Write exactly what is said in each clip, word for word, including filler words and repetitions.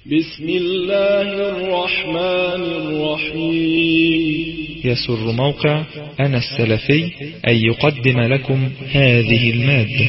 بسم الله الرحمن الرحيم. يسر موقع أنا السلفي أن يقدم لكم هذه المادة.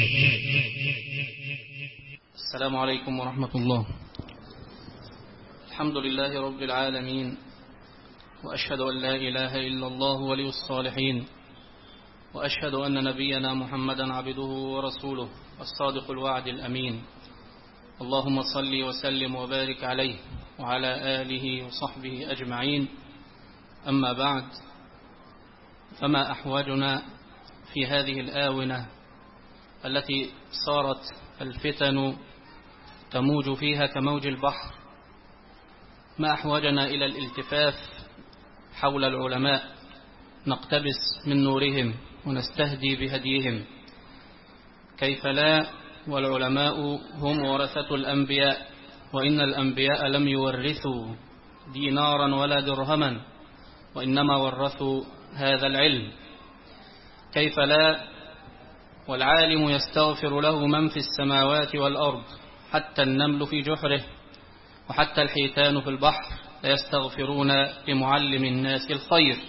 السلام عليكم ورحمة الله. الحمد لله رب العالمين، وأشهد أن لا إله إلا الله ولي الصالحين، وأشهد أن نبينا محمدا عبده ورسوله الصادق الوعد الأمين. اللهم صل وسلم وبارك عليه وعلى آله وصحبه أجمعين. أما بعد، فما أحوجنا في هذه الآونة التي صارت الفتن تموج فيها كموج البحر، ما أحوجنا إلى الالتفاف حول العلماء، نقتبس من نورهم ونستهدي بهديهم. كيف لا والعلماء هم ورثة الأنبياء، وإن الأنبياء لم يورثوا دينارا ولا درهما، وإنما ورثوا هذا العلم. كيف لا والعالم يستغفر له من في السماوات والأرض، حتى النمل في جحره وحتى الحيتان في البحر يستغفرون لمعلم الناس الخير.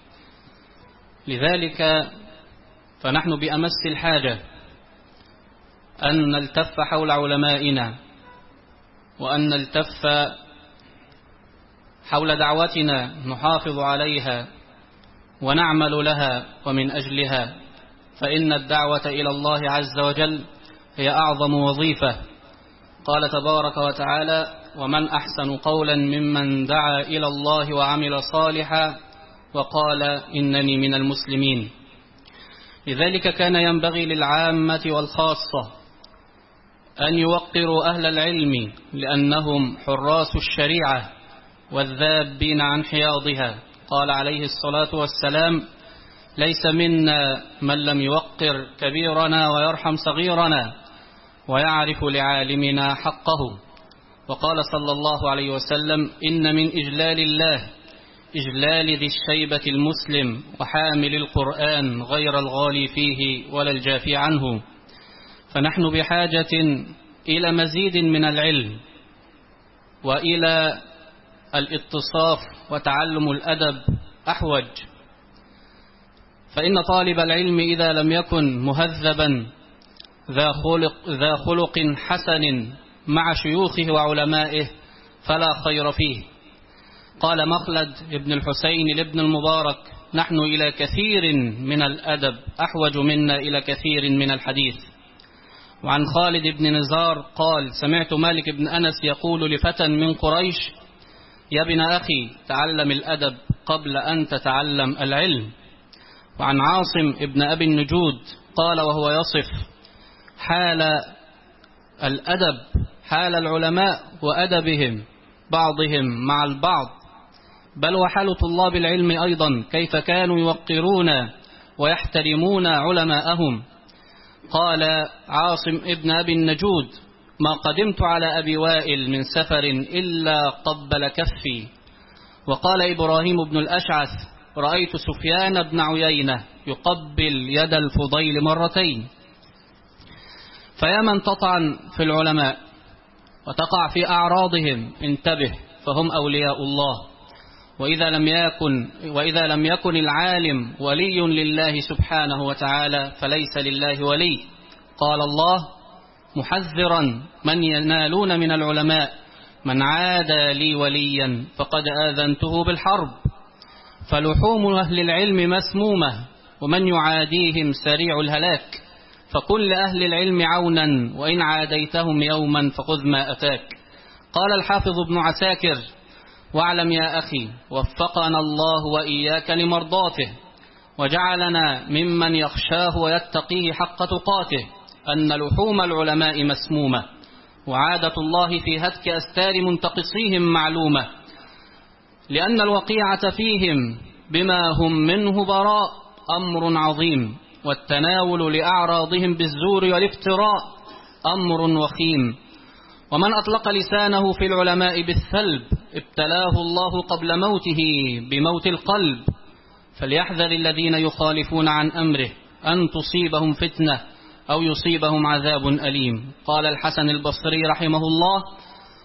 لذلك فنحن بأمس الحاجة أن نلتف حول علمائنا، وأن نلتف حول دعوتنا نحافظ عليها ونعمل لها ومن أجلها، فإن الدعوة إلى الله عز وجل هي أعظم وظيفة. قال تبارك وتعالى: ومن أحسن قولا ممن دعا إلى الله وعمل صالحا وقال إنني من المسلمين. لذلك كان ينبغي للعامة والخاصة أن يوقروا أهل العلم، لأنهم حراس الشريعة والذابين عن حياضها. قال عليه الصلاة والسلام: ليس منا من لم يوقر كبيرنا ويرحم صغيرنا ويعرف لعالمنا حقه. وقال صلى الله عليه وسلم: إن من إجلال الله إجلال ذي الشيبة المسلم وحامل القرآن غير الغالي فيه ولا الجافي عنه. فنحن بحاجة إلى مزيد من العلم وإلى الاتصاف وتعلم الأدب أحوج. فإن طالب العلم إذا لم يكن مهذبا ذا خلق, ذا خلق حسن مع شيوخه وعلمائه فلا خير فيه. قال مخلد ابن الحسين لابن المبارك: نحن إلى كثير من الأدب أحوج منا إلى كثير من الحديث. وعن خالد بن نزار قال: سمعت مالك بن أنس يقول لفتى من قريش: يا ابن أخي تعلم الأدب قبل أن تتعلم العلم. وعن عاصم ابن أبي النجود قال وهو يصف حال الأدب حال العلماء وأدبهم بعضهم مع البعض، بل وحال طلاب العلم أيضا، كيف كانوا يوقرون ويحترمون علماءهم. قال عاصم ابن أبي النجود: ما قدمت على أبي وائل من سفر إلا قبل كفي. وقال إبراهيم بن الأشعث: رأيت سفيان بن عيينة يقبل يد الفضيل مرتين. فيا من تطعن في العلماء وتقع في أعراضهم انتبه، فهم أولياء الله. وإذا لم يكن وإذا لم يكن العالم ولي لله سبحانه وتعالى فليس لله ولي. قال الله محذرا من ينالون من العلماء: من عادى لي وليا فقد آذنته بالحرب. فلحوم أهل العلم مسمومة، ومن يعاديهم سريع الهلاك. فكن لأهل العلم عونا، وإن عاديتهم يوما فخذ ما أتاك. قال الحافظ ابن عساكر: واعلم يا أخي وفقنا الله وإياك لمرضاته، وجعلنا ممن يخشاه ويتقيه حق تقاته، أن لحوم العلماء مسمومة، وعادة الله في هتك أستار منتقصيهم معلومة، لأن الوقيعة فيهم بما هم منه براء أمر عظيم، والتناول لأعراضهم بالزور والافتراء أمر وخيم. ومن أطلق لسانه في العلماء بالثلب ابتلاه الله قبل موته بموت القلب. فليحذر الذين يخالفون عن أمره أن تصيبهم فتنة أو يصيبهم عذاب أليم. قال الحسن البصري رحمه الله: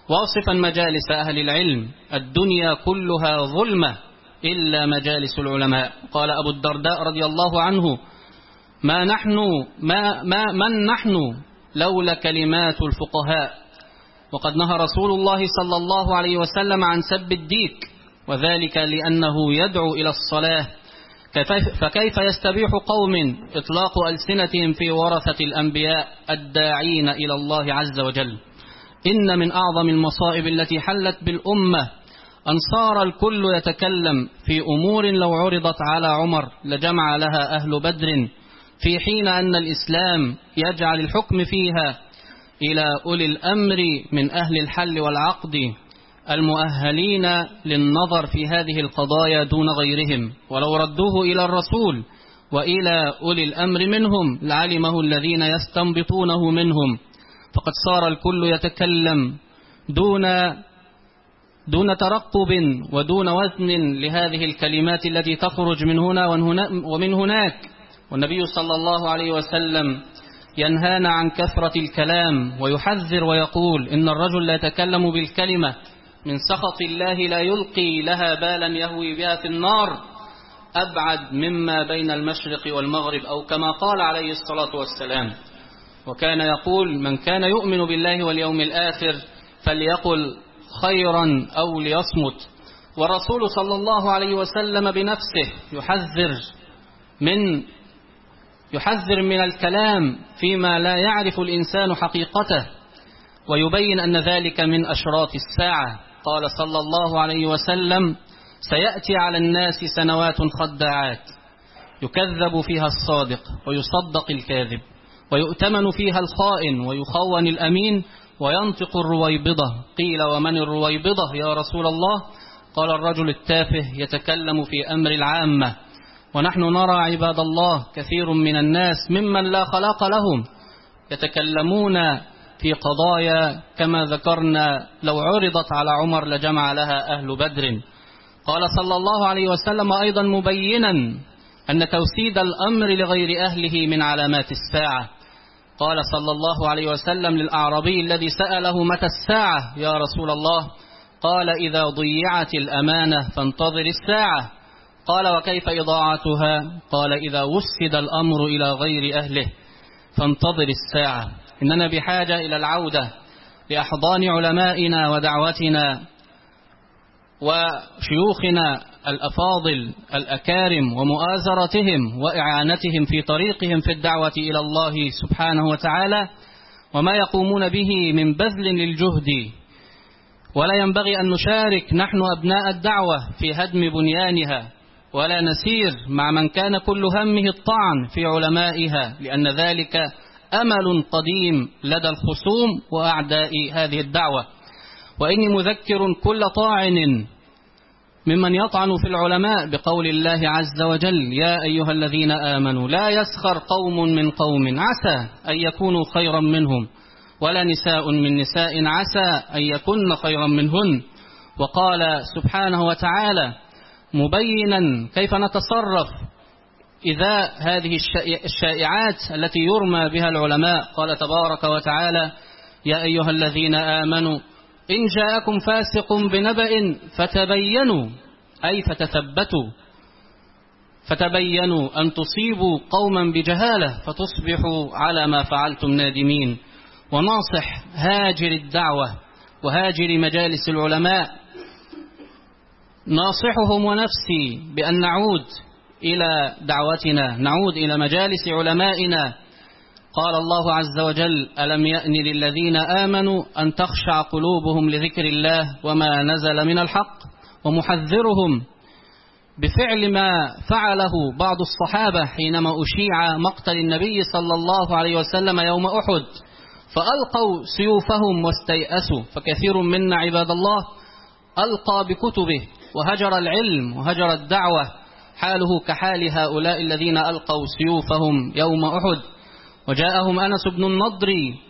واصفا مجالس أهل العلم: الدنيا كلها ظلمة إلا مجالس العلماء. قال أبو الدرداء رضي الله عنه: ما نحن ما ما من نحن لولا كلمات الفقهاء. وقد نهى رسول الله صلى الله عليه وسلم عن سب الديك، وذلك لأنه يدعو إلى الصلاة، فكيف يستبيح قوم إطلاق ألسنتهم في ورثة الأنبياء الداعين إلى الله عز وجل؟ إن من أعظم المصائب التي حلت بالأمة أن صار الكل يتكلم في أمور لو عرضت على عمر لجمع لها أهل بدر، في حين أن الإسلام يجعل الحكم فيها إلى أولي الأمر من أهل الحل والعقد المؤهلين للنظر في هذه القضايا دون غيرهم، ولو ردوه إلى الرسول وإلى أولي الأمر منهم لعلمه الذين يستنبطونه منهم. فقد صار الكل يتكلم دون دون ترقب ودون وزن لهذه الكلمات التي تخرج من هنا ومن هناك. والنبي صلى الله عليه وسلم ينهانا عن كثرة الكلام ويحذر ويقول: إن الرجل لا يتكلم بالكلمة من سخط الله لا يلقي لها بالا يهوي بها في النار أبعد مما بين المشرق والمغرب، أو كما قال عليه الصلاة والسلام. وكان يقول: من كان يؤمن بالله واليوم الآخر فليقل خيرا أو ليصمت. والرسول صلى الله عليه وسلم بنفسه يحذر من يحذر من الكلام فيما لا يعرف الإنسان حقيقته، ويبين أن ذلك من أشراط الساعة. قال صلى الله عليه وسلم: سيأتي على الناس سنوات خداعات يكذب فيها الصادق ويصدق الكاذب، ويؤتمن فيها الخائن ويخون الأمين، وينطق الرويبضة. قيل: ومن الرويبضة يا رسول الله؟ قال: الرجل التافه يتكلم في أمر العامة. ونحن نرى عباد الله كثير من الناس ممن لا خلاق لهم يتكلمون في قضايا كما ذكرنا لو عرضت على عمر لجمع لها أهل بدر. قال صلى الله عليه وسلم أيضا مبينا أن توسيد الأمر لغير أهله من علامات الساعة. قال صلى الله عليه وسلم للأعرابي الذي سأله: متى الساعة يا رسول الله؟ قال: إذا ضيعت الأمانة فانتظر الساعة. قال: وكيف إضاعتها؟ قال: إذا وسد الأمر إلى غير أهله فانتظر الساعة. إننا بحاجة إلى العودة لأحضان علمائنا ودعوتنا وشيوخنا الأفاضل الأكارم ومؤازرتهم وإعانتهم في طريقهم في الدعوة إلى الله سبحانه وتعالى، وما يقومون به من بذل للجهد. ولا ينبغي أن نشارك نحن أبناء الدعوة في هدم بنيانها، ولا نسير مع من كان كل همه الطعن في علمائها، لأن ذلك أمل قديم لدى الخصوم وأعداء هذه الدعوة. وإني مذكر كل طاعن ممن يطعن في العلماء بقول الله عز وجل: يا أيها الذين آمنوا لا يسخر قوم من قوم عسى أن يكونوا خيرا منهم، ولا نساء من نساء عسى أن يكن خيرا منهن. وقال سبحانه وتعالى مبينا كيف نتصرف إذا هذه الشائعات التي يرمى بها العلماء. قال تبارك وتعالى: يا أيها الذين آمنوا إن جاءكم فاسق بنبأ فتبينوا، أي فتثبتوا، فتبينوا أن تصيبوا قوما بجهالة فتصبحوا على ما فعلتم نادمين. وناصح هاجر الدعوة وهاجر مجالس العلماء، ناصحهم ونفسي بأن نعود إلى دعوتنا، نعود إلى مجالس علمائنا. قال الله عز وجل: ألم يأن للذين آمنوا أن تخشع قلوبهم لذكر الله وما نزل من الحق، ومحذرهم بفعل ما فعله بعض الصحابة حينما أشيع مقتل النبي صلى الله عليه وسلم يوم أحد، فألقوا سيوفهم واستيأسوا. فكثير منا عباد الله ألقى بكتبه وهجر العلم وهجر الدعوة، حاله كحال هؤلاء الذين ألقوا سيوفهم يوم أحد. وجاءهم أنس بن النضر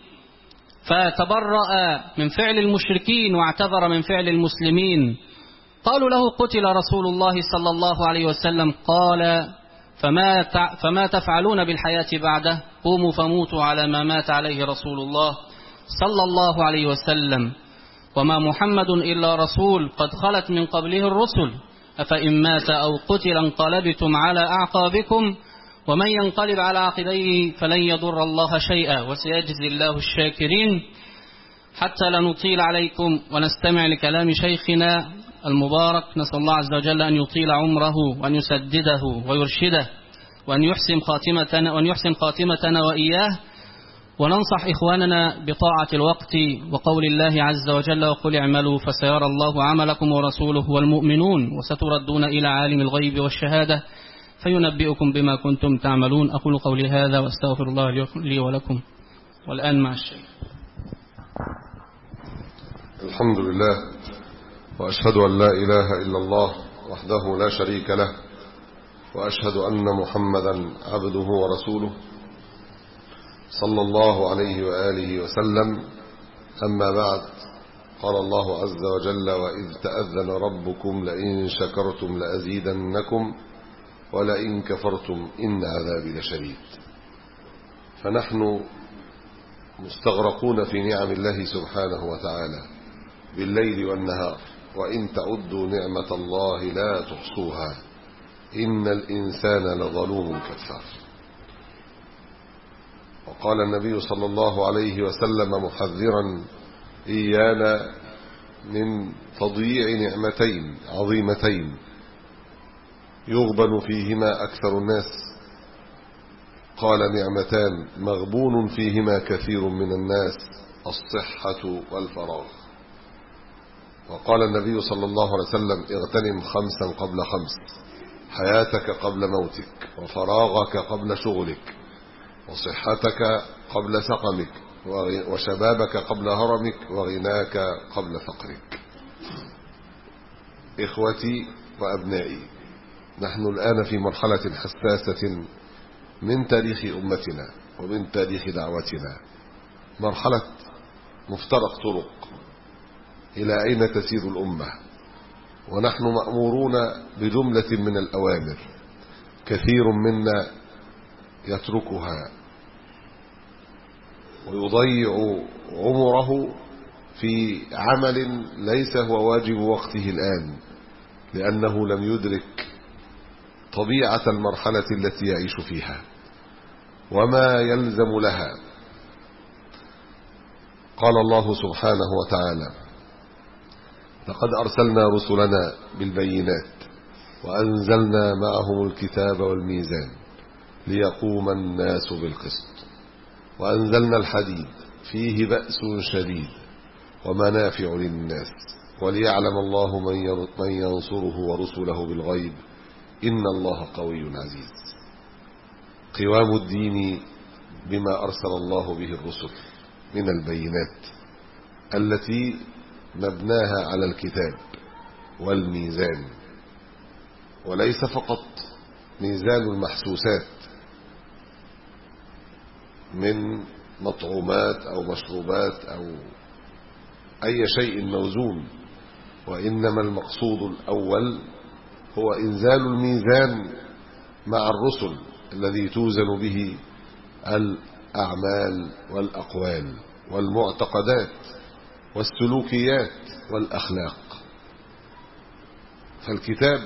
فتبرأ من فعل المشركين واعتذر من فعل المسلمين. قالوا له: قتل رسول الله صلى الله عليه وسلم. قال: فما فما تفعلون بالحياة بعده؟ قوموا فموتوا على ما مات عليه رسول الله صلى الله عليه وسلم. وما محمد إلا رسول قد خلت من قبله الرسل أفإن مات أو قتل انقلبتم على أعقابكم ومن ينقلب على عقبيه فلن يضر الله شيئا وسيجزي الله الشاكرين. حتى لا نطيل عليكم ونستمع لكلام شيخنا المبارك، نسأل الله عز وجل أن يطيل عمره وأن يسدده ويرشده وأن يحسن خاتمتنا وأن يحسن خاتمتنا وإياه. وننصح إخواننا بطاعة الوقت وقول الله عز وجل وقل اعملوا فسيرى الله عملكم ورسوله والمؤمنون وستردون إلى عالم الغيب والشهادة فينبئكم بما كنتم تعملون. أقول قولي هذا وأستغفر الله لي ولكم. والآن مع الشيخ. الحمد لله وأشهد أن لا إله إلا الله وحده لا شريك له وأشهد أن محمدا عبده ورسوله صلى الله عليه وآله وسلم. أما بعد، قال الله عز وجل وإذ تأذن ربكم لئن شكرتم لأزيدنكم ولئن كفرتم إن عذابي لشديد. فنحن مستغرقون في نعم الله سبحانه وتعالى بالليل والنهار، وإن تعدوا نعمة الله لا تحصوها إن الإنسان لظلوم كفار. وقال النبي صلى الله عليه وسلم محذرا إيانا من تضييع نعمتين عظيمتين يغبن فيهما أكثر الناس. قال نعمتان مغبون فيهما كثير من الناس، الصحة والفراغ. وقال النبي صلى الله عليه وسلم اغتنم خمسا قبل خمس، حياتك قبل موتك، وفراغك قبل شغلك، وصحتك قبل سقمك، وشبابك قبل هرمك، وغناك قبل فقرك. إخوتي وأبنائي، نحن الآن في مرحلة حساسة من تاريخ أمتنا ومن تاريخ دعوتنا، مرحلة مفترق طرق إلى أين تسير الأمة، ونحن مأمورون بجملة من الأوامر كثير منا يتركها ويضيع عمره في عمل ليس هو واجب وقته الآن، لأنه لم يدرك طبيعة المرحلة التي يعيش فيها وما يلزم لها. قال الله سبحانه وتعالى لقد أرسلنا رسلنا بالبينات وأنزلنا معهم الكتاب والميزان ليقوم الناس بالقسط وأنزلنا الحديد فيه بأس شديد ومنافع للناس وليعلم الله من ينصره ورسله بالغيب إن الله قوي عزيز. قوام الدين بما أرسل الله به الرسل من البينات التي مبناها على الكتاب والميزان، وليس فقط ميزان المحسوسات من مطعومات أو مشروبات أو أي شيء موزون، وإنما المقصود الأول هو إنزال الميزان مع الرسل الذي توزن به الأعمال والأقوال والمعتقدات والسلوكيات والأخلاق. فالكتاب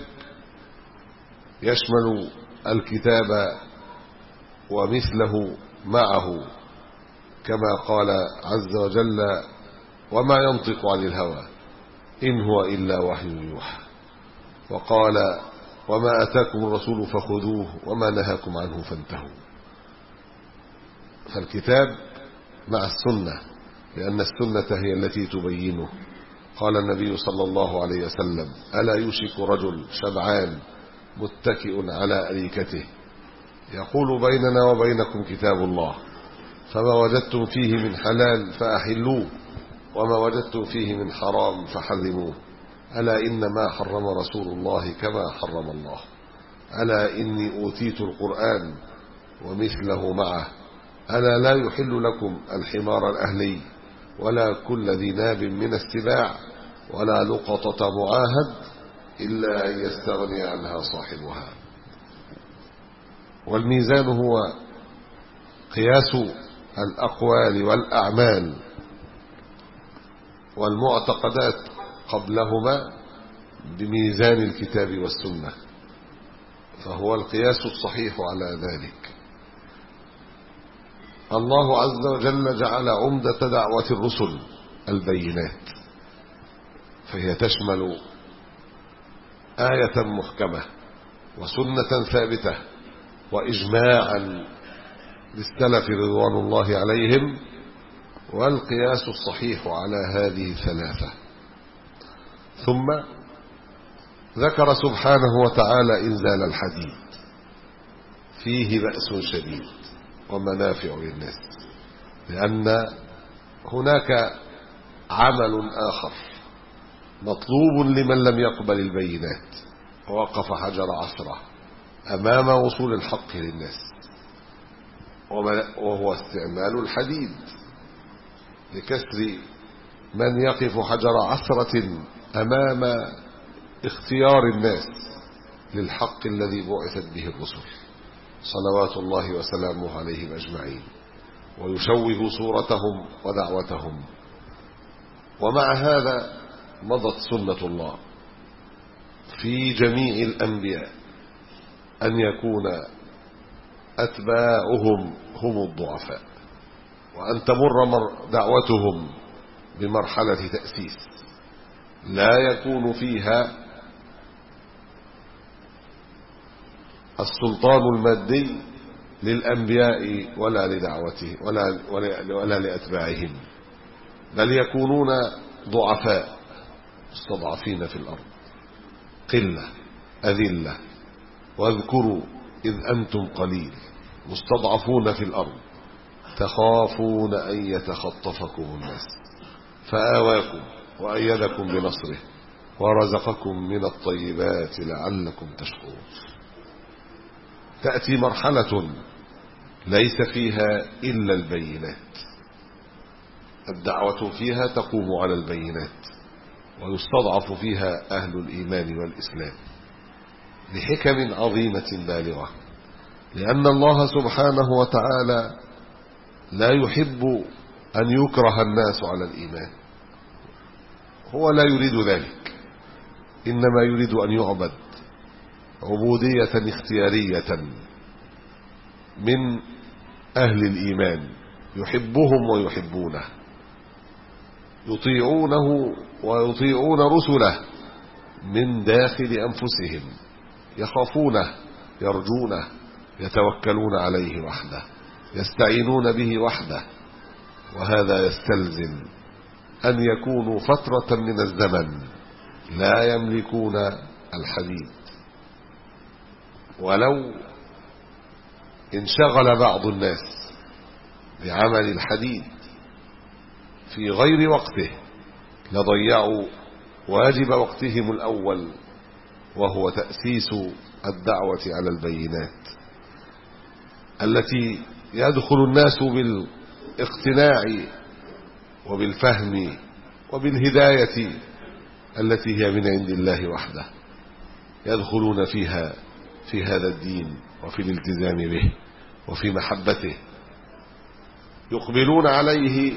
يشمل الكتاب ومثله معه، كما قال عز وجل وما ينطق عن الهوى إن هو إلا وحي يوحى، وقال وما أتاكم الرسول فخذوه وما نهاكم عنه فانتهوا. فالكتاب مع السنة، لأن السنة هي التي تبينه. قال النبي صلى الله عليه وسلم ألا يوشك رجل شبعان متكئ على أريكته يقول بيننا وبينكم كتاب الله فما وجدتم فيه من حلال فأحلوه وما وجدتم فيه من حرام فحرموه. ألا إنما حرم رسول الله كما حرم الله. ألا إني أوتيت القرآن ومثله معه. ألا لا يحل لكم الحمار الأهلي ولا كل ذي ناب من السباع ولا لقطة معاهد إلا أن يستغني عنها صاحبها. والميزان هو قياس الأقوال والأعمال والمعتقدات قبلهما بميزان الكتاب والسنة، فهو القياس الصحيح على ذلك. الله عز وجل جعل عمدة دعوة الرسل البينات، فهي تشمل آية محكمة وسنة ثابتة وإجماعا للسلف رضوان الله عليهم، والقياس الصحيح على هذه الثلاثة. ثم ذكر سبحانه وتعالى إنزال الحديد فيه بأس شديد ومنافع للناس، لأن هناك عمل آخر مطلوب لمن لم يقبل البينات ووقف حجر عثرة أمام وصول الحق للناس، وهو استعمال الحديد لكسر من يقف حجر عثرة أمام اختيار الناس للحق الذي بعثت به الرسل صلوات الله وسلامه عليهم أجمعين، ويشوه صورتهم ودعوتهم. ومع هذا مضت سنة الله في جميع الأنبياء أن يكون أتباعهم هم الضعفاء، وأن تمر دعوتهم بمرحلة تأسيس لا يكون فيها السلطان المادي للأنبياء ولا لدعوته ولا, ولا, ولا لأتباعهم، بل يكونون ضعفاء مستضعفين في الأرض قلة أذلة. واذكروا إذ أنتم قليل مستضعفون في الأرض تخافون أن يتخطفكم الناس فآواكم وأيدكم بنصره ورزقكم من الطيبات لعلكم تشكرون. تأتي مرحلة ليس فيها إلا البينات، الدعوة فيها تقوم على البينات، ويستضعف فيها أهل الإيمان والإسلام لحكم عظيمة بالغة، لأن الله سبحانه وتعالى لا يحب أن يكره الناس على الإيمان، هو لا يريد ذلك، إنما يريد أن يعبد عبودية اختيارية من أهل الإيمان يحبهم ويحبونه، يطيعونه ويطيعون رسله من داخل أنفسهم، يخافونه يرجونه يتوكلون عليه وحده يستعينون به وحده. وهذا يستلزم أن يكونوا فترة من الزمن لا يملكون الحديد، ولو انشغل بعض الناس بعمل الحديد في غير وقته لضيعوا واجب وقتهم الأول، وهو تأسيس الدعوة على البينات التي يدخل الناس بالاقتناع وبالفهم وبالهداية التي هي من عند الله وحده، يدخلون فيها في هذا الدين وفي الالتزام به وفي محبته، يقبلون عليه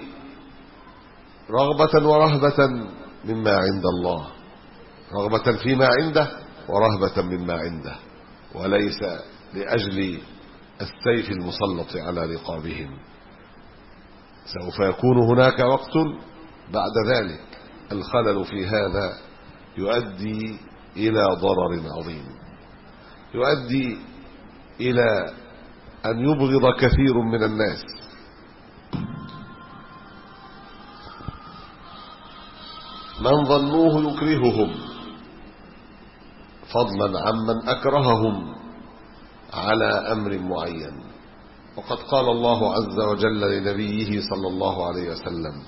رغبة ورهبة مما عند الله، رغبة فيما عنده ورهبة مما عنده، وليس لأجل السيف المسلط على رقابهم. سوف يكون هناك وقت بعد ذلك الخلل في هذا يؤدي إلى ضرر عظيم، يؤدي إلى أن يبغض كثير من الناس من ظنوه يكرههم فضلا عمن أكرههم على أمر معين. وقد قال الله عز وجل لنبيه صلى الله عليه وسلم: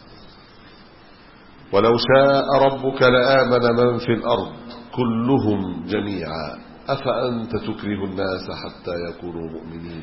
ولو شاء ربك لآمن من في الأرض كلهم جميعا أفأنت تكره الناس حتى يكونوا مؤمنين.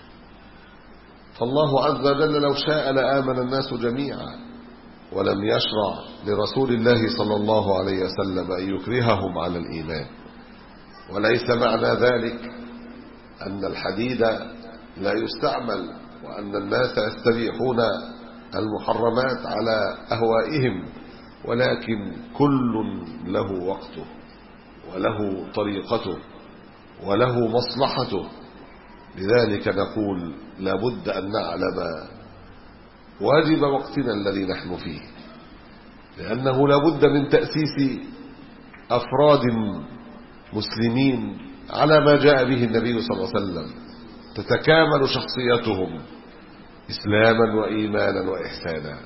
فالله عز وجل لو شاء لآمن الناس جميعا، ولم يشرع لرسول الله صلى الله عليه وسلم أن يكرههم على الإيمان. وليس معنى ذلك أن الحديد لا يستعمل وأن الناس يستبيحون المحرمات على أهوائهم، ولكن كل له وقته وله طريقته وله مصلحته. لذلك نقول لابد أن نعلم واجب وقتنا الذي نحن فيه، لأنه لابد من تأسيس أفراد مسلمين على ما جاء به النبي صلى الله عليه وسلم، تتكامل شخصيتهم إسلاما وإيمانا وإحسانا.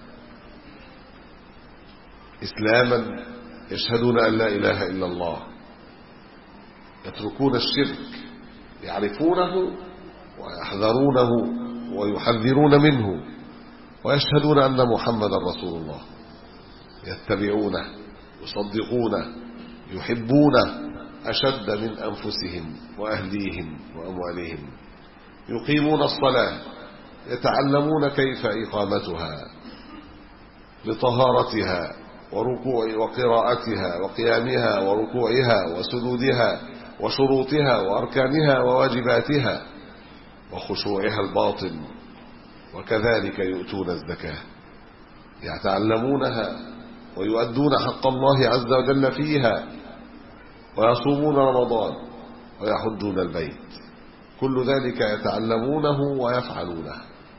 إسلاما يشهدون أن لا إله إلا الله، يتركون الشرك، يعرفونه ويحذرونه ويحذرون منه، ويشهدون أن محمدا رسول الله، يتبعونه يصدقونه يحبونه أشد من أنفسهم وأهليهم وأموالهم، يقيمون الصلاة، يتعلمون كيف إقامتها لطهارتها وركوع وقراءتها وقيامها وركوعها وسجودها وشروطها وأركانها وواجباتها وخشوعها الباطن. وكذلك يؤتون الزكاة، يتعلمونها ويؤدون حق الله عز وجل فيها، ويصومون رمضان ويحجون البيت، كل ذلك يتعلمونه ويفعلونه،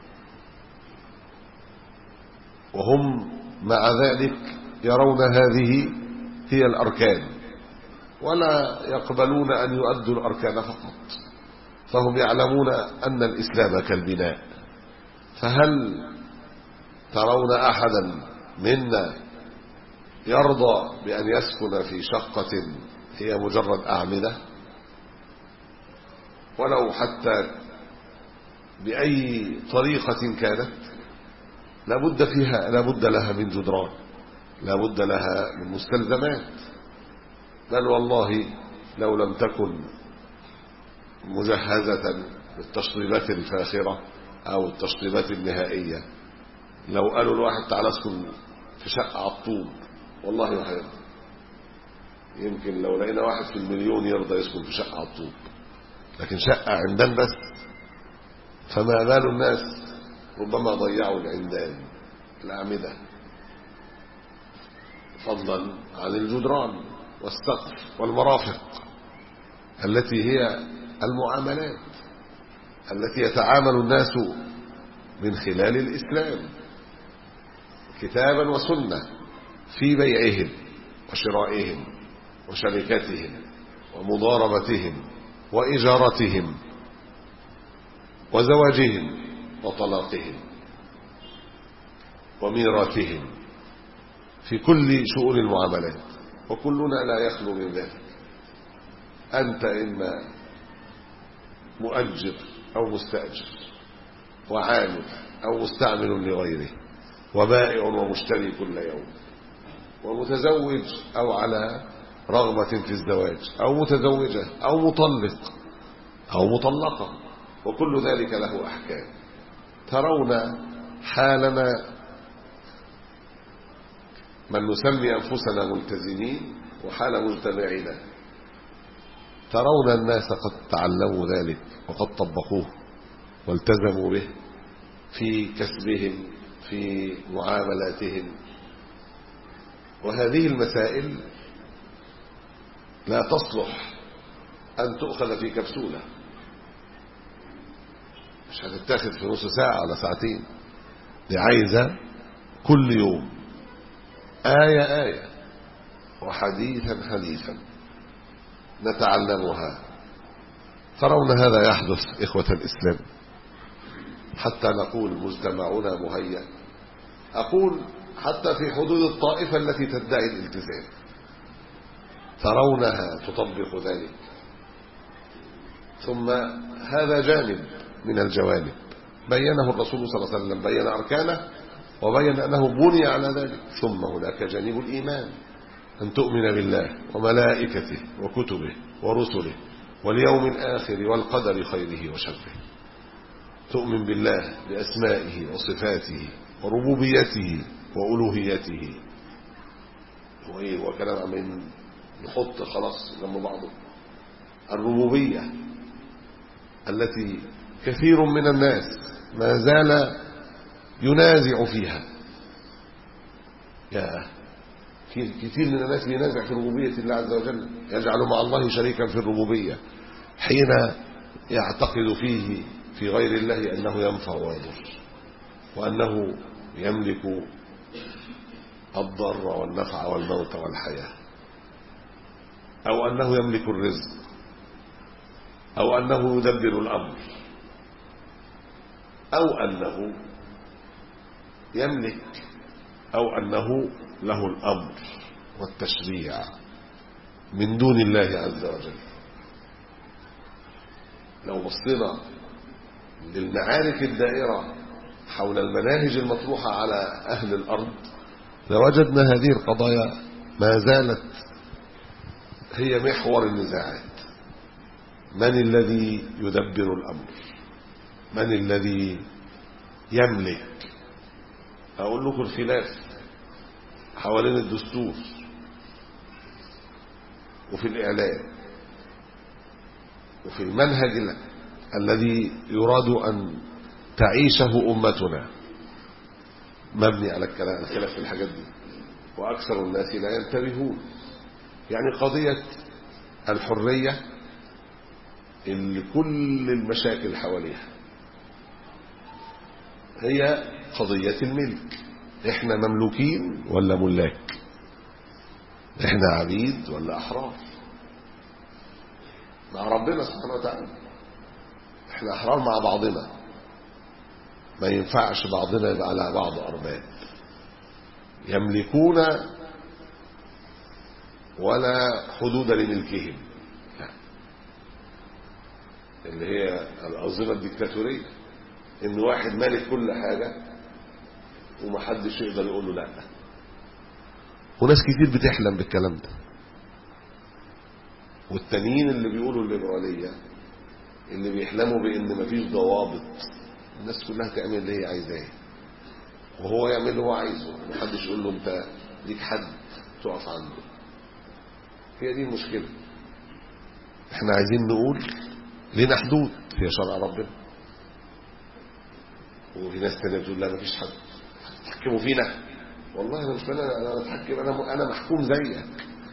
وهم مع ذلك يرون هذه هي الأركان، ولا يقبلون أن يؤدوا الأركان فقط، فهم يعلمون أن الإسلام كالبناء. فهل ترون أحدا منا يرضى بأن يسكن في شقة هي مجرد أعمدة، ولو حتى بأي طريقة كانت؟ لابد فيها لابد لها من جدران، لابد لها من مستلزمات، بل والله لو لم تكن مجهزة بالتشطيبات الفاخرة أو التشطيبات النهائية، لو قالوا الواحد تعال اسكن في شقة على الطوب والله ما هيرضى. يمكن لو لقينا واحد في المليون يرضى يسكن في شقة على الطوب، لكن شقة عندان بس. فما بال الناس ربما ضيعوا العندان الأعمدة، فضلا عن الجدران والسقف والمرافق التي هي المعاملات التي يتعامل الناس من خلال الإسلام كتابا وسنة في بيعهم وشرائهم وشركتهم ومضاربتهم وإجارتهم وزواجهم وطلاقهم وميراثهم، في كل شؤون المعاملات، وكلنا لا يخلو من ذلك. أنت إما مؤجر أو مستأجر، وعامل أو مستعمل لغيره، وبائع ومشتري كل يوم، ومتزوج أو على رغبة في الزواج، أو متزوجة أو مطلق أو مطلقة، وكل ذلك له أحكام. ترون حالنا من نسمي أنفسنا ملتزمين وحال مجتمعنا، ترون الناس قد تعلموا ذلك وقد طبقوه والتزموا به في كسبهم في معاملاتهم. وهذه المسائل لا تصلح أن تؤخذ في كبسولة، مش هتتاخد في نص ساعة ولا ساعتين، دي عايزة كل يوم آية آية وحديثا حديثا نتعلمها. ترون هذا يحدث إخوة الإسلام حتى نقول مجتمعنا مهيأ، أقول حتى في حدود الطائفة التي تدعي الالتزام ترونها تطبق ذلك. ثم هذا جانب من الجوانب بينه الرسول صلى الله عليه وسلم، بين أركانه وبين أنه بني على ذلك. ثم هناك جانب الإيمان، أن تؤمن بالله وملائكته وكتبه ورسله واليوم الآخر والقدر خيره وشره، تؤمن بالله بأسمائه وصفاته وربوبيته وألوهيته. وكلام عمين نحط خلاص جنب بعضه. الربوبية التي كثير من الناس ما زال ينازع فيها. يا كثير من الناس ينازع في ربوبية الله عز وجل، يجعل مع الله شريكا في الربوبية حين يعتقد فيه في غير الله أنه ينفع ويضر، وأنه يملك الضر والنفع والموت والحياة، أو أنه يملك الرزق، أو أنه يدبر الأمر، أو أنه يملك أو أنه له الأمر والتشريع من دون الله عز وجل. لو بصينا للمعارك الدائرة حول المناهج المطروحة على أهل الأرض لوجدنا هذه القضايا ما زالت هي محور النزاعات. من الذي يدبر الأمر؟ من الذي يملك؟ أقول لكم الخلاف حوالين الدستور وفي الإعلام وفي المنهج الذي يراد أن تعيشه أمتنا مبني على الخلاف في الحاجات دي، وأكثر الناس لا ينتبهون. يعني قضية الحرية اللي كل المشاكل حواليها هي قضية الملك. احنا مملوكين ولا ملاك؟ احنا عبيد ولا أحرار مع ربنا سبحانه وتعالى؟ احنا أحرار مع بعضنا، ما ينفعش بعضنا يبقى على بعض أرباب يملكون ولا حدود لملكهم، لا. اللي هي الأنظمة الديكتاتورية، إن واحد مالك كل حاجة ومحدش يقدر يقول له لا. وناس كتير بتحلم بالكلام ده. والتانيين اللي بيقولوا الليبرالية اللي بيحلموا بإن مفيش ضوابط، الناس كلها تعمل اللي هي عايزاه وهو يعمل اللي هو عايزه، محدش يقول له انت ليك حد تقف عنده. هي دي المشكلة. احنا عايزين نقول لنا حدود في شرع ربنا، وفي ناس تانية بتقول لا مفيش حد تحكموا فينا. والله انا مش انا انا بتحكم، انا انا محكوم زيك.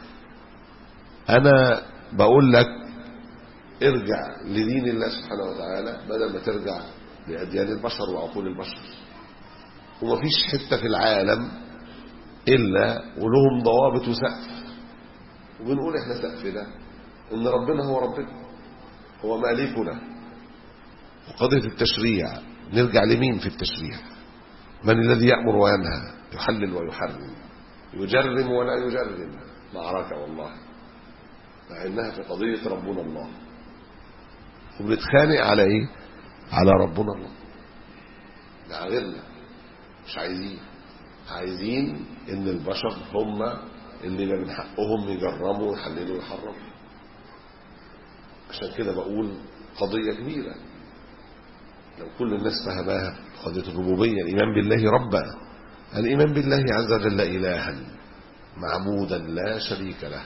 انا بقول لك ارجع لدين الله سبحانه وتعالى بدل ما ترجع لأديان البشر وعقول البشر. ومفيش حتة في العالم إلا ولهم ضوابط وسقف، وبنقول احنا سقفنا ان ربنا هو ربنا، هو مالكنا. وقضية التشريع نرجع لمين في التشريع؟ من الذي يأمر وينهى، يحلل ويحرم، يجرم ولا يجرم؟ معركة والله، مع انها في قضية ربنا الله، وبنتخانق على ايه؟ على ربنا الله. مع غيرنا مش عايزين، عايزين ان البشر هم اللي من حقهم يجرموا ويحللوا ويحرموا. عشان كده بقول قضية كبيرة لو كل الناس فهماها، قضية الربوبية، الإيمان بالله ربا، الإيمان بالله عز وجل إلها معبودا لا شريك له.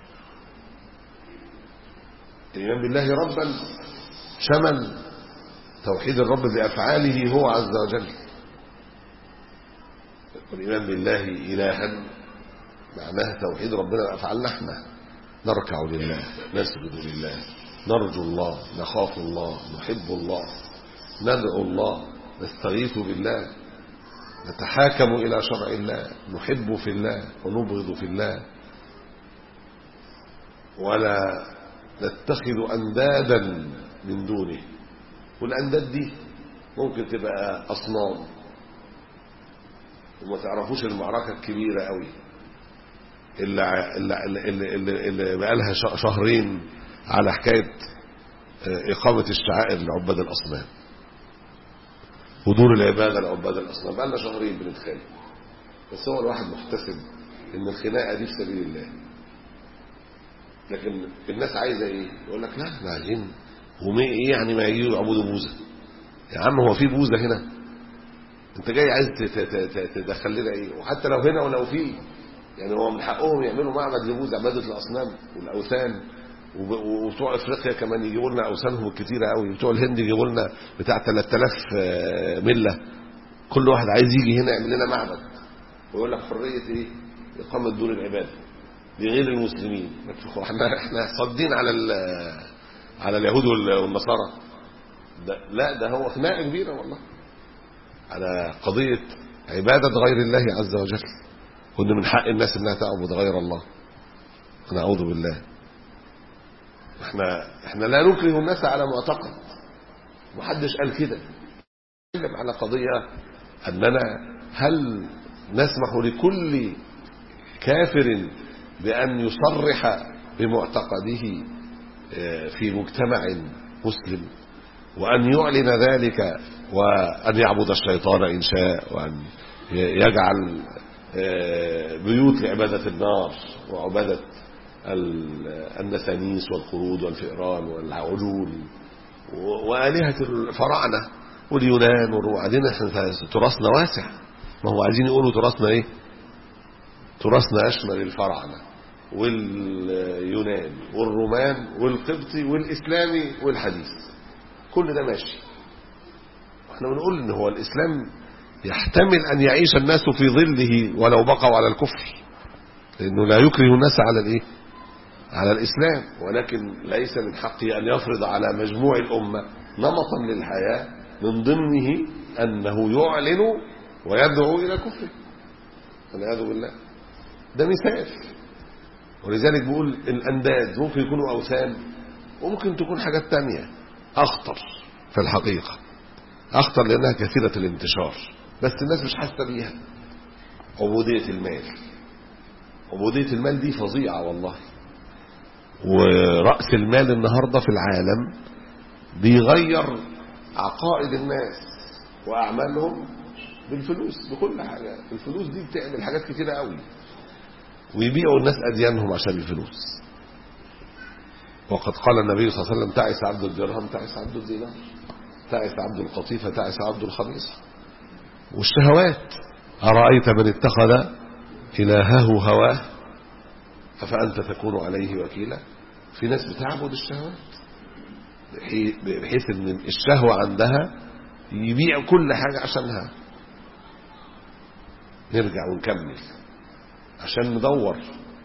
الإيمان بالله ربا شمل توحيد الرب بأفعاله هو عز وجل. والإيمان بالله إلها معناها توحيد ربنا بأفعالنا احنا، نركع لله، نسجد لله، نرجو الله، نخاف الله، نحب الله، ندعو الله، نستغيث بالله، نتحاكم إلى شرع الله، نحب في الله ونبغض في الله، ولا نتخذ أندادا من دونه. والأنداد دي ممكن تبقى أصنام وما تعرفوش المعركة الكبيرة قوي اللي, اللي, اللي, اللي, اللي بقى لها شهرين على حكاية إقامة الشعائر لعباد الأصنام ودور العبادة لعباد الأصنام. بقى لنا شهرين بنتخانق، بس هو الواحد محتسب إن الخناقة دي في سبيل الله. لكن الناس عايزة إيه؟ يقول لك لا احنا عايزين وما إيه يعني ما يجيوا يعبدوا بوزة. يا عم هو في بوزة هنا؟ أنت جاي عايز تدخل لنا إيه؟ وحتى لو هنا ولو في، يعني هو من حقهم يعملوا معبد لبوزة، عبادة الأصنام والأوثان. وبتوع افريقيا كمان يجيبوا لنا اوثانهم الكتيره قوي، وبتوع الهند يجيبوا لنا بتاع ثلاثة آلاف مله كل واحد عايز يجي هنا يعمل لنا معبد ويقول لك حريه ايه؟ اقامه دور العباده لغير المسلمين. احنا احنا صادين على على اليهود والنصارى. ده لا، ده هو خناقه كبيره والله على قضيه عباده غير الله عز وجل، وان من حق الناس انها تعبد غير الله. نعوذ بالله. احنا احنا لا نكره الناس على معتقد، محدش قال كده. نتكلم على قضيه اننا هل نسمح لكل كافر بأن يصرح بمعتقده في مجتمع مسلم، وأن يعلن ذلك، وأن يعبد الشيطان إن شاء، وأن يجعل بيوت لعبادة النار وعبادة النسانيس والقرود والفئران والعجول وآلهة الفراعنة واليونان والروعدين. تراثنا واسع، ما هو عايزين يقولوا تراثنا ايه؟ تراثنا أشمل الفراعنة واليونان والرومان والقبطي والإسلامي والحديث، كل ده ماشي. احنا بنقول ان هو الإسلام يحتمل أن يعيش الناس في ظله ولو بقوا على الكفر، لأنه لا يكره الناس على الايه؟ على الإسلام، ولكن ليس من حقه أن يفرض على مجموع الأمة نمطا للحياة من ضمنه أنه يعلن ويدعو إلى كفره والعياذ بالله. ده مثال. ولذلك بقول الأنداد ممكن يكونوا أوثان، وممكن تكون حاجات تانية أخطر في الحقيقة، أخطر لأنها كثيرة الانتشار، بس الناس مش حاسة بيها. عبودية المال، عبودية المال دي فظيعة والله. ورأس المال النهاردة في العالم بيغير عقائد الناس وأعمالهم بالفلوس، بكل حاجة. الفلوس دي بتعمل حاجات كتيرة قوي، ويبيعوا الناس أديانهم عشان الفلوس. وقد قال النبي صلى الله عليه وسلم: تعس عبد الدرهم، تعس عبد الدينار، تعس عبد القطيفة، تعس عبد الخميصة. والشهوات: أرأيت من اتخذ إلهه هواه أفأنت تكون عليه وكيلا. في ناس بتعبد الشهوات بحيث ان الشهوة عندها يبيع كل حاجة عشانها. نرجع ونكمل عشان ندور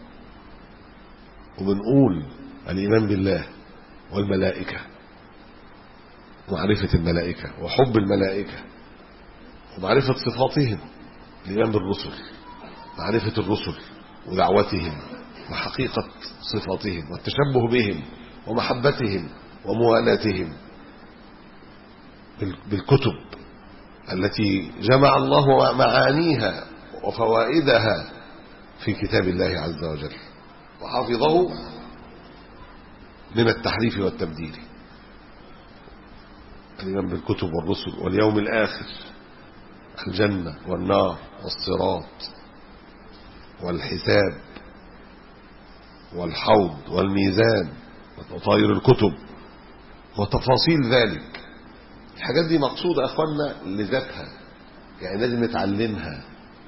وبنقول الإيمان بالله والملائكة، ومعرفة الملائكة وحب الملائكة ومعرفة صفاتهم، الإيمان بالرسل، معرفة الرسل ودعوتهم وحقيقة صفاتهم والتشبه بهم ومحبتهم وموالاتهم، بالكتب التي جمع الله معانيها وفوائدها في كتاب الله عز وجل وحفظه من التحريف والتبديل. الإيمان بالكتب والرسل واليوم الآخر، الجنة والنار والصراط والحساب والحوض والميزان وطائر الكتب وتفاصيل ذلك. الحاجات دي مقصودة أخوانا لذاتها، يعني لازم نتعلمها.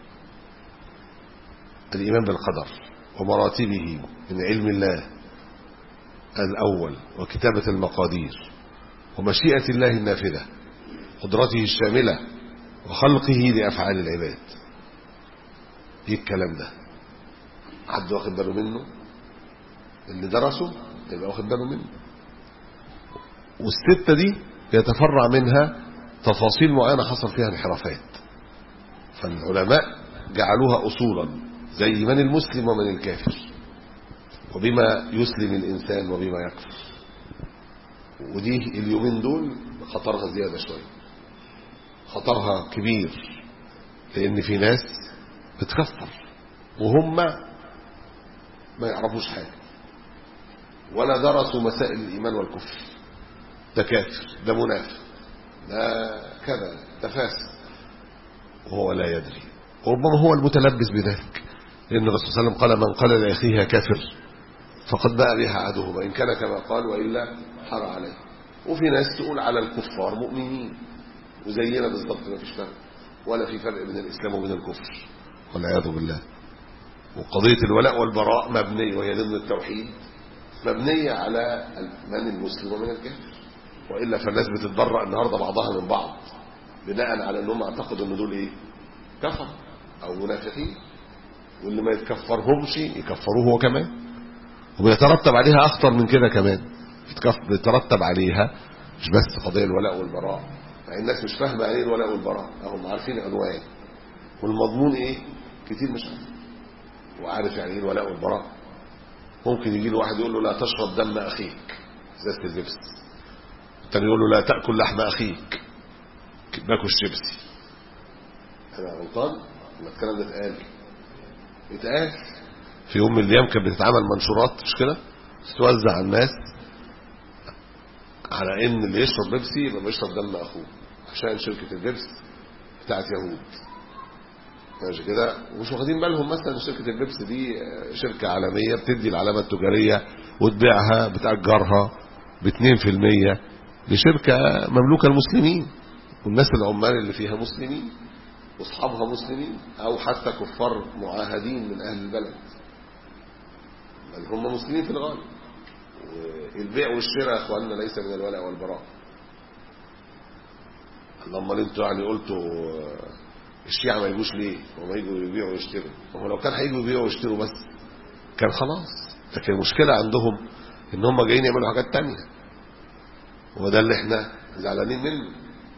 الإيمان بالقدر ومراتبه من علم الله الأول وكتابة المقادير ومشيئة الله النافذة، قدرته الشاملة وخلقه لأفعال العباد. ايه الكلام ده؟ حد واخد باله منه؟ اللي درسه يبقى واخد باله منه. والستة دي يتفرع منها تفاصيل معينة حصل فيها انحرافات، فالعلماء جعلوها أصولا زي من المسلم ومن الكافر، وبما يسلم الإنسان وبما يكفر. ودي اليومين دول خطرها زيادة شوية، خطرها كبير، لأن في ناس بتكفر وهم ما يعرفوش حاجة ولا درسوا مسائل الإيمان والكفر. ده كافر، ده منافق، ده كذا، ده فاسد، وهو لا يدري، وربما هو المتلبس بذلك. لأن الرسول صلى الله عليه وسلم قال: من قال لأخيه كافر فقد باء بها عدوهما، إن كان كما قال وإلا حر عليه. وفي ناس تقول على الكفار مؤمنين، وزينا بالضبط، ما فيش فرق، ولا في فرق بين الإسلام وبين الكفر والعياذ بالله. وقضية الولاء والبراء مبنية، وهي ضمن التوحيد، مبنية على من المسلم ومن الكافر. وإلا فالناس بتتبرأ النهاردة بعضها من بعض، بناء على انهم اعتقدوا ان دول ايه كفر او منافقين، واللي ما يتكفرهمش يكفروه هو كمان، وبيترتب عليها اخطر من كده كمان، بيترتب عليها مش بس قضيه الولاء والبراء. يعني الناس مش فاهمه ايه الولاء والبراء، هم عارفين عنوان والمضمون ايه كتير مش عارف. وعارف يعني ايه الولاء والبراء. ممكن يجي له واحد يقول له لا تشرب دم اخيك ازازه البيبسي، الثاني يقول له لا تاكل لحم اخيك باكل الشيبسي. انا غلطان لما الكلام ده اتقال؟ اتقال في يوم من الايام كانت بتتعمل منشورات مش كده تتوزع على الناس على ان اللي يشرب بيبسي يبقى بيشرب دم اخوه، عشان شركه البيبسي بتاعت يهود ماشي كده، ومش واخدين بالهم مثلا شركه البيبسي دي شركه عالميه بتدي العلامه التجاريه وتبيعها بتاجرها ب اتنين في المية لشركه مملوكه المسلمين، والناس العمال اللي فيها مسلمين واصحابها مسلمين او حتى كفار معاهدين من اهل البلد، بل هم مسلمين في الغالب. والبيع والشراء يا اخواننا ليس من الولاء والبراء. اللهم انتوا يعني قلتوا الشيعة ما يجوش ليه وما يجوا يبيعوا ويشتروا، وهو لو كان هيجوا يبيعوا ويشتروا بس كان خلاص، لكن المشكلة عندهم ان هم جايين يعملوا حاجات تانية، وده اللي احنا زعلانين منه.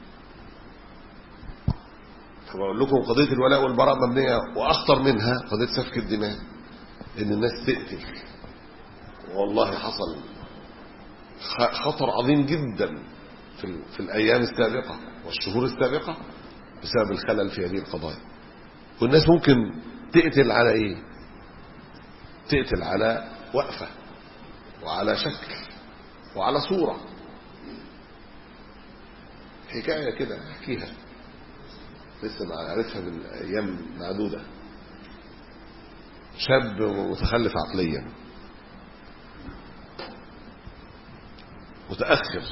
فبقول لكم قضية الولاء والبراء مبنية، واخطر منها قضية سفك الدماء، ان الناس تقتل. والله حصل خطر عظيم جدا في, في الايام السابقة والشهور السابقة بسبب الخلل في هذه القضايا. والناس ممكن تقتل على ايه؟ تقتل على وقفة وعلى شكل وعلى صورة. حكاية كده احكيها لسه ما عرفتها من ايام معدودة. شاب متخلف عقليا متأخر،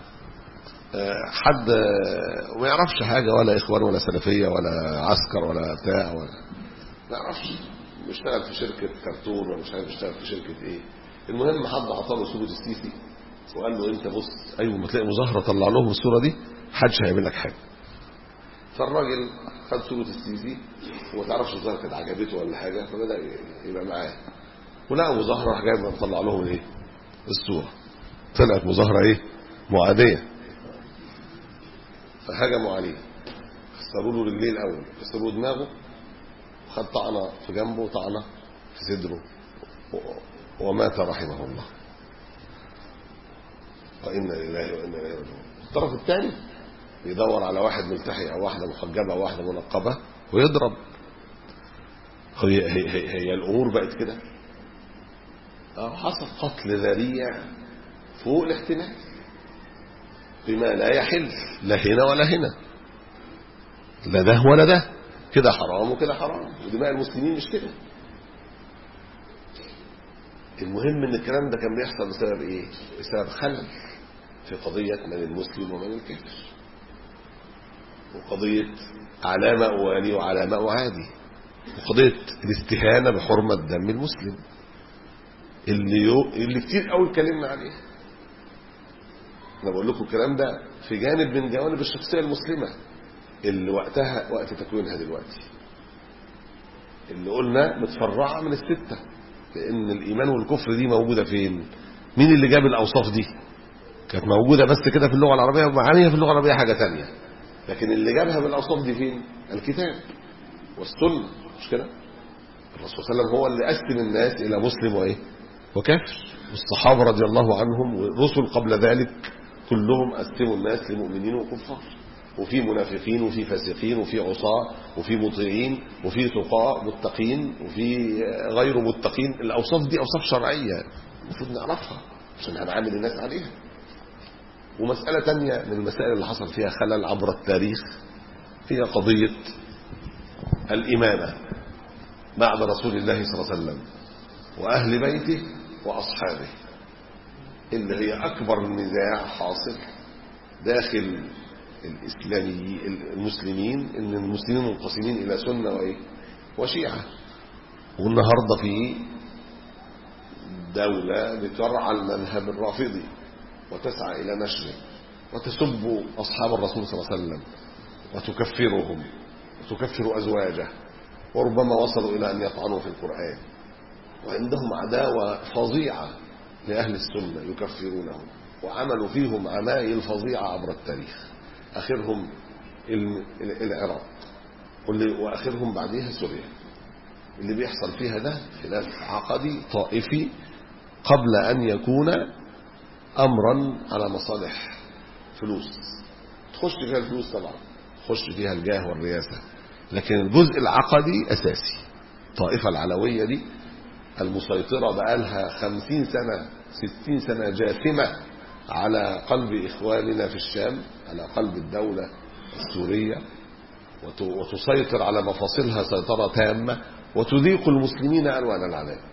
حد ما يعرفش حاجة ولا إخوان ولا سلفية ولا عسكر ولا بتاع ولا ما يعرفش، بيشتغل في شركة كرتون ولا مش عارف بيشتغل في شركة إيه. المهم حد عطاله صورة السيسي وقال له أنت بص أيوة ما تلاقي مظاهرة طلع لهم الصورة دي حدش هيعمل لك حاجة. فالراجل خد صورة السيسي وما تعرفش الظاهرة كانت عجبته ولا حاجة، فبدأ يبقى معاه ولقى مظاهرة راح جايب مطلع لهم إيه الصورة، طلعت مظاهرة إيه معادية. فهجموا عليه كسروا له رجليه الاول، كسروا له دماغه وخد طعنه في جنبه طعنه في صدره ومات رحمه الله. وإنا لله وإنا إليه راجعون. الطرف الثاني بيدور على واحد ملتحي او واحده محجبه او واحده منقبه ويضرب. هي, هي, هي, هي الامور بقت كده. حصل قتل ذريع فوق الاحتمال بما لا يحل لا هنا ولا هنا، لا ده ولا ده، كده حرام وكده حرام، ودماء المسلمين مش كده. المهم ان الكلام ده كان بيحصل بسبب ايه؟ بسبب خلل في قضية من المسلم ومن الكافر، وقضية على ما أوالي وعلى ما أعادي، وقضية الاستهانة بحرمة دم المسلم اللي, يو... اللي كتير قوي اتكلمنا عليه. أنا بقول لكم الكلام ده في جانب من جوانب الشخصية المسلمة اللي وقتها وقت تكوينها دلوقتي، اللي قلنا متفرعة من الستة، لأن الإيمان والكفر دي موجودة فين؟ مين اللي جاب الأوصاف دي؟ كانت موجودة بس كده في اللغة العربية، ومعانيها في اللغة العربية حاجة تانية، لكن اللي جابها بالأوصاف دي فين؟ الكتاب والسنة، مش كده؟ الرسول صلى الله عليه وسلم هو اللي قسم الناس إلى مسلم وإيه؟ وكافر. والصحابة رضي الله عنهم والرسل قبل ذلك كلهم قسموا الناس لمؤمنين وكفار، وفي منافقين وفي فاسقين وفي عصاة وفي مطيعين وفي تقاء متقين وفي غير متقين. الأوصاف دي أوصاف شرعية المفروض نعرفها عشان هنعامل الناس عليها. ومسألة تانية من المسائل اللي حصل فيها خلل عبر التاريخ هي قضية الإمامة بعد رسول الله صلى الله عليه وسلم وأهل بيته وأصحابه، اللي هي أكبر نزاع حاصل داخل الإسلامي المسلمين، إن المسلمين منقسمين إلى سنة وإيه وشيعة. والنهاردة في دولة بترعى المذهب الرافضي وتسعى إلى نشره وتسب أصحاب الرسول صلى الله عليه وسلم وتكفرهم وتكفر أزواجه، وربما وصلوا إلى أن يطعنوا في القرآن، وعندهم عداوة فظيعة لأهل السنة يكفرونهم، وعملوا فيهم عمايل فظيعة عبر التاريخ، آخرهم العراق وآخرهم بعدها سوريا. اللي بيحصل فيها ده خلاف عقدي طائفي قبل أن يكون أمرا على مصالح فلوس. تخش فيها الفلوس طبعا، تخش فيها الجاه والرياسة، لكن الجزء العقدي أساسي. الطائفة العلوية دي المسيطرة بقالها خمسين سنة ستين سنة جاثمة على قلب إخواننا في الشام، على قلب الدولة السورية، وتسيطر على مفاصلها سيطرة تامة، وتذيق المسلمين ألوان العذاب.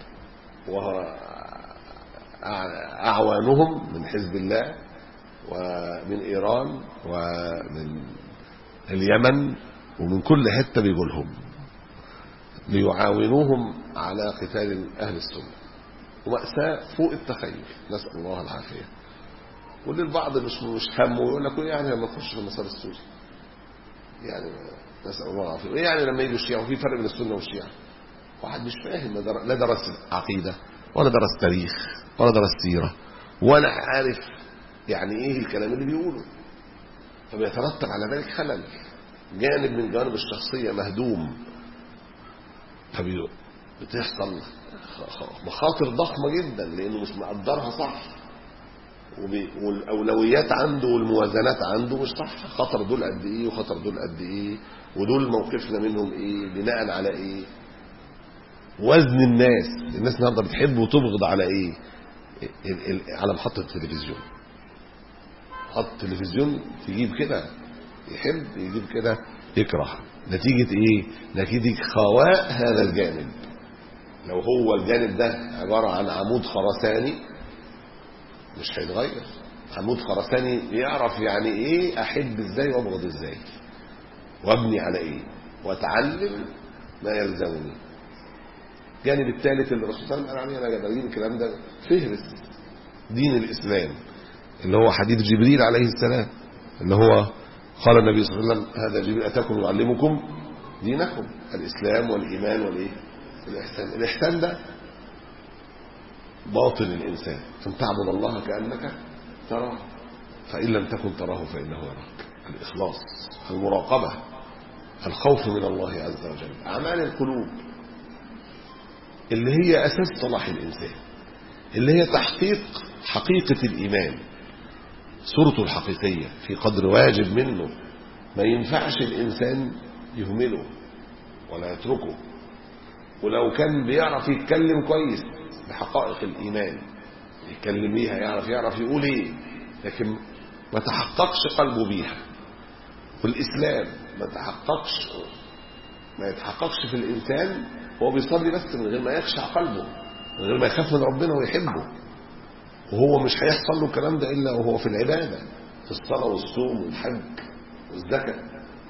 وأعوانهم من حزب الله ومن إيران ومن اليمن ومن كل حتة بيقولهم ليعاونوهم على قتال أهل السنة، ومأساة فوق التخيل، نسأل الله العافية. وللبعض مش مش همه يقول لك يعني لما تخش في المسار السوري، يعني نسأل الله العافية، يعني لما يجوا الشيعة، وفي فرق بين السنة والشيعة. واحد مش فاهم، لا درس عقيدة ولا درس تاريخ ولا درس سيرة ولا عارف يعني ايه الكلام اللي بيقوله، فبيترتب على ذلك خلل. جانب من جوانب الشخصية مهدوم، فبتحصل مخاطر ضخمة جدا لأنه مش مقدرها صح، والأولويات عنده والموازنات عنده مش صح. خطر دول قد إيه وخطر دول قد إيه، ودول موقفنا منهم إيه، بناء على إيه، وزن الناس. الناس النهارده بتحب وتبغض على إيه؟ على محطة التلفزيون. محطة التلفزيون تجيب كده يحب، يجيب كده يكره. نتيجة إيه؟ نتيجة خواء هذا الجانب. لو هو الجانب ده عبارة عن عمود خرساني مش هيتغير. عمود خرساني يعرف يعني ايه احب ازاي وابغض ازاي وابني على ايه واتعلم ما يلزمني. الجانب الثالث اللي الرسول صلى الله عليه وسلم قال عليه، انا جايبين الكلام ده فهرس دين الاسلام، اللي هو حديث جبريل عليه السلام، اللي هو قال النبي صلى الله عليه وسلم هذا جبريل اتاكم يعلمكم دينكم، الاسلام والايمان والايه الاحسان. الاحسان ده باطن الإنسان، أن تعبد الله كأنك تراه فإن لم تكن تراه فإنه يراك. الإخلاص، المراقبة، الخوف من الله عز وجل، أعمال القلوب اللي هي أساس صلاح الإنسان، اللي هي تحقيق حقيقة الإيمان، صورته الحقيقية في قدر واجب منه. ما ينفعش الإنسان يهمله ولا يتركه، ولو كان بيعرف يتكلم كويس بحقائق الإيمان يتكلم بيها، يعرف يعرف يقول ايه، لكن ما تحققش قلبه بيها. والإسلام ما تحققش ما يتحققش في الإنسان وهو بيصلي بس من غير ما يخشع قلبه، من غير ما يخاف من ربنا ويحبه. وهو مش هيحصل له الكلام ده إلا وهو في العبادة، في الصلاة والصوم والحج والزكاة.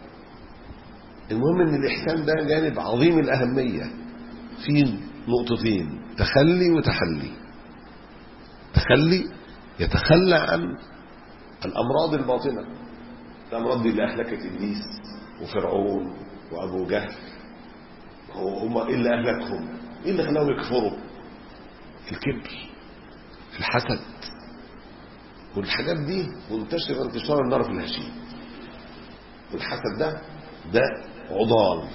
المهم ان الإحسان ده جانب عظيم الأهمية في نقطتين: تخلي وتحلي. تخلي يتخلى عن الأمراض الباطنة، الأمراض دي اللي أهلكت إبليس وفرعون وأبو جهل. هم إيه اللي أهلكهم؟ إيه اللي خلاهم يكفروا؟ الكبر، الحسد، والحاجات دي منتشرة انتشار النار في الهشيم. والحسد ده ده عضال،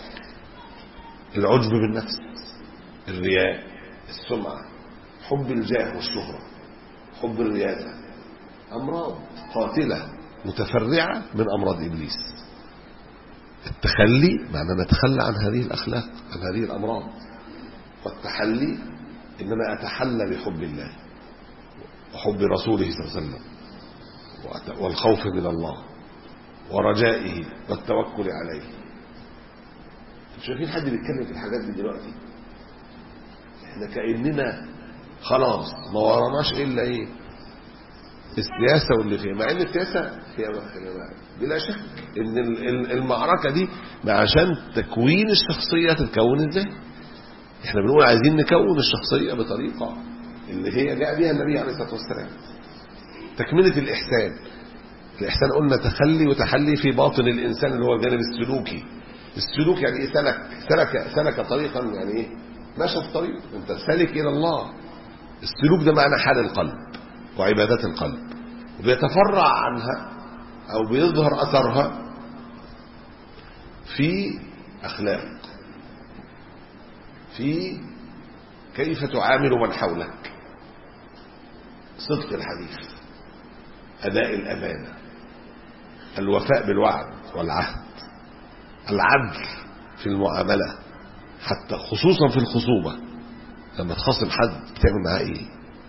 العجب بالنفس، الرياء، السمعة، حب الجاه والشهرة، حب الرياسة، أمراض قاتلة متفرعة من أمراض إبليس. التخلي معنى نتخلى عن هذه الأخلاق، عن هذه الأمراض. والتحلي إنما أتحلى بحب الله وحب رسوله صلى الله عليه وسلم والخوف من الله ورجائه والتوكل عليه. مش شايفين حد بيتكلم في الحاجات دي دلوقتي؟ احنا كأننا خلاص ما وراناش الا ايه؟ السياسة واللي فيها، مع ان السياسة فيها بلا شك ان المعركة دي عشان تكوين الشخصية تتكون ازاي. احنا بنقول عايزين نكون الشخصية بطريقة اللي هي جاء بها النبي عليه الصلاة والسلام، تكملة الإحسان. الإحسان قلنا تخلي وتحلي في باطن الإنسان اللي هو الجانب السلوكي. السلوك يعني إيه؟ سلك سلك سلك طريقا، يعني إيه؟ ماشى في طريق، أنت سالك إلى الله. السلوك ده معنى حال القلب وعبادات القلب، وبيتفرع عنها أو بيظهر أثرها في أخلاق، في كيف تعامل من حولك، صدق الحديث، أداء الأمانة، الوفاء بالوعد والعهد، العدل في المعاملة، حتى خصوصا في الخصومة. لما تخاصم حد بتعمل معاه ايه؟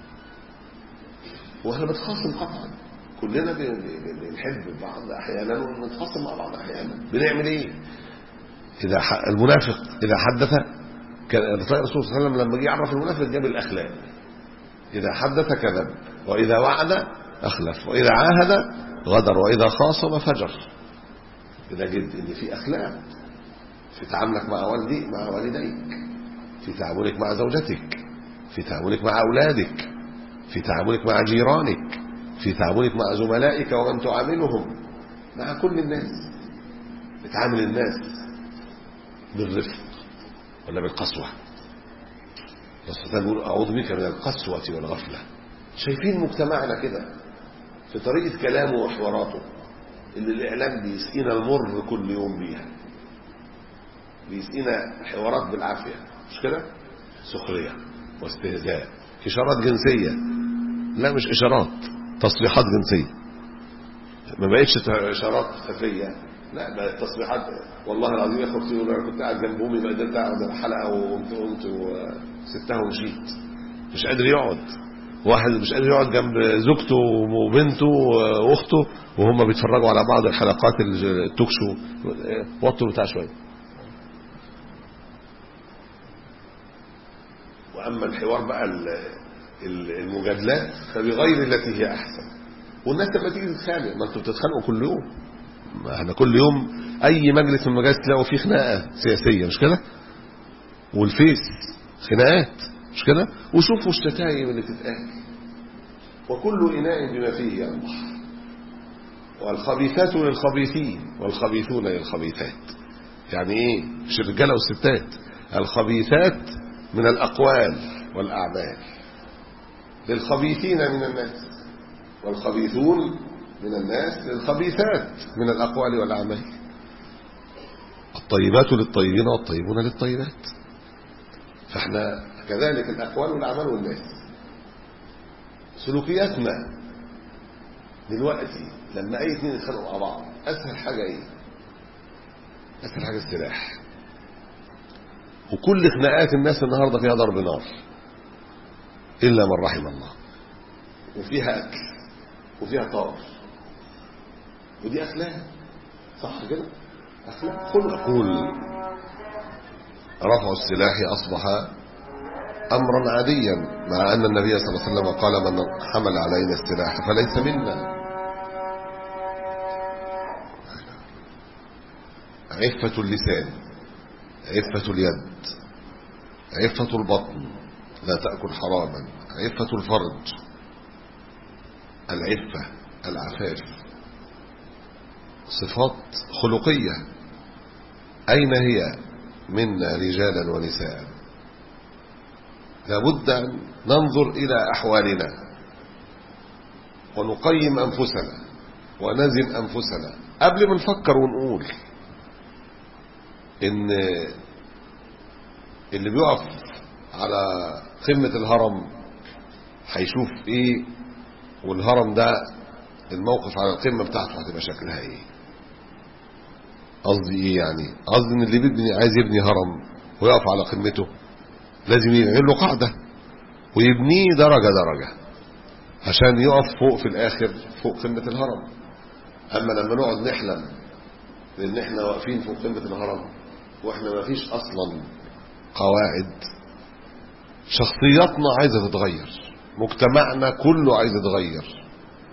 واحنا بنتخاصم قطعا، كلنا بنحب بعض احيانا ونتخاصم مع بعض احيانا، بنعمل ايه؟ اذا المنافق اذا حدث، كان الرسول صلى الله عليه وسلم لما جه يعرف المنافق جاب الاخلاق: اذا حدث كذب، واذا وعد اخلف، واذا عاهد غدر، واذا خاصم فجر. كده جد ان في اخلاق في تعاملك مع والدي مع والديك، في تعاملك مع زوجتك، في تعاملك مع اولادك، في تعاملك مع جيرانك، في تعاملك مع زملائك ومن تعاملهم، مع كل الناس. بتعامل الناس بالرفق ولا بالقسوة؟ الرسول يقول أعوذ بك من القسوة والغفلة. شايفين مجتمعنا كده في طريقة كلامه وحواراته اللي الإعلام بيسقينا المر كل يوم بيها، بيسقينا حوارات بالعافية، مش كده؟ سخرية واستهزاء، إشارات جنسية، لا مش إشارات، تصريحات جنسية، ما بقتش إشارات خفية، لا بقت تصريحات. والله العظيم يا اخوتي انا كنت قاعد جنب امي، ما قدرت اقعد الحلقه وقمت قمت وسبتها ومشيت. مش قادر يقعد، واحد مش قادر يقعد جنب زوجته وبنته واخته وهم بيتفرجوا على بعض الحلقات التوك شو. وطوا بتاع شويه. واما الحوار بقى المجادلات فبغير التي هي احسن. والناس لما تيجي تتخانق، ما انتوا بتتخانقوا كل يوم، احنا كل يوم اي مجلس من المجالس تلاقوا فيه خناقه سياسيه، مش كده؟ والفيس خناقات، مش كده؟ وشوفوا الشتايم اللي بتتقال، وكل اناء بما فيه ينضح، والخبيثات للخبيثين والخبيثون للخبيثات. يعني ايه؟ مش الرجاله والستات، الخبيثات من الاقوال والاعمال للخبيثين من الناس، والخبيثون من الناس للخبيثات من الأقوال والأعمال. الطيبات للطيبين والطيبون للطيبات. فاحنا كذلك الأقوال والأعمال والناس. سلوكياتنا دلوقتي لما أي اثنين يتخانقوا مع بعض، أسهل حاجة إيه؟ أسهل حاجة السلاح. وكل خناقات الناس النهاردة فيها ضرب نار إلا من رحم الله، وفيها أكل وفيها طار، ودي أخلاق، صح كده؟ أخلاق خلق. قول رفع السلاح أصبح أمرا عاديا، مع أن النبي صلى الله عليه وسلم قال من حمل علينا السلاح فليس منا. عفة اللسان، عفة اليد، عفة البطن، لا تأكل حراما، عفة الفرج، العفة، العفاف، صفات خلقية. أين هي منا رجالا ونساء؟ لابد أن ننظر إلى أحوالنا ونقيم أنفسنا ونزن أنفسنا قبل ما نفكر ونقول إن اللي بيقف على قمة الهرم هيشوف إيه، والهرم ده الموقف على القمة بتاعته هتبقى شكلها إيه. قصدي إيه يعني؟ قصدي إن اللي بيبني عايز يبني هرم ويقف على قمته لازم يعمل له قاعدة ويبنيه درجة درجة عشان يقف فوق في الآخر فوق قمة الهرم. أما لما نقعد نحلم لأن احنا واقفين فوق قمة الهرم واحنا ما فيش أصلا قواعد، شخصياتنا عايزة تتغير، مجتمعنا كله عايز يتغير.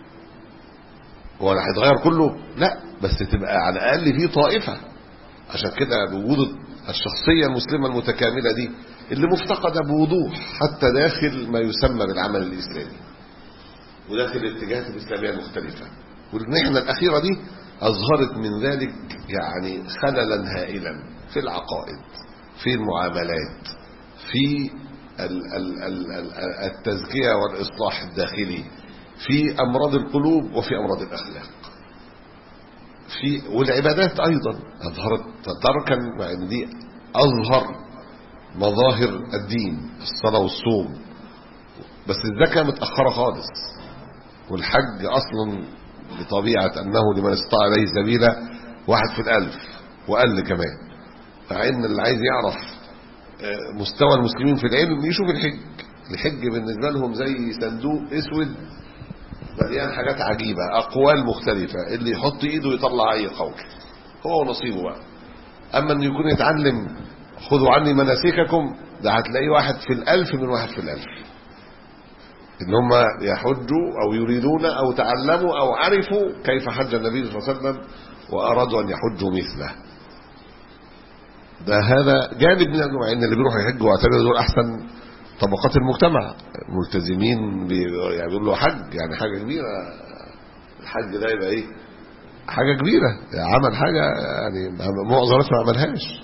ولا هيتغير كله؟ لا، بس تبقى على الأقل في طائفة. عشان كده بوجود الشخصية المسلمة المتكاملة دي اللي مفتقدة بوضوح حتى داخل ما يسمى بالعمل الإسلامي وداخل الاتجاهات الإسلامية المختلفة، والمحنة الأخيرة دي أظهرت من ذلك يعني خللا هائلا في العقائد، في المعاملات، في التزكية والإصلاح الداخلي، في أمراض القلوب وفي أمراض الأخلاق، في والعبادات أيضا أظهرت تركا، مع دي أظهر مظاهر الدين، الصلاة والصوم. بس الزكاة متأخرة خالص، والحج أصلا بطبيعة أنه لمن استطاع إليه سبيلا واحد في الألف وأقل كمان. فإن اللي عايز يعرف مستوى المسلمين في العلم يشوف الحج. الحج بالنسبة لهم زي صندوق اسود مليان حاجات عجيبة، أقوال مختلفة، اللي يحط إيده يطلع أي قول، هو ونصيبه بقى. أما أن يكون يتعلم خذوا عني مناسككم، ده هتلاقيه واحد في الألف من واحد في الألف، إن هم يحجوا أو يريدون أو تعلموا أو عرفوا كيف حج النبي صلى الله عليه وسلم وأرادوا أن يحجوا مثله. ده هذا جانب من النوع، إن اللي بيروحوا يحجوا واعتبروا دول أحسن طبقات المجتمع، ملتزمين يعني بيقولوا حج، يعني حاجة كبيرة. الحج ده يبقى إيه؟ حاجة كبيرة، يعني عمل حاجة يعني معظم الناس ما عملهاش.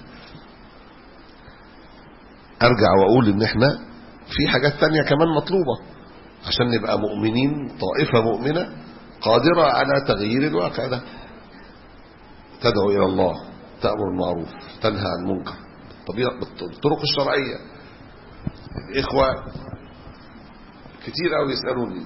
أرجع وأقول إن إحنا في حاجات تانية كمان مطلوبة عشان نبقى مؤمنين، طائفة مؤمنة قادرة على تغيير الواقع ده. تدعو إلى الله، تأمر بالمعروف، تنهى عن المنكر بالطرق الشرعية. الإخوة كتير قوي يسألوني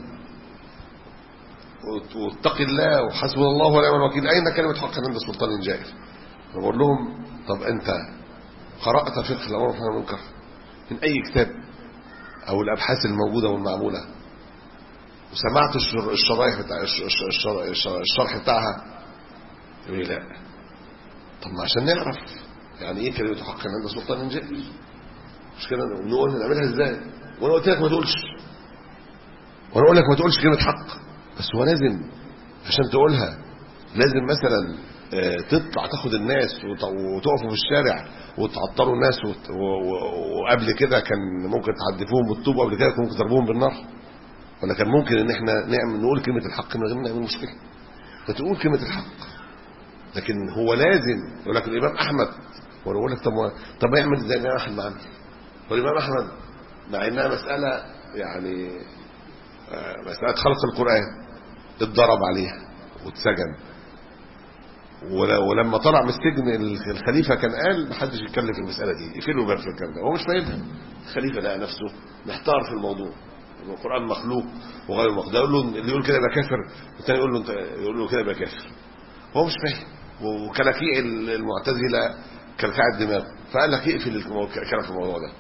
واتق الله وحسبنا الله ونعم الوكيل، أين كلمة حق عند سلطان جائر؟ بقول لهم طب أنت قرأت فقه الأمر والنهي عن المنكر من أي كتاب أو الأبحاث الموجودة والمعمولة، وسمعت الشرايح بتاع الشرح بتاعها؟ يقول لي لا. طب ما عشان نعرف يعني ايه كلمة حق عند سلطان جائر، مش كده نقول نعملها ازاي؟ وانا قلت لك ما تقولش، وانا اقول لك ما تقولش كلمة حق، بس هو لازم عشان تقولها لازم مثلا تطلع تاخد الناس وتقفوا في الشارع وتعطلوا الناس، وقبل كده كان ممكن تعدفوهم بالطوب، وقبل كده كان ممكن تضربوهم بالنار، ولا كان ممكن ان احنا نعمل نقول كلمة الحق من غير ما نعمل مشكلة؟ فتقول كلمة الحق. لكن هو لازم يقول لك الامام احمد، وانا اقول لك طب طب ما يعمل زي الامام احمد معانا. والامام احمد مع انها مساله يعني مساله خلق القران اتضرب عليها واتسجن، ولما طلع من السجن الخليفه كان قال ما حدش يتكلم في المساله دي، يقفلوا باب في الكلام ده، هو مش فاهمها. الخليفه لقى نفسه محتار في الموضوع، القران مخلوق وغير مخلوق، يقول له اللي يقول كده يبقى كافر، والثاني يقول له انت يقول له كده يبقى كافر، هو مش فاهم. وكلاكيع المعتزله كلكع الدماغ، فقال لك اقفل الكلام في الموضوع ده.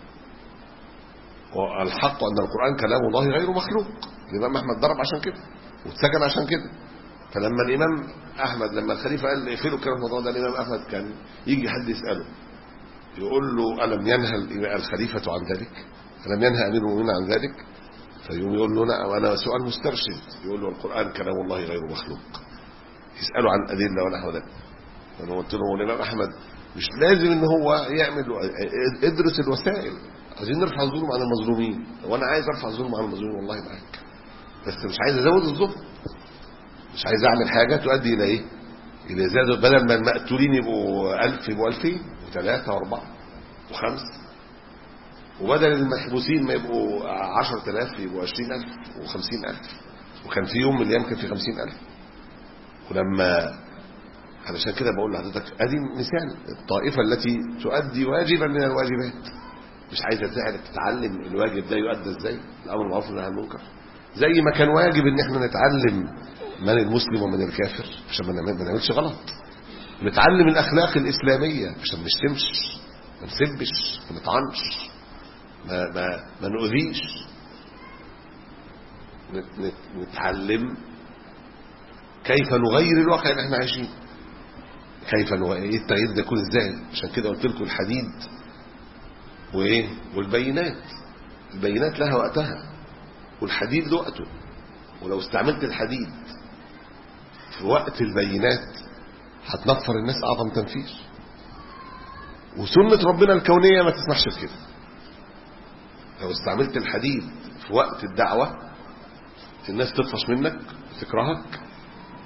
والحق ان القران كلام الله غير مخلوق. الامام احمد ضرب عشان كده واتسجن عشان كده. فلما الامام احمد لما الخليفه قال اقفلوا الكلام في الموضوع ده، الامام احمد كان يجي حد يساله يقول له الم ينهى الخليفه عن ذلك؟ الم ينهى امير المؤمنين عن ذلك؟ فيقوم يقول له لا، وانا سؤال مسترشد، يقول له القران كلام الله غير مخلوق. يساله عن ادله ونحو ذلك. انا قلت له الامام احمد مش لازم ان هو يعمل، ادرس الوسائل. عايزين نرفع الظلم عن المظلومين، وانا عايز ارفع الظلم عن المظلومين والله معاك، بس مش عايز ازود الظلم، مش عايز اعمل حاجه تؤدي الى ايه؟ الى زياده، بدل ما المقتولين يبقوا ألف يبقوا ألفين وثلاثة وأربعة وخمسة، وبدل المحبوسين ما يبقوا عشرة آلاف يبقوا عشرين ألف وخمسين ألف. وكان في يوم من الايام كان في خمسين ألف. ولما علشان كده بقول لحضرتك ادي مثال الطائفه التي تؤدي واجبا من الواجبات، مش عايزه تعرف تتعلم الواجب ده يؤدى ازاي، الامر بالمعروف والنهي عن المنكر، زي ما كان واجب ان احنا نتعلم من المسلم ومن الكافر عشان ما نعملش غلط، نتعلم الاخلاق الاسلاميه عشان ما نشتمش، ما نسبش، ما نطعنش، ما ما ما نؤذيش، نتعلم كيف نغير الواقع اللي احنا عايشين، كيف نغير التغيير ده يكون ازاي. عشان كده قلت لكم الحديد وايه والبينات، البينات لها وقتها والحديد له وقته. ولو استعملت الحديد في وقت البينات هتنفر الناس اعظم تنفير، وسنة ربنا الكونية ما تسمحش بكده. لو استعملت الحديد في وقت الدعوة الناس تطفش منك وتكرهك،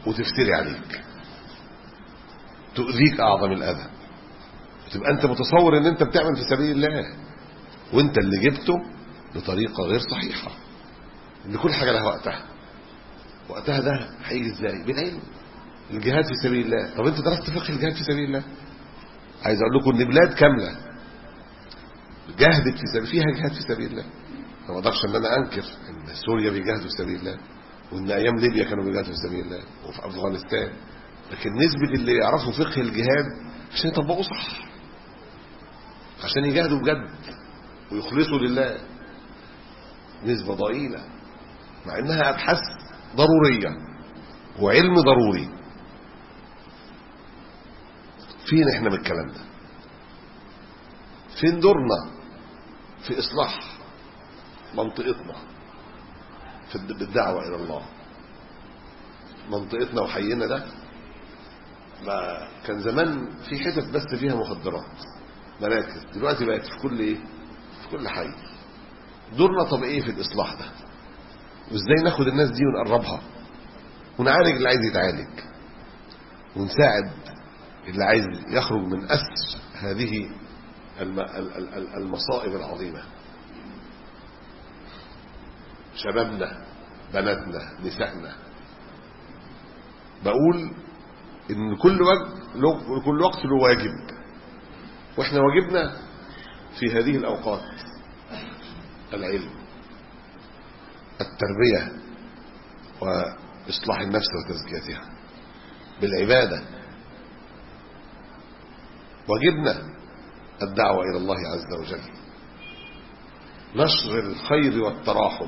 وتفتري عليك، تؤذيك أعظم الأذى، تبقى أنت متصور أن أنت بتعمل في سبيل الله وأنت اللي جبته بطريقة غير صحيحة. إن كل حاجة لها وقتها. وقتها ده هيجي إزاي؟ بالعلم. الجهاد في سبيل الله. طب أنت درست فقه الجهاد في سبيل الله؟ عايز أقول لكم إن بلاد كاملة جاهدت في سبيل، فيها جهاد في سبيل الله. ما اقدرش ان انا انكر ان سوريا بيجاهدوا في سبيل الله، وان ايام ليبيا كانوا بيجاهدوا في سبيل الله، وفي افغانستان. لكن نسبة اللي يعرفوا فقه الجهاد عشان يطبقوا صح، عشان يجاهدوا بجد ويخلصوا لله، نسبة ضئيلة، مع انها ابحاث ضرورية وعلم ضروري. فين احنا من الكلام ده؟ فين دورنا في اصلاح منطقتنا في بالدعوة الى الله؟ منطقتنا وحينا ده ما كان زمان في حتت بس فيها مخدرات مراكز، دلوقتي بقت في كل ايه، في كل حي. دورنا طب ايه في الاصلاح ده؟ وازاي ناخد الناس دي ونقربها ونعالج اللي عايز يتعالج، ونساعد اللي عايز يخرج من أسر هذه المصائب العظيمة. شبابنا، بناتنا، نسائنا. بقول ان كل وقت كل وقت له واجب، واحنا واجبنا في هذه الاوقات العلم، التربية واصلاح النفس وتزكيتها بالعبادة. واجبنا الدعوة الى الله عز وجل، نشر الخير والتراحم،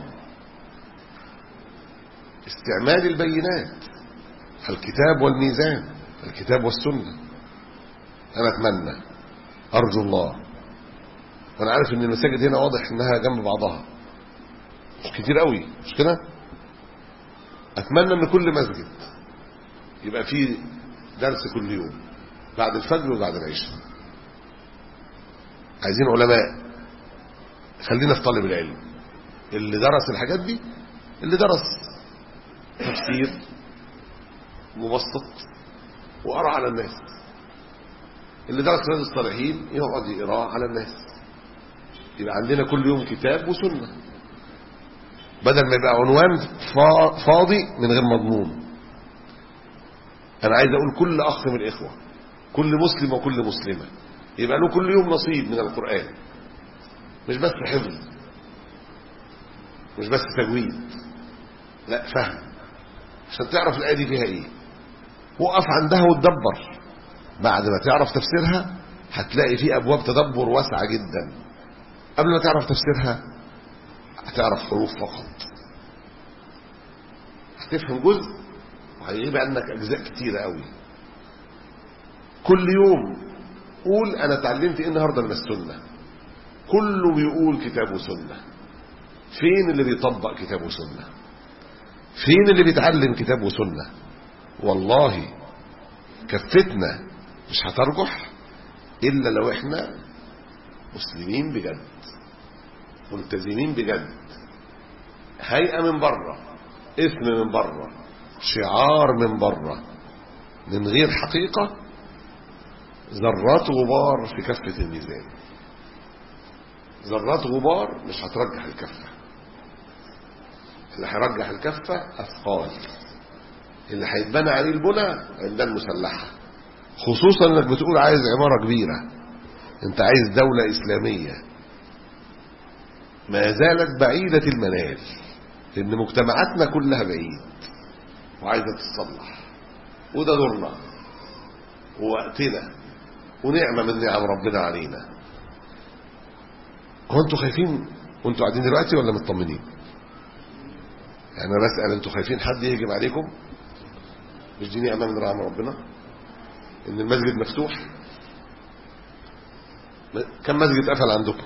استعمال البينات، الكتاب والميزان، الكتاب والسنة. أنا أتمنى أرجو الله، وأنا عارف إن المساجد هنا واضح إنها جنب بعضها مش كتير قوي، مش كده؟ أتمنى إن كل مسجد يبقى فيه درس كل يوم بعد الفجر وبعد العشاء. عايزين علماء، خلينا في طالب العلم اللي درس الحاجات دي، اللي درس تفسير مبسط وقرأ على الناس، اللي درس رياض الصالحين يقعد يقرأ على الناس. يبقى عندنا كل يوم كتاب وسنة، بدل ما يبقى عنوان فاضي من غير مضمون. أنا عايز أقول كل أخ من الإخوة، كل مسلم وكل مسلمة يبقى له كل يوم نصيب من القرآن، مش بس حفظ، مش بس تجويد، لا فهم، عشان تعرف الآية دي فيها ايه، وقف عندها وتدبر. بعد ما تعرف تفسيرها هتلاقي في ابواب تدبر واسعة جدا. قبل ما تعرف تفسيرها هتعرف حروف فقط، هتفهم جزء وهيغيب عنك اجزاء كتيرة قوي. كل يوم قول انا اتعلمت ايه النهارده من السنة. كله بيقول كتاب وسنة، فين اللي بيطبق كتاب وسنة؟ فين اللي بيتعلم كتاب وسنة؟ والله كفتنا مش هترجح إلا لو احنا مسلمين بجد، ملتزمين بجد. هيئة من بره، اسم من بره، شعار من بره، من غير حقيقة، ذرات غبار في كفة الميزان. ذرات غبار مش هترجح الكفة. اللي هيرجح الكفة أثقال، اللي هيتبنى عليه البنى عمدان مسلحة. خصوصا انك بتقول عايز عمارة كبيرة، انت عايز دولة إسلامية ما زالت بعيدة المنال، لأن مجتمعاتنا كلها بعيد وعايزة تتصلح. وده دورنا ووقتنا ونعمة من نعم ربنا علينا. هو انتوا خايفين وانتوا قاعدين دلوقتي ولا مطمنين؟ يعني انا بسأل، انتوا خايفين حد يهجم عليكم؟ مش دي نعمة من نعم ربنا ان المسجد مفتوح؟ كم مسجد قفل عندكم؟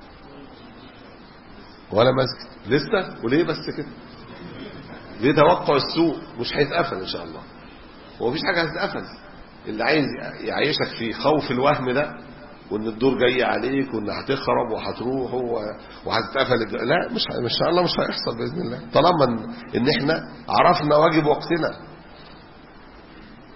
ولا مسجد لسه. وليه بس كده؟ ليه توقع السوء؟ مش هيتقفل ان شاء الله، هو مفيش حاجة هتتقفل. اللي عايز يعيشك في خوف الوهم ده، وان الدور جاي عليك وان هتخرب وهتروح وهتتقفل، لا مش ان شاء الله مش هيحصل باذن الله، طالما ان احنا عرفنا واجب وقتنا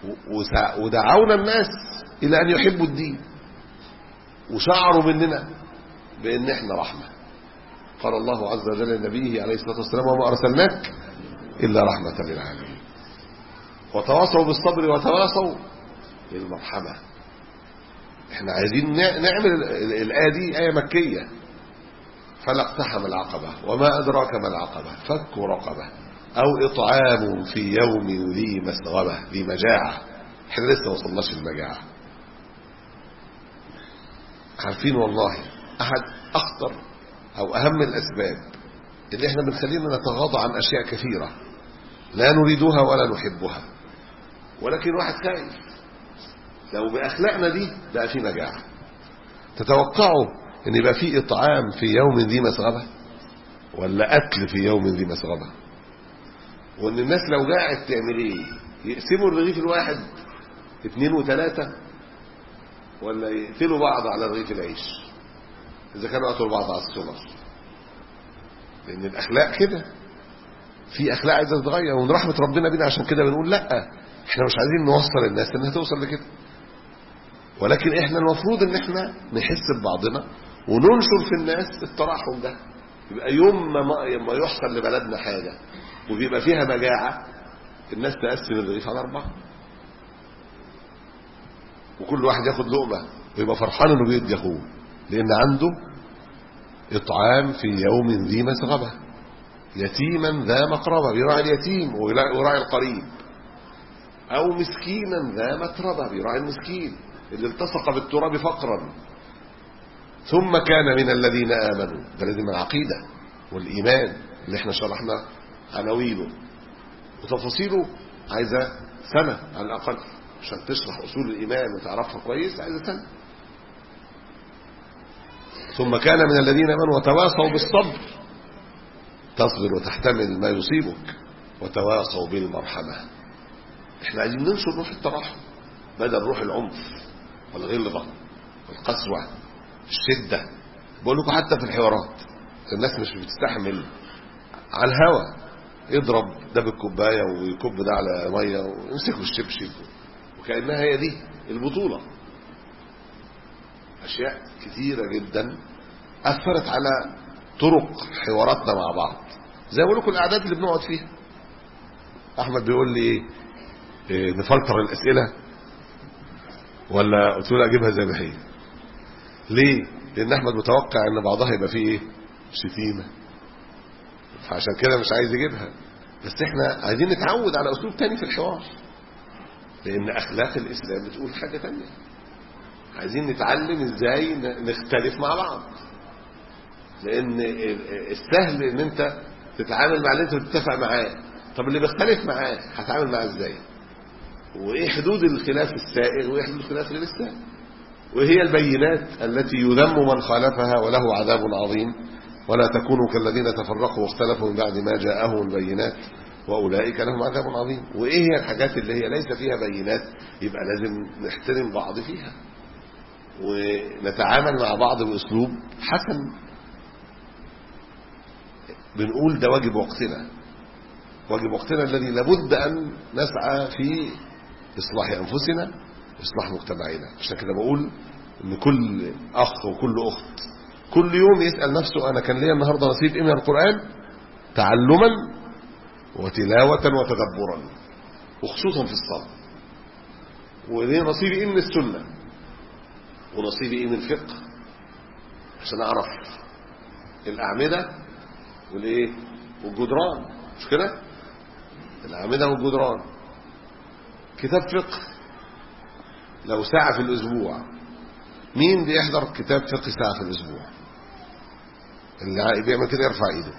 ودعونا الناس إلى أن يحبوا الدين، وشعروا مننا بأن احنا رحمة. قال الله عز وجل لنبيه عليه الصلاة والسلام: وما أرسلناك إلا رحمة للعالمين. وتواصوا بالصبر وتواصوا بالمرحمة. احنا عايزين نعمل الآية دي آية مكية. فلا اقتحم العقبة وما أدراك ما العقبة فك رقبة أو إطعام في يوم ذي مسغبة. ذي مجاعة، احنا لسه ما وصلناش المجاعة. عارفين والله أحد أخطر أو أهم الأسباب اللي احنا بنخلينا نتغاضى عن أشياء كثيرة لا نريدها ولا نحبها، ولكن واحد خايف لو بأخلاقنا دي بقى في مجاعة. تتوقعوا ان يبقى في إطعام في يوم ذي مسغبة ولا أكل في يوم ذي مسغبة؟ وان الناس لو جاعت تعمل ايه؟ يقسموا الرغيف الواحد اثنين وثلاثة ولا يقتلوا بعض على رغيف العيش اذا كانوا قتلوا بعض على السنر؟ لان الاخلاق كده، في اخلاق عايزه تتغير، ومن رحمه ربنا بينا عشان كده بنقول لا، احنا مش عايزين نوصل الناس انها توصل لكده، ولكن احنا المفروض ان احنا نحس ببعضنا وننشر في الناس التراحم ده. يبقى يوم ما يحصل لبلدنا حاجه وبيبقى فيها مجاعه، الناس تقسم الرغيف على اربعه وكل واحد ياخد لقمه ويبقى فرحان انه بيدي اخوه، لان عنده اطعام في يوم ذي مسغبه، يتيما ذا مقربه بيراعي اليتيم ويراعي القريب، او مسكينا ذا متربه بيراعي المسكين اللي التصق بالتراب فقرا. ثم كان من الذين امنوا، ده لازم العقيده والايمان اللي احنا شرحنا عناوينه وتفاصيله، عايزه سنه على الاقل عشان تشرح اصول الايمان وتعرفها كويس، عايزه سنه. ثم كان من الذين امنوا وتواصوا بالصبر، تصبر وتحتمل ما يصيبك، وتواصوا بالمرحمه. احنا عايزين ننشر روح التراحم بدل روح العنف والغلظه والقسوه الشده. بقول لكم حتى في الحوارات الناس مش بتستحمل، على الهوا يضرب ده بالكوبايه ويكب ده على ميه ويمسكوا الشبشب وكانها هي دي البطوله. اشياء كثيره جدا اثرت على طرق حواراتنا مع بعض، زي ما بقول لكم الاعداد اللي بنقعد فيها. احمد بيقول لي ايه, إيه نفلتر الاسئله ولا قلت له اجيبها زي ما هي؟ ليه؟ لان احمد متوقع ان بعضها يبقى فيه ايه شتيمه، فعشان كده مش عايز يجيبها. بس احنا عايزين نتعود على اسلوب تاني في الحوار، لان اخلاق الاسلام بتقول حاجه تانية. عايزين نتعلم ازاي نختلف مع بعض، لان السهل ان انت تتعامل مع اللي انت بتتفق معاه، طب اللي بيختلف معاه هتعامل معاه ازاي؟ وايه حدود الخلاف السائغ وايه حدود الخلاف غير السائغ؟ وهي البينات التي يذم من خالفها وله عذاب عظيم. ولا تكونوا كالذين تفرقوا واختلفوا من بعد ما جاءهم البينات واولئك لهم عذاب عظيم. وايه هي الحاجات اللي هي ليس فيها بينات يبقى لازم نحترم بعض فيها ونتعامل مع بعض باسلوب حسن. بنقول ده واجب وقتنا، واجب وقتنا الذي لابد ان نسعى في اصلاح انفسنا واصلاح مجتمعنا. عشان كده بقول ان كل اخ وكل اخت كل يوم يسال نفسه انا كان ليا النهارده نصيب ايه من القران تعلما وتلاوه وتدبرا، وخصوصا في الصلاه. وليه نصيبي ايه من السنه ونصيبي ايه من الفقه، عشان اعرف الاعمده والايه والجدران. مش كده؟ الاعمده والجدران. كتاب فقه لو ساعه في الاسبوع، مين بيحضر كتاب فقه ساعه في الاسبوع؟ اللي بيعمل كده يرفع ايده.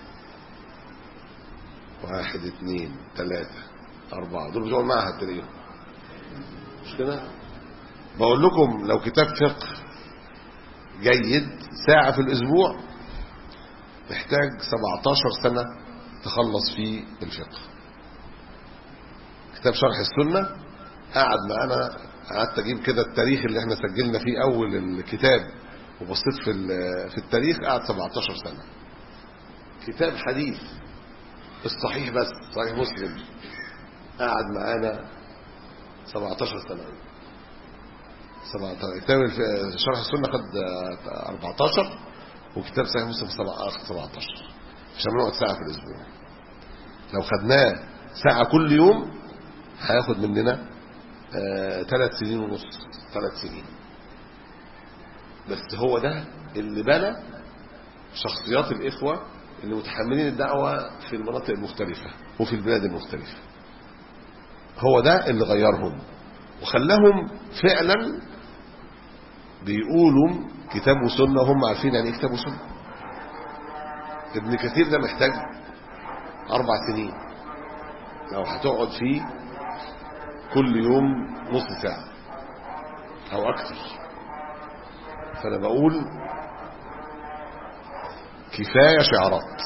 واحد اثنين ثلاثه اربعه، دول بتوع المعهد تلاقيهم. مش كده؟ بقول لكم لو كتاب فقه جيد ساعه في الاسبوع محتاج سبعتاشر سنه تخلص فيه الفقه. كتاب شرح السنه قعد معانا، قعدت اجيب كده التاريخ اللي احنا سجلنا فيه اول الكتاب وبصيت في في التاريخ، قعد سبعتاشر سنه. كتاب حديث الصحيح بس صحيح مسلم قعد معانا سبعتاشر سنة. كتاب شرح السنة خد أربعتاشر، وكتاب صحيح مسلم سبعتاشر، عشان بنقعد ساعة في الأسبوع. لو خدناه ساعة كل يوم هياخد مننا ثلاث سنين ونص، ثلاث سنين. بس هو ده اللي بنى شخصيات الإخوة اللي متحملين الدعوة في المناطق المختلفة وفي البلاد المختلفة. هو ده اللي غيرهم وخلاهم فعلا بيقولوا كتاب وسنة، وهم عارفين يعني ايه كتاب وسنة. ابن كثير ده محتاج أربع سنين لو هتقعد فيه كل يوم نص ساعة أو أكثر. فأنا بقول كفاية شعارات،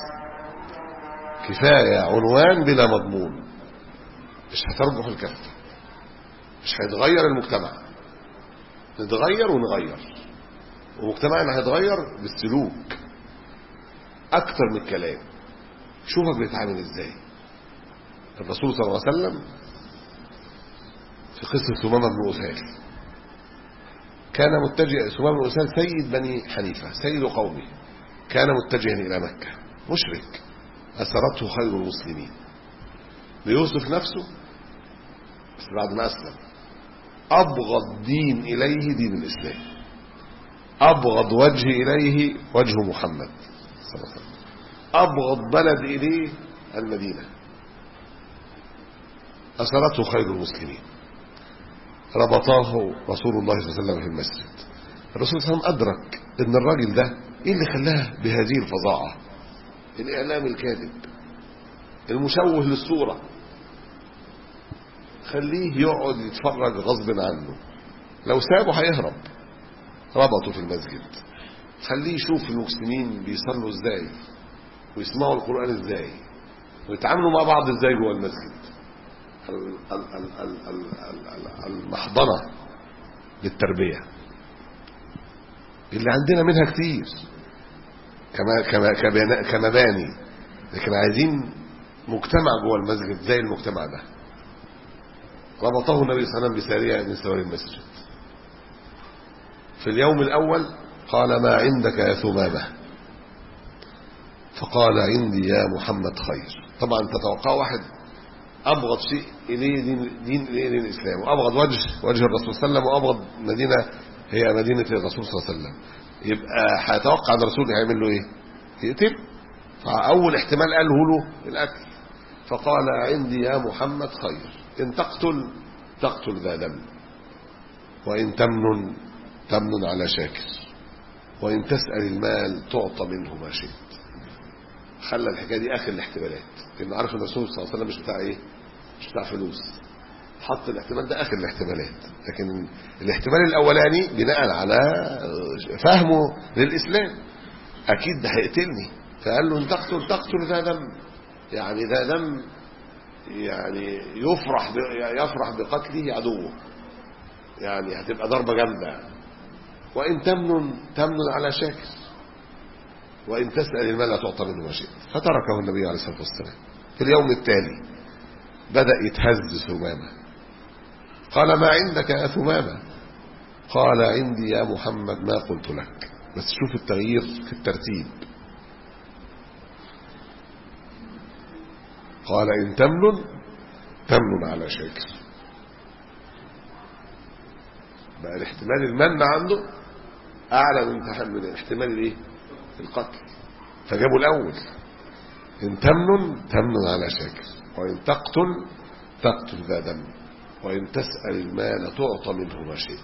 كفاية عنوان بلا مضمون، مش هترجح الكفة، مش هيتغير المجتمع. نتغير ونغير، ومجتمعنا هيتغير بالسلوك أكثر من الكلام. شوفك بيتعامل إزاي. الرسول صلى الله عليه وسلم في قصة ثمامة بن أسال كان متجه. ثمامة بن أسال سيد بني حنيفة، سيد قومه، كان متجها إلى مكة مشرك، أسرته خير المسلمين. بيوصف نفسه بس بعد ما أسلم: أبغض دين إليه دين الإسلام، أبغض وجه إليه وجه محمد صلى الله عليه وسلم، أبغض بلد إليه المدينة، أسرته خير المسلمين. ربطاه رسول الله صلى الله عليه وسلم في المسجد. الرسول صلى الله عليه وسلم أدرك أن الراجل ده إيه اللي خلاه بهذه الفظاعة؟ الإعلام الكاذب المشوه للصورة، خليه يقعد يتفرج غصب عنه، لو سابه هيهرب. ربطه في المسجد، خليه يشوف المسلمين بيصلوا ازاي ويسمعوا القرآن ازاي ويتعاملوا مع بعض ازاي جوه المسجد. المحضنة للتربية اللي عندنا منها كتير كما كما كمباني، لكن عايزين مجتمع جوه المسجد زي المجتمع ده. ربطه النبي صلى الله عليه وسلم بسارية من سواري المسجد. في اليوم الأول قال: ما عندك يا ثمامة؟ فقال: عندي يا محمد خير. طبعا تتوقع واحد أبغض شيء إليه دين, دين إليه دين الإسلام، وأبغض وجه وجه الرسول صلى الله عليه وسلم، وأبغض مدينة هي مدينة الرسول صلى الله عليه وسلم، يبقى هيتوقع أن الرسول هيعمل له إيه؟ يقتل. فأول احتمال قاله له الأكل. فقال: عندي يا محمد خير، إن تقتل تقتل ذا دم، وإن تمنن تمنن على شاكر، وإن تسأل المال تعطى منه ما شئت. خلى الحكاية دي آخر الاحتمالات، لأنه عارف الرسول صلى الله عليه وسلم مش بتاع إيه؟ مش بتاع فلوس. حط الاحتمال ده آخر الاحتمالات، لكن الاحتمال الأولاني بناء على فهمه للإسلام أكيد ده هيقتلني. فقال له: إن تقتل تقتل ذا دم، يعني ذا دم يعني يفرح يفرح بقتله عدوه، يعني هتبقى ضربة جامدة. وإن تمنن تمنن على شاكر، وإن تسأل المال تعطى منه ما شئت. فتركه النبي عليه الصلاة والسلام. في اليوم التالي بدأ يتهز ثمامة. قال: ما عندك يا ثمامة؟ قال: عندي يا محمد ما قلت لك. بس شوف التغيير في الترتيب. قال: إن تمنن تمنن على شاكر. بقى الاحتمال المن عنده أعلى من تحمل احتمال الايه؟ القتل. فجابوا الأول: إن تمنن تمنن على شاكر، وإن تقتل تقتل ذا دم، وإن تسأل المال تعطى منه ما شئت.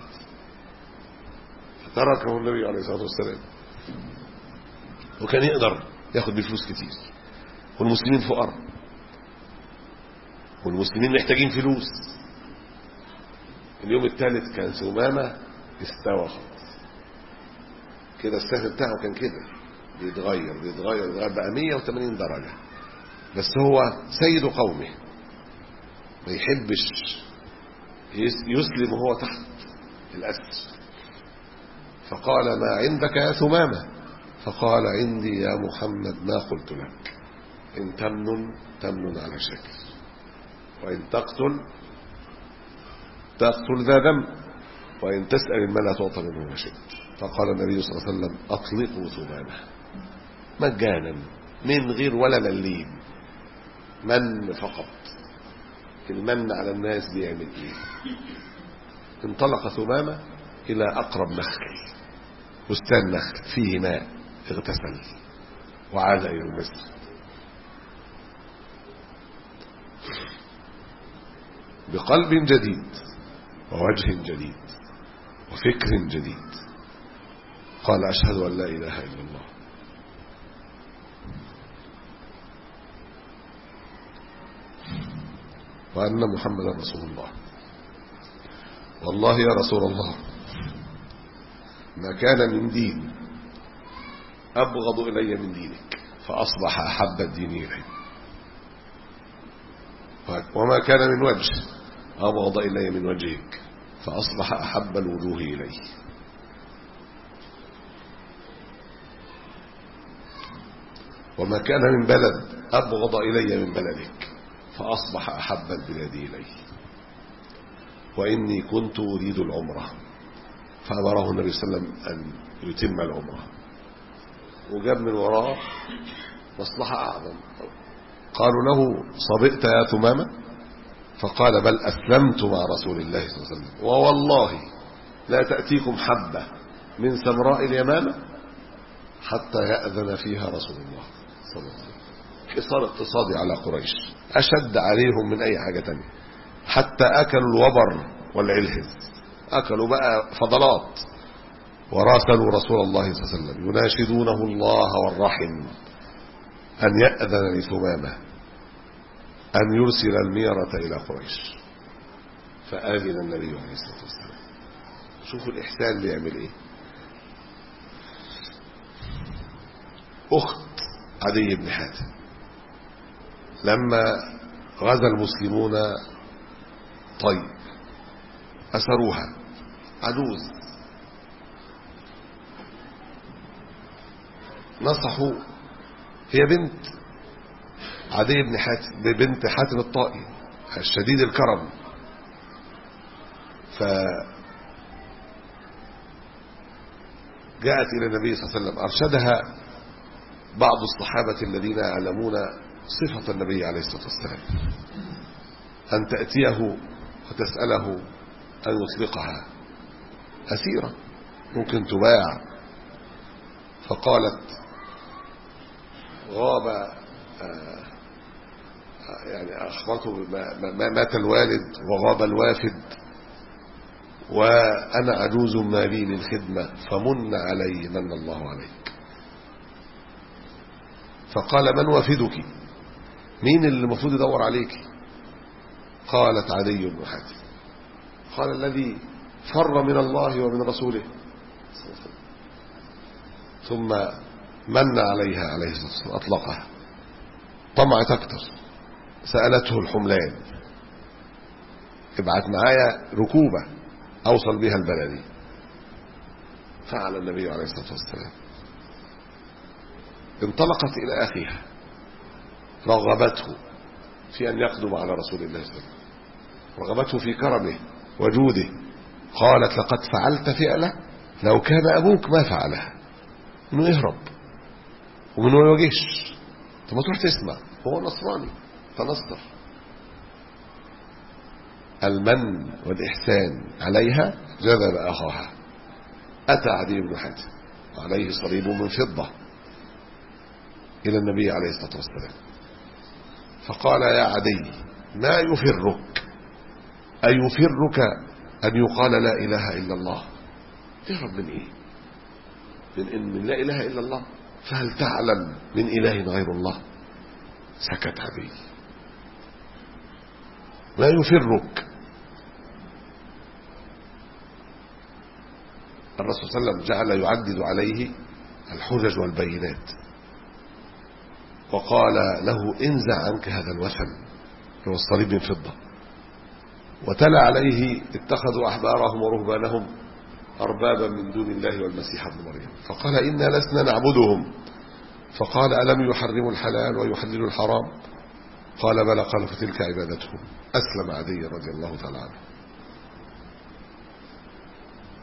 فتركه النبي عليه الصلاة والسلام. وكان يقدر ياخد بفلوس كتير، والمسلمين فقراء، والمسلمين محتاجين فلوس. اليوم الثالث كان ثمامة استوى خلاص كده، السهم بتاعه كان كده بيتغير بيتغير بيتغير بقى مية وثمانين درجة. بس هو سيد قومه، ما يحبش يسلم وهو تحت الأسر. فقال: ما عندك يا ثمامة؟ فقال: عندي يا محمد ما قلت لك، إن تمنن تمنن على شاكر، وإن تقتل تقتل ذا ذنب وإن تسأل المال تعطى منه ما شئت. فقال النبي صلى الله عليه وسلم أطلقوا ثمامة مجانا من غير ولا مليم، من فقط. المن على الناس بيعمل ايه؟ انطلق ثمامة إلى أقرب نخل، بستان نخل فيه ماء، اغتسل وعاد إلى المسجد بقلب جديد ووجه جديد وفكر جديد. قال أشهد أن لا إله إلا الله. وأن محمدا رسول الله. والله يا رسول الله ما كان من دين أبغض إلي من دينك، فأصبح أحب الدين إلي. وما كان من وجه أبغض إلي من وجهك، فأصبح أحب الوجوه إلي. وما كان من بلد أبغض إلي من بلدك، فأصبح أحب البلاد إلي. وإني كنت أريد العمرة، فأمره النبي صلى الله عليه وسلم أن يتم العمرة، وجاب من وراه مصلحة أعظم. قالوا له صبئت يا ثمامة؟ فقال بل أسلمت مع رسول الله صلى الله عليه وسلم، ووالله لا تأتيكم حبة من سمراء اليمامة حتى يأذن فيها رسول الله صلى الله عليه وسلم. إصار اقتصادي على قريش أشد عليهم من أي حاجة تانية، حتى أكلوا الوبر والعلهز، أكلوا بقى فضلات، وراسلوا رسول الله صلى الله عليه وسلم يناشدونه الله والرحم أن يأذن لثمامة أن يرسل الميرة إلى قريش، فآذن النبي عليه الصلاة والسلام. شوفوا الإحسان اللي يعمل إيه. أخت عدي بن حاتم لما غزا المسلمون طيب أسروها، عجوز، نصحوا، هي بنت عدي بن حاتم، بنت حاتم الطائي الشديد الكرم. فجاءت إلى النبي صلى الله عليه وسلم، أرشدها بعض الصحابة الذين يعلمون صفة النبي عليه الصلاة والسلام أن تأتيه وتسأله أن يطلقها، أسيرة ممكن تباع. فقالت غاب يعني أخبرته مات الوالد وغاب الوافد وأنا عجوز ما لي للخدمة، فمن علي من الله عليك. فقال من وافدك؟ مين اللي المفروض يدور عليك؟ قالت عدي بن حاتم. قال الذي فر من الله ومن رسوله. ثم من عليها عليه الصلاة والسلام، أطلقها. طمعت أكتر، سألته الحملان ابعت معايا ركوبة أوصل بها البلد. فعل النبي عليه الصلاة والسلام. انطلقت إلى أخيها، رغبته في أن يقدم على رسول الله صلى الله عليه وسلم، رغبته في كرمه وجوده. قالت لقد فعلت فعله لو كان أبوك ما فعلها، إنه يهرب ومنه ما يواجهش. طب ما تروح تسمع، هو نصراني فنصر. المن والإحسان عليها جذب أخاها. أتى عدي بن حاتم عليه صليب من فضة إلى النبي عليه الصلاة والسلام، فقال يا عدي ما يفرك؟ أيفرك أن يقال لا إله إلا الله؟ تهرب من إيه؟ من, إن من لا إله إلا الله؟ فهل تعلم من إله غير الله؟ سكت عدي. ما يفرك؟ الرسول صلى الله عليه وسلم جعل يعدد عليه الحجج والبينات، وقال له انزع عنك هذا الوثن، هو الصليب من فضة. وتلا عليه اتخذوا أحبارهم ورهبانهم أربابا من دون الله والمسيح ابن مريم، فقال إنا لسنا نعبدهم. فقال ألم يحرموا الحلال ويحللوا الحرام؟ قال بلى. قال فتلك عبادتهم. أسلم عدي رضي الله تعالى عنه.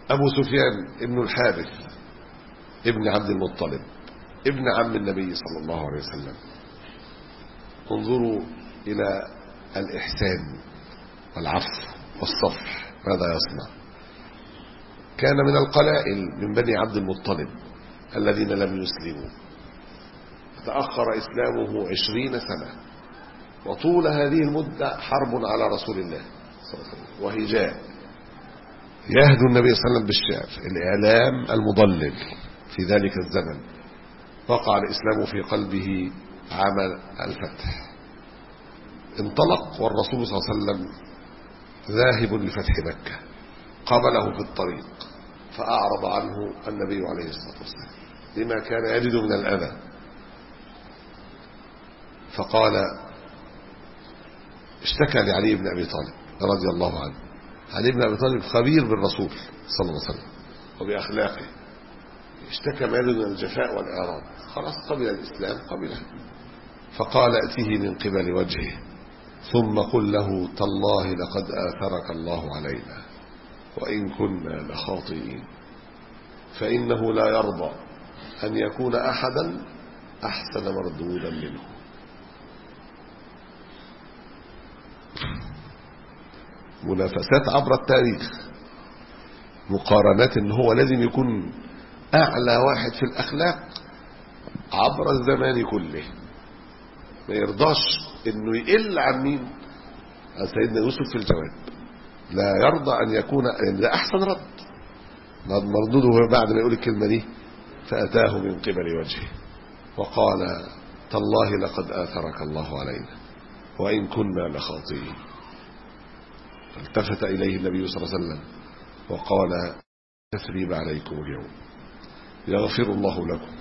أبو سفيان ابن الحارث ابن عبد المطلب ابن عم النبي صلى الله عليه وسلم. انظروا إلى الإحسان والعفو والصفح ماذا يصنع. كان من القلائل من بني عبد المطلب الذين لم يسلموا، تأخر إسلامه عشرين سنة، وطول هذه المدة حرب على رسول الله صلى الله عليه وسلم وهجاء، يهدو النبي صلى الله عليه وسلم بالشعر، الإعلام المضلل في ذلك الزمن. وقع الإسلام في قلبه عام الفتح، انطلق والرسول صلى الله عليه وسلم ذاهب لفتح مكة، قابله في الطريق فأعرض عنه النبي عليه الصلاة والسلام لما كان يجد من الأذى، فقال اشتكى لعلي بن أبي طالب رضي الله عنه. علي بن أبي طالب خبير بالرسول صلى الله عليه وسلم وبأخلاقه، اشتكى ما يجد من الجفاء والإعراض، خلاص قبل الإسلام قبله، فقال ائته من قبل وجهه ثم قل له تالله لقد آثرك الله علينا وإن كنا لخاطئين، فإنه لا يرضى أن يكون أحدا أحسن مردودا منه. منافسات عبر التاريخ، مقارنات ان هو لازم يكون اعلى واحد في الاخلاق عبر الزمان كله، ما يرضاش انه يقل عن مين؟ عن سيدنا يوسف في الجواب، لا يرضى ان يكون ده احسن رد. مردوده بعد ما يقول الكلمه دي فاتاه من قبل وجهه وقال تالله لقد آثرك الله علينا وإن كنا لخاطئين. فالتفت إليه النبي صلى الله عليه وسلم وقال تثريب عليكم اليوم يغفر الله لكم.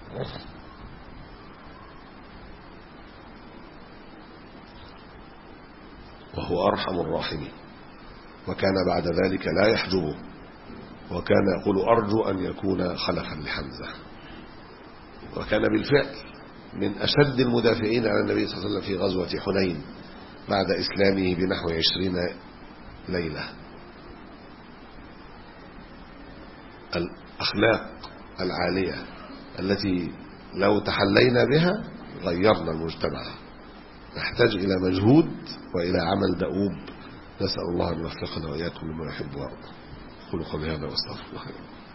وهو أرحم الراحمين، وكان بعد ذلك لا يحجبه، وكان يقول أرجو أن يكون خلفا لحمزة، وكان بالفعل من أشد المدافعين على النبي صلى الله عليه وسلم في غزوة حنين بعد إسلامه بنحو عشرين ليلة. الأخلاق العالية التي لو تحلينا بها غيرنا المجتمع، نحتاج إلى مجهود وإلى عمل دؤوب. نسأل الله أن يوفقنا وإياكم لما يحب ويرضى. قولوا قولي هذا واستغفر الله.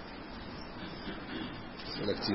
أسئلة كتير.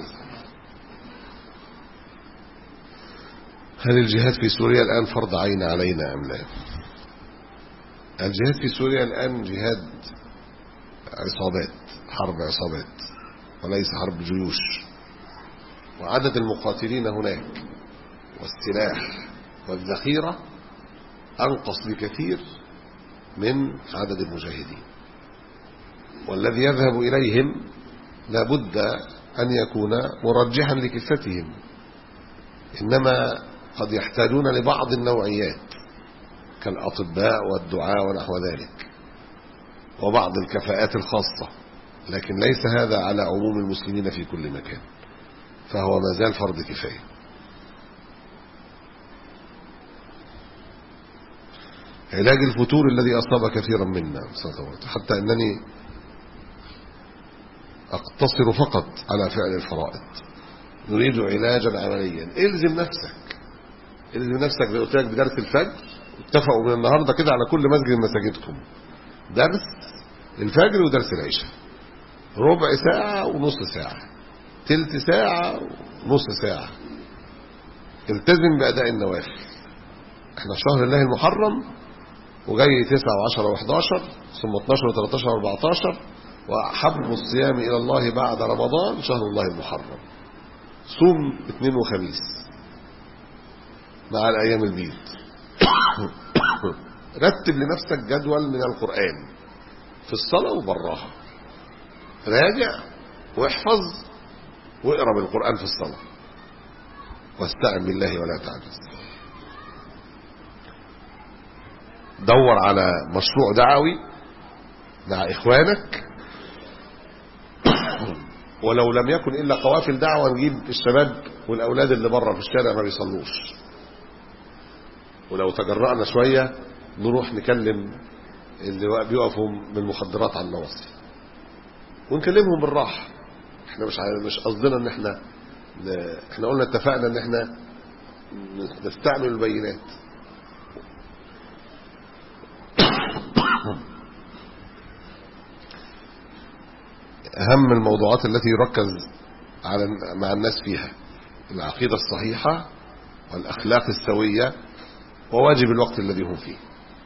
هل الجهاد في سوريا الآن فرض عين علينا أم لا؟ الجهاد في سوريا الآن جهاد عصابات، حرب عصابات وليس حرب جيوش، وعدد المقاتلين هناك والسلاح والذخيرة أنقص بكثير من عدد المجاهدين، والذي يذهب إليهم لابد أن يكون مرجحا لكفتهم، إنما قد يحتاجون لبعض النوعيات كالأطباء والدعاء ونحو ذلك وبعض الكفاءات الخاصة، لكن ليس هذا على عموم المسلمين في كل مكان، فهو ما زال فرض كفاية. علاج الفتور الذي أصاب كثيرا منا، حتى أنني أقتصر فقط على فعل الفرائض. نريد علاجا عمليا. الزم نفسك الزم نفسك زي قلت لك بدرس الفجر. اتفقوا من النهارده كده على كل مسجد من مساجدكم درس الفجر ودرس العشاء، ربع ساعة ونص ساعة، تلت ساعة ونص ساعة. التزم بأداء النوافل. احنا شهر الله المحرم وجاي تسعة وعشرة وحداشر ثم اتناشر وتلاتاشر واربعتاشر، وحب الصيام إلى الله بعد رمضان شهر الله المحرم. صوم اثنين وخميس مع الأيام البيض. رتب لنفسك جدول من القرآن في الصلاة وبراها، راجع واحفظ واقرأ بالقرآن في الصلاة، واستعن بالله ولا تعجز. دور على مشروع دعوي مع إخوانك، ولو لم يكن إلا قوافل دعوة نجيب الشباب والأولاد اللي بره في الشارع ما بيصلوش، ولو تجرأنا شوية نروح نكلم اللي بيقفوا بالمخدرات على النواصي ونكلمهم بالراحة. احنا مش مش قصدنا ان احنا احنا قلنا اتفقنا ان احنا نستعمل البينات. اهم الموضوعات التي يركز على مع الناس فيها العقيدة الصحيحة والأخلاق السوية وواجب الوقت الذي هم فيه.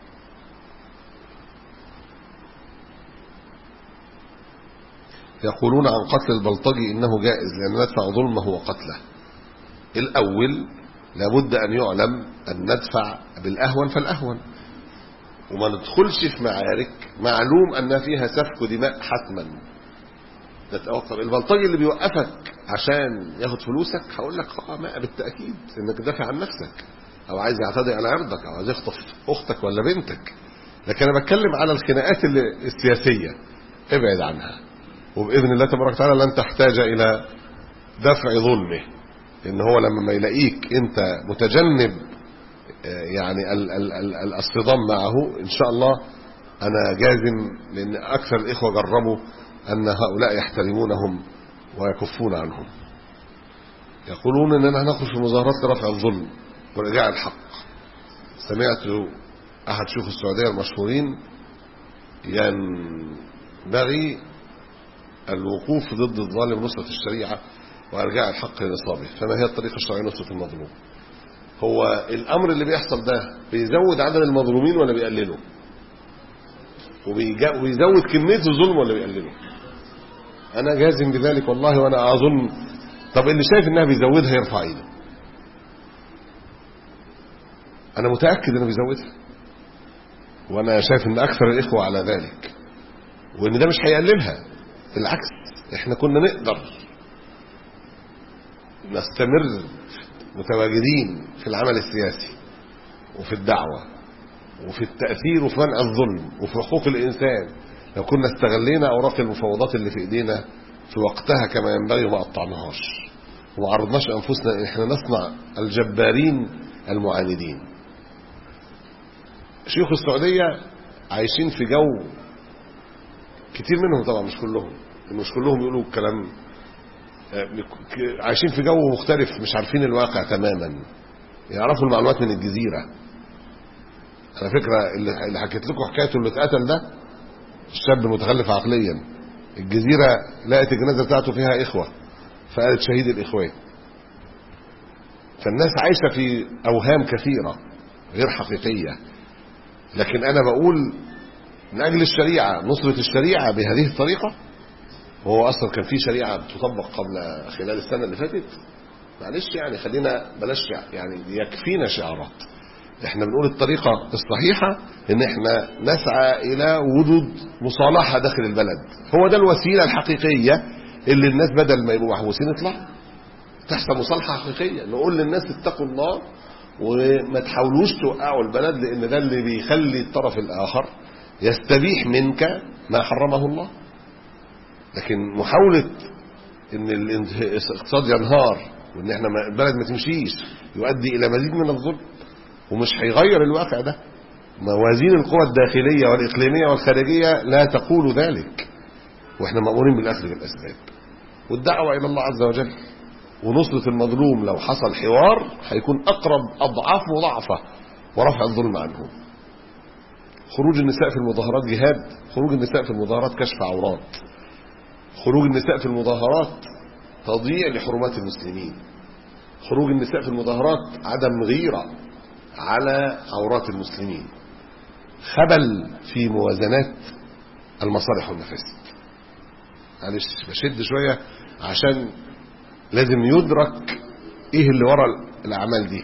يقولون عن قتل البلطجي إنه جائز لأن ندفع ظلمه وقتله. الأول لابد أن يعلم أن ندفع بالأهون فالأهون، وما ندخلش في معارك معلوم أن فيها سفك دماء حتما. طب البلطجي اللي بيوقفك عشان ياخد فلوسك هقول لك اه ما بالتأكيد انك تدافع عن نفسك، او عايز يعتدي على عرضك، او عايز يخطف اختك ولا بنتك. لكن انا بتكلم على الخناقات السياسية، ابعد عنها، وبإذن الله تبارك وتعالى لن تحتاج الى دفع ظلمه، لان هو لما ما يلاقيك انت متجنب يعني ال ال ال الصدام معه ان شاء الله انا جازم، لان اكثر الاخوة جربوا أن هؤلاء يحترمونهم ويكفون عنهم. يقولون أننا نخرج في مظاهرات لرفع الظلم ورجاع الحق. سمعت أحد شيوخ السعودية المشهورين ينبغي الوقوف ضد الظالم نصرة الشريعة وإرجاع الحق لنصابه. فما هي الطريقة الشرعية لنصرة المظلوم؟ هو الأمر اللي بيحصل ده بيزود عدد المظلومين ولا بيقلله؟ وبيزود كمية الظلم ولا بيقلله؟ انا جازم بذلك والله. وانا اظن طب اللي شايف انها بيزودها يرفع ايده. انا متأكد انه بيزودها، وانا شايف ان اكثر الاخوة على ذلك، وان ده مش هيقللها. بالعكس احنا كنا نقدر نستمر متواجدين في العمل السياسي وفي الدعوة وفي التأثير وفي منع الظلم وفي حقوق الإنسان لو كنا استغلينا أوراق المفاوضات اللي في إيدينا في وقتها كما ينبغي وما قطعناهاش وما عرضناش أنفسنا إن احنا نصنع الجبارين المعاندين. شيوخ السعودية عايشين في جو، كتير منهم طبعا مش كلهم، مش كلهم يقولوا الكلام، عايشين في جو مختلف، مش عارفين الواقع تماما، يعرفوا المعلومات من الجزيرة. على فكرة اللي حكيت لكم حكايته اللي اتقتل ده الشاب متخلف عقليا، الجزيرة لقت الجنازة بتاعته فيها إخوة فقالت شهيد الإخوان. فالناس عايشة في أوهام كثيرة غير حقيقية. لكن أنا بقول من أجل الشريعة، نصرة الشريعة بهذه الطريقة، وهو أصلا كان في شريعة تطبق قبل خلال السنة اللي فاتت، معلش يعني خلينا بلاش يعني يكفينا شعارات. احنا بنقول الطريقة الصحيحة ان احنا نسعى الى وجود مصالحة داخل البلد، هو ده الوسيلة الحقيقية اللي الناس بدل ما يبقوا محبوسين يطلع تحصل مصالحة حقيقية. نقول للناس اتقوا الله وما تحاولوش توقعوا البلد، لان ده اللي بيخلي الطرف الاخر يستبيح منك ما حرمه الله. لكن محاولة ان الاقتصاد ينهار وان احنا البلد ما تمشيش يؤدي الى مزيد من الظلم، ومش هيغير الواقع ده. موازين القوى الداخلية والإقليمية والخارجية لا تقول ذلك، واحنا مأمورين بالأخذ بالأسباب والدعوة إلى الله عز وجل. ونصرة المظلوم لو حصل حوار هيكون أقرب أضعاف مضاعفة ورفع الظلم عنهم. خروج النساء في المظاهرات جهاد، خروج النساء في المظاهرات كشف عورات، خروج النساء في المظاهرات تضييع لحرمات المسلمين، خروج النساء في المظاهرات عدم غيرة على عورات المسلمين، خبل في موازنات المصالح والمفاسد. معلش بشد شوية عشان لازم يدرك ايه اللي وراء الاعمال دي.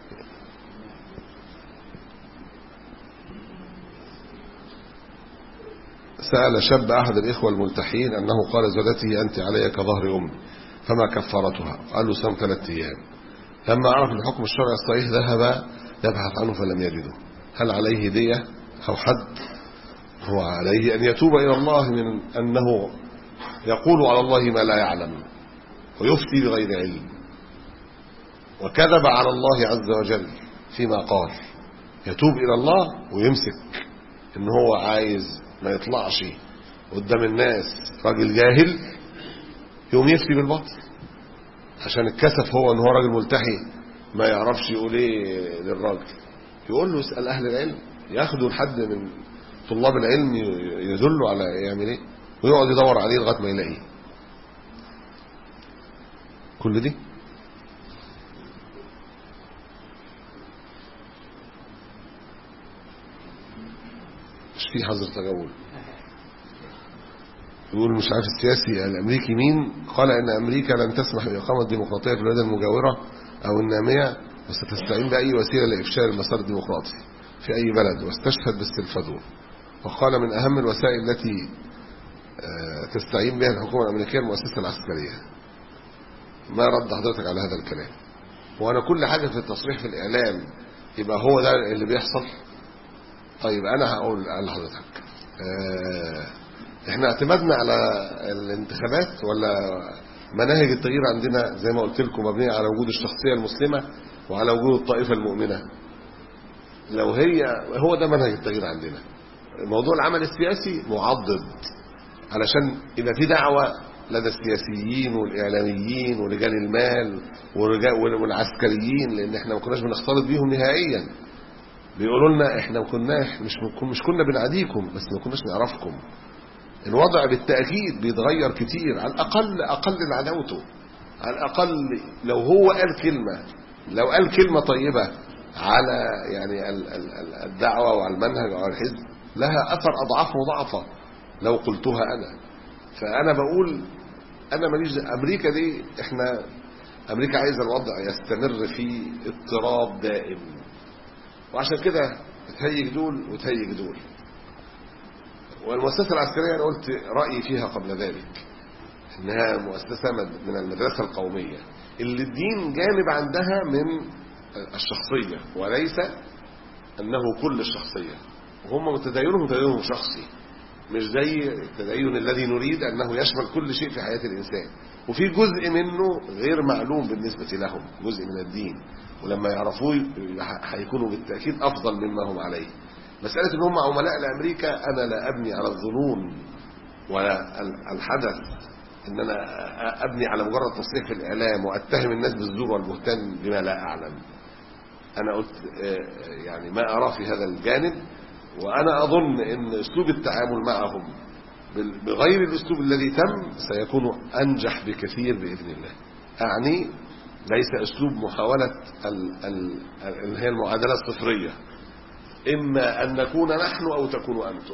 سأل شاب احد الاخوة الملتحين انه قال زوجته انت علي كظهر امي فما كفارتها؟ قال له صام ثلاثة ايام. لما عرف الحكم الشرعي الصحيح ذهب يبحث عنه فلم يجده. هل عليه دية او حد؟ هو عليه ان يتوب الى الله من انه يقول على الله ما لا يعلم ويفتي بغير علم وكذب على الله عز وجل فيما قال. يتوب الى الله ويمسك ان هو عايز ما يطلعش قدام الناس راجل جاهل يقوم يفتي بالباطل عشان الكسف هو ان هو راجل ملتحي ما يعرفش يقول ايه للراجل. يقول له اسال اهل العلم، ياخدوا لحد من طلاب العلم يدلوا على يعمل ايه، ويقعد يدور عليه لغايه ما يلاقيه. كل دي مش في حظر تجول. يقول مش عارف السياسي الامريكي مين قال ان امريكا لن تسمح باقامه الديمقراطيه في البلاد المجاوره او الناميه وستستعين باي وسيله لافشال المسار الديمقراطي في اي بلد، واستشهد بالسلفادور. وقال من اهم الوسائل التي تستعين بها الحكومه الامريكيه المؤسسه العسكريه. ما رد حضرتك على هذا الكلام؟ وانا كل حاجه في التصريح في الاعلام يبقى هو ده اللي بيحصل؟ طيب انا هقول لحضرتك اه احنا اعتمدنا على الانتخابات ولا مناهج التغيير عندنا زي ما قلت لكم مبنيه على وجود الشخصيه المسلمه وعلى وجود الطائفه المؤمنه؟ لو هي هو ده منهج التغيير عندنا. موضوع العمل السياسي معضد علشان يبقى في دعوه لدى السياسيين والاعلاميين ورجال المال والعسكريين، لان احنا ما كناش بنختلط بيهم نهائيا. بيقولوا لنا احنا ما كناش مش مش كنا بنعاديكم بس ما كناش نعرفكم. الوضع بالتأكيد بيتغير كتير، على الأقل أقل عداوته، على الأقل لو هو قال كلمة لو قال كلمة طيبة على يعني الدعوة وعلى المنهج وعلى الحزب لها أثر أضعاف مضاعفة لو قلتها أنا. فأنا بقول أنا ماليش أمريكا دي، إحنا أمريكا عايزة الوضع يستمر في اضطراب دائم، وعشان كده تهيج دول وتهيج دول. والمؤسسة العسكرية أنا قلت رأيي فيها قبل ذلك إنها مؤسسة من المدرسة القومية اللي الدين جانب عندها من الشخصية وليس أنه كل الشخصية، وهم متدينهم تدينهم شخصي مش زي التدين الذي نريد أنه يشمل كل شيء في حياة الإنسان، وفي جزء منه غير معلوم بالنسبة لهم، جزء من الدين، ولما يعرفوه هيكونوا بالتأكيد أفضل مما هم عليه. مسألة ان هم عملاء لأمريكا أنا لا أبني على الظنون ولا الحدث ان أنا أبني على مجرد تصريح في الإعلام وأتهم الناس بالزور والبهتان بما لا أعلم. أنا قلت يعني ما أرى في هذا الجانب، وأنا أظن أن أسلوب التعامل معهم بغير الأسلوب الذي تم سيكون أنجح بكثير بإذن الله. أعني ليس أسلوب محاولة اللي هي المعادلة الصفرية، إما أن نكون نحن أو تكونوا أنتم،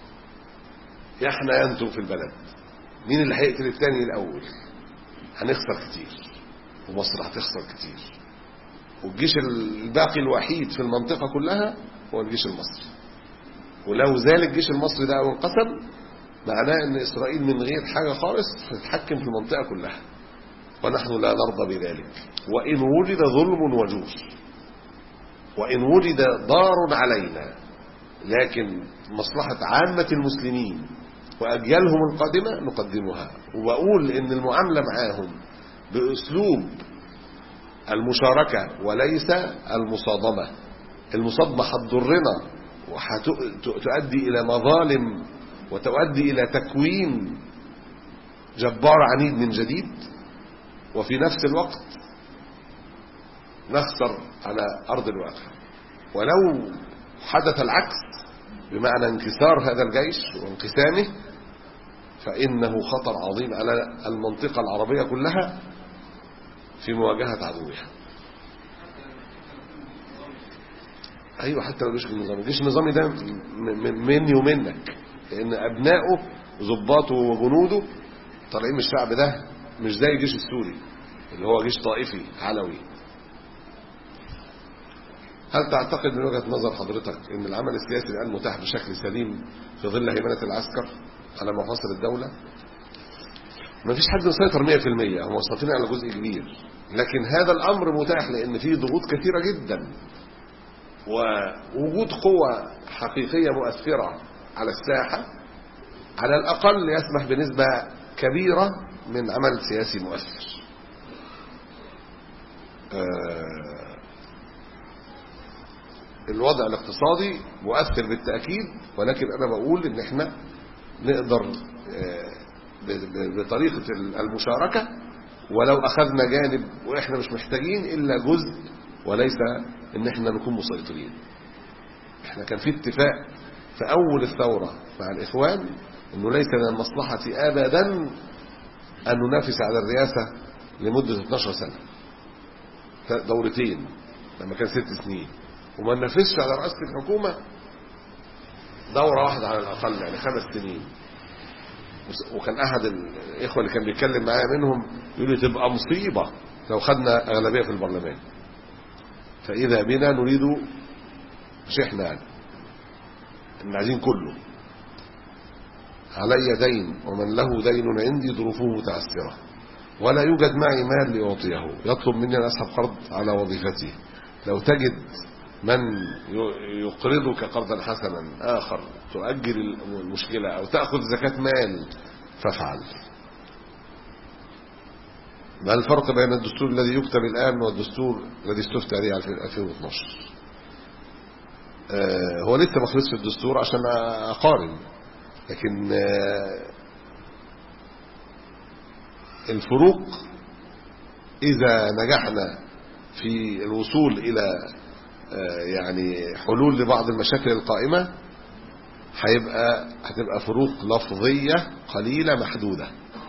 إحنا أنتم في البلد، مين اللي هيقتل الثاني الأول؟ هنخسر كتير ومصر هتخسر كتير، والجيش الباقي الوحيد في المنطقة كلها هو الجيش المصري، ولو زال الجيش المصري ده أو انقسم معناه أن إسرائيل من غير حاجة خالص هتتحكم في المنطقة كلها، ونحن لا نرضى بذلك. وإن وجد ظلم وجور وإن وجد ضار علينا، لكن مصلحة عامة المسلمين وأجيالهم القادمة نقدمها. وبقول إن المعاملة معاهم بأسلوب المشاركة وليس المصادمة. المصادمة هتضرنا وهتؤدي إلى مظالم وتؤدي إلى تكوين جبار عنيد من جديد، وفي نفس الوقت نخسر على أرض الواقع. ولو حدث العكس بمعنى انكسار هذا الجيش وانقسامه فإنه خطر عظيم على المنطقة العربية كلها في مواجهة عدوها. أيوة، حتى لو جيش النظامي، الجيش النظامي ده مني ومنك، لأن أبنائه ضباطه وجنوده طالعين من الشعب ده، مش زي الجيش السوري اللي هو جيش طائفي علوي. هل تعتقد من وجهة نظر حضرتك ان العمل السياسي الآن متاح بشكل سليم في ظل هيمنة العسكر على مفاصل الدولة؟ ما فيش حد مسيطر مية في المية، هم مسيطرين على جزء كبير، لكن هذا الأمر متاح لأن فيه ضغوط كثيرة جدا، ووجود قوة حقيقية مؤثرة على الساحة على الأقل يسمح بنسبة كبيرة من عمل سياسي مؤثر. آه الوضع الاقتصادي مؤثر بالتأكيد، ولكن أنا بقول إن إحنا نقدر بطريقة المشاركة، ولو أخذنا جانب وإحنا مش محتاجين إلا جزء، وليس إن إحنا نكون مسيطرين. إحنا كان في اتفاق في أول الثورة مع الإخوان إنه ليس من المصلحة أبدا أن ننافس على الرئاسة لمدة اثناشر سنة، دورتين لما كان ست سنين، وما ننافسش على رئاسة الحكومة دورة واحدة على الأقل، يعني خمس سنين. وكان أحد الإخوة اللي كان بيتكلم معايا منهم يقول لي تبقى مصيبة لو خدنا أغلبية في البرلمان، فإذا بنا نريد، مش إحنا يعني، إن عايزين كله. علي دين ومن له دين عندي ظروفه متعسرة، ولا يوجد معي مال ليعطيه، يطلب مني أن أسحب قرض على وظيفتي. لو تجد من يقرضك قرضا حسنا آخر تؤجل المشكلة أو تأخذ زكاة مال فافعل. ما الفرق بين الدستور الذي يكتب الآن والدستور الذي استفتى عليه في ألفين واثناشر؟ آه هو لسه ما خلصش في الدستور عشان أقارن، لكن آه الفروق إذا نجحنا في الوصول إلى يعني حلول لبعض المشاكل القائمة هيبقى هتبقى فروق لفظية قليلة محدودة.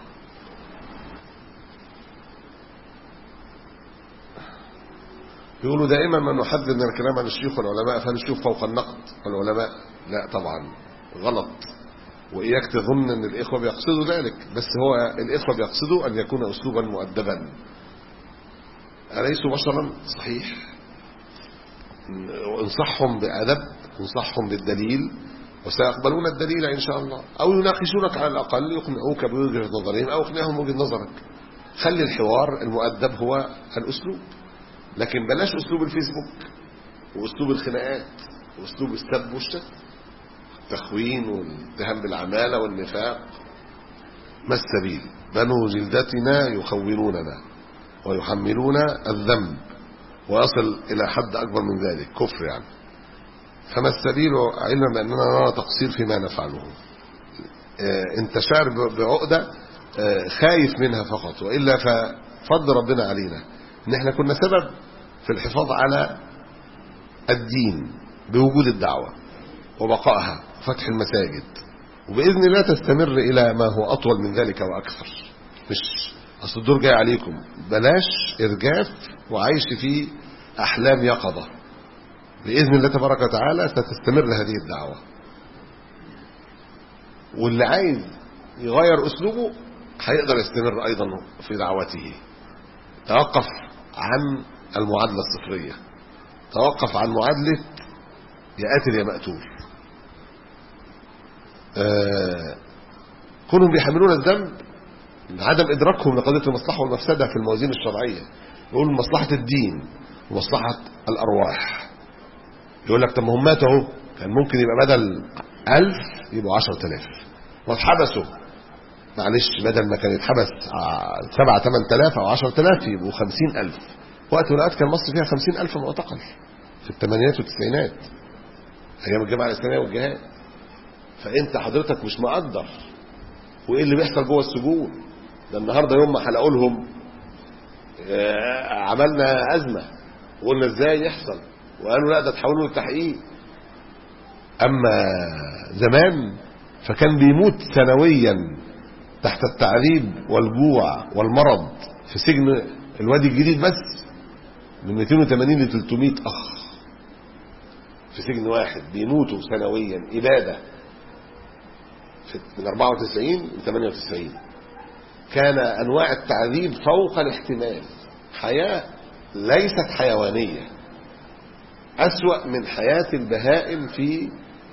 يقولوا دائما ما نحذر من الكلام عن الشيوخ والعلماء، فهل الشيوخ فوق النقد والعلماء؟ لا طبعا، غلط. وإياك تظن أن الإخوة بيقصدوا ذلك، بس هو الإخوة بيقصدوا أن يكون أسلوبا مؤدبا. أليسوا بشرا؟ صحيح، انصحهم بأدب، انصحهم بالدليل، وسيقبلون الدليل إن شاء الله، أو يناقشونك على الأقل، يقنعوك بوجهة نظرهم أو يقنعهم وجهة نظرك. خلي الحوار المؤدب هو الأسلوب، لكن بلاش أسلوب الفيسبوك وأسلوب الخناقات وأسلوب السب والشتم، التخوين والاتهام بالعمالة والنفاق. ما السبيل؟ بنو جلدتنا يخونوننا ويحملون الذنب، ويصل إلى حد أكبر من ذلك، كفر يعني. فما السبيل؟ علما بأننا نرى تقصير فيما نفعله. اه انت شعر بعقدة اه خايف منها فقط، وإلا ففضل ربنا علينا ان احنا كنا سبب في الحفاظ على الدين بوجود الدعوة وبقائها وفتح المساجد، وبإذن الله تستمر إلى ما هو أطول من ذلك وأكثر. مش أصل الدور جاي عليكم، بلاش إرجاف وعيش في أحلام يقظة. بإذن الله تبارك وتعالى ستستمر هذه الدعوة، واللي عايز يغير أسلوبه هيقدر يستمر أيضا في دعوته. توقف عن المعادلة الصفرية، توقف عن معادلة يا قاتل يا مقتول. آه كونهم بيحملون الذنب عدم إدراكهم لقضية المصلحة والمفسدة في الموازين الشرعية. يقول مصلحة الدين ومصلحة الأرواح. يقول لك طب ما هم ماتوا اهو، كان ممكن يبقى بدل ألف يبقوا عشرة آلاف، واتحبسوا معلش، بدل ما كان يتحبس سبعة ثمان آلاف أو عشرة آلاف يبقوا خمسين ألف. وقت ولقات كان مصر فيها خمسين ألف معتقل في الثمانينات والتسعينات أيام الجماعة الإسلامية والجهاد. فأنت حضرتك مش مقدر وإيه اللي بيحصل جوه السجون. ده النهاردة يوم ما حلقوا لهم عملنا أزمة وقلنا إزاي يحصل، وقالوا لا ده تحولوا للتحقيق. أما زمان فكان بيموت سنويا تحت التعذيب والجوع والمرض في سجن الوادي الجديد بس من مئتين وثمانين ل ثلاثمئة أخ في سجن واحد بيموتوا سنويا إبادة من أربعة وتسعين ل ثمانية وتسعين. كان أنواع التعذيب فوق الاحتمال، حياة ليست حيوانية، أسوأ من حياة البهائم في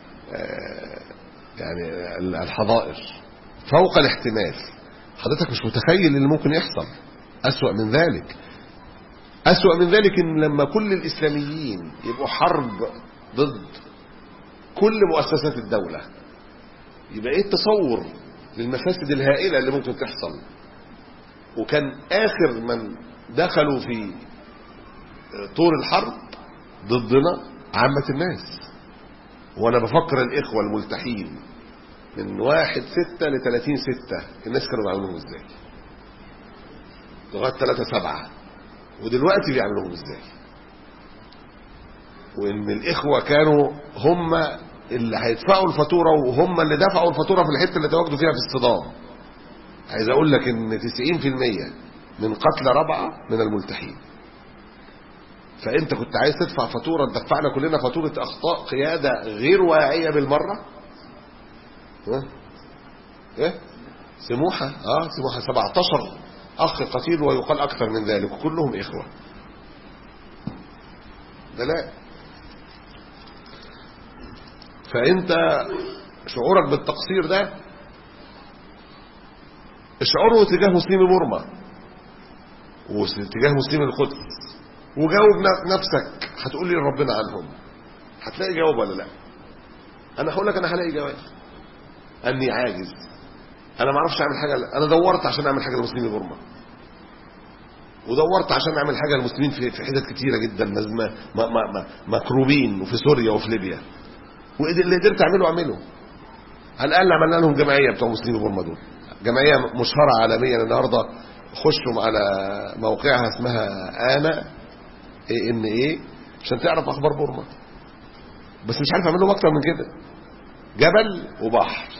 يعني الحظائر، فوق الاحتمال. حضرتك مش متخيل اللي ممكن يحصل. أسوأ من ذلك، أسوأ من ذلك إن لما كل الإسلاميين يبقوا حرب ضد كل مؤسسات الدولة، يبقى إيه التصور للمفاسد الهائلة اللي ممكن تحصل. وكان آخر من دخلوا في طور الحرب ضدنا عامة الناس. وأنا بفكر الإخوة الملتحين من واحد ستة لثلاثين ستة الناس كانوا بيعملوهم ازاي لغاية ثلاثة سبعة، ودلوقتي بيعملوهم ازاي، وان الاخوة كانوا هم اللي هيدفعوا الفاتورة وهم اللي دفعوا الفاتورة في الحتة اللي تواجدوا فيها في الصدام. عايز اقول لك ان تسعين في المية من قتل ربعة من الملتحين. فانت كنت عايز تدفع فاتورة تدفعنا كلنا فاتورة اخطاء قيادة غير واعية بالمرة. ها ايه سموحة اه سموحة سبعتاشر اخ قتيل ويقال اكثر من ذلك وكلهم اخوة. ده لا. فانت شعورك بالتقصير ده اشعره تجاه مسلمي بورما وتجاه مسلمي القدس، وجاوب نفسك هتقول لي ربنا عنهم، هتلاقي جواب ولا لا؟ انا هقول لك انا هلاقي جواب اني عاجز، انا ما اعرفش اعمل حاجه. انا دورت عشان اعمل حاجه لمسلمي بورما، ودورت عشان اعمل حاجه للمسلمين في في حتت كتيره جدا مكروبين، وفي سوريا وفي ليبيا، واللي قدرت اعمله اعمله. على الاقل عملنا لهم جمعيه بتوع مسلمي بورما دول، جمعيه مشهوره عالميا النهارده. خشوا على موقعها اسمها انا اي ان ايه عشان تعرف اخبار بورما، بس مش عارف اعمل لهم اكتر من كده. جبل وبحر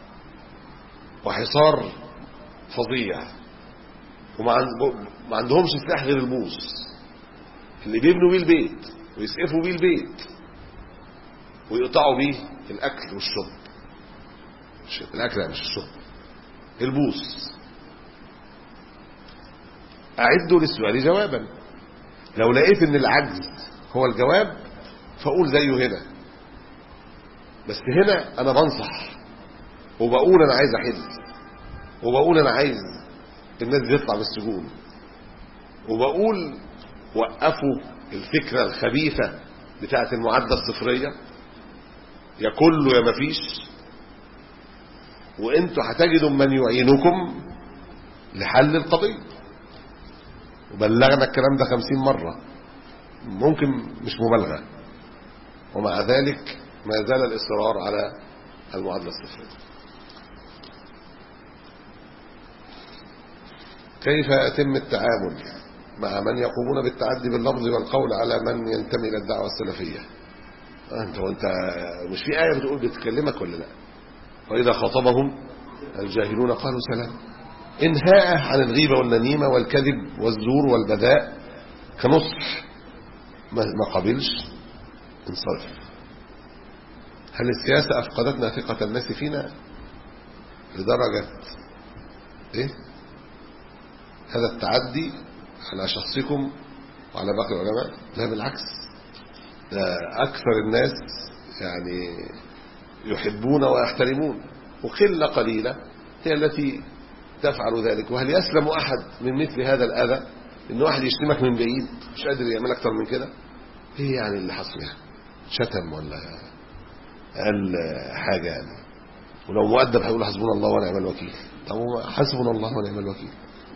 وحصار فظيع، وما عندهمش سلاح غير البوص اللي بيبنوا بيه البيت ويسقفوا بيه البيت ويقطعوا بيه الاكل والشرب. الاكل لا مش الشرب، البوص. اعدوا للسؤال جوابا. لو لقيت ان العجز هو الجواب فاقول زيه هنا، بس هنا انا بنصح وبقول انا عايز احل، وبقول انا عايز الناس دي تطلع من السجون، وبقول وقفوا الفكرة الخبيثة بتاعة المعادلة الصفرية، يا كله يا مفيش، وانتوا هتجدوا من يعينكم لحل القضية. وبلغنا الكلام ده خمسين مرة، ممكن مش مبالغة، ومع ذلك ما زال الإصرار على المعادلة الصفرية. كيف يتم التعامل مع من يقومون بالتعدي باللفظ والقول على من ينتمي إلى الدعوة السلفية؟ أنت وأنت مش في آية بتقول بتكلمك ولا لا؟ وإذا خاطبهم الجاهلون قالوا سلام. انهاء عن الغيبة والنميمة والكذب والزور والبذاء كنصح، ما قبلش انصرف. هل السياسة أفقدتنا ثقة الناس فينا لدرجة إيه؟ هذا التعدي على شخصكم وعلى باقي العلماء؟ لا بالعكس، أكثر الناس يعني يحبون ويحترمون، وقلة قليلة هي التي تفعل ذلك. وهل يسلم أحد من مثل هذا الأذى؟ إن واحد يشتمك من بعيد مش قادر يعمل أكثر من كده، إيه يعني اللي حصل؟ يعني شتم ولا قال حاجة يعني، ولو مؤدب هيقول حسبنا الله ونعم الوكيل. طب حسبنا الله ونعم الوكيل.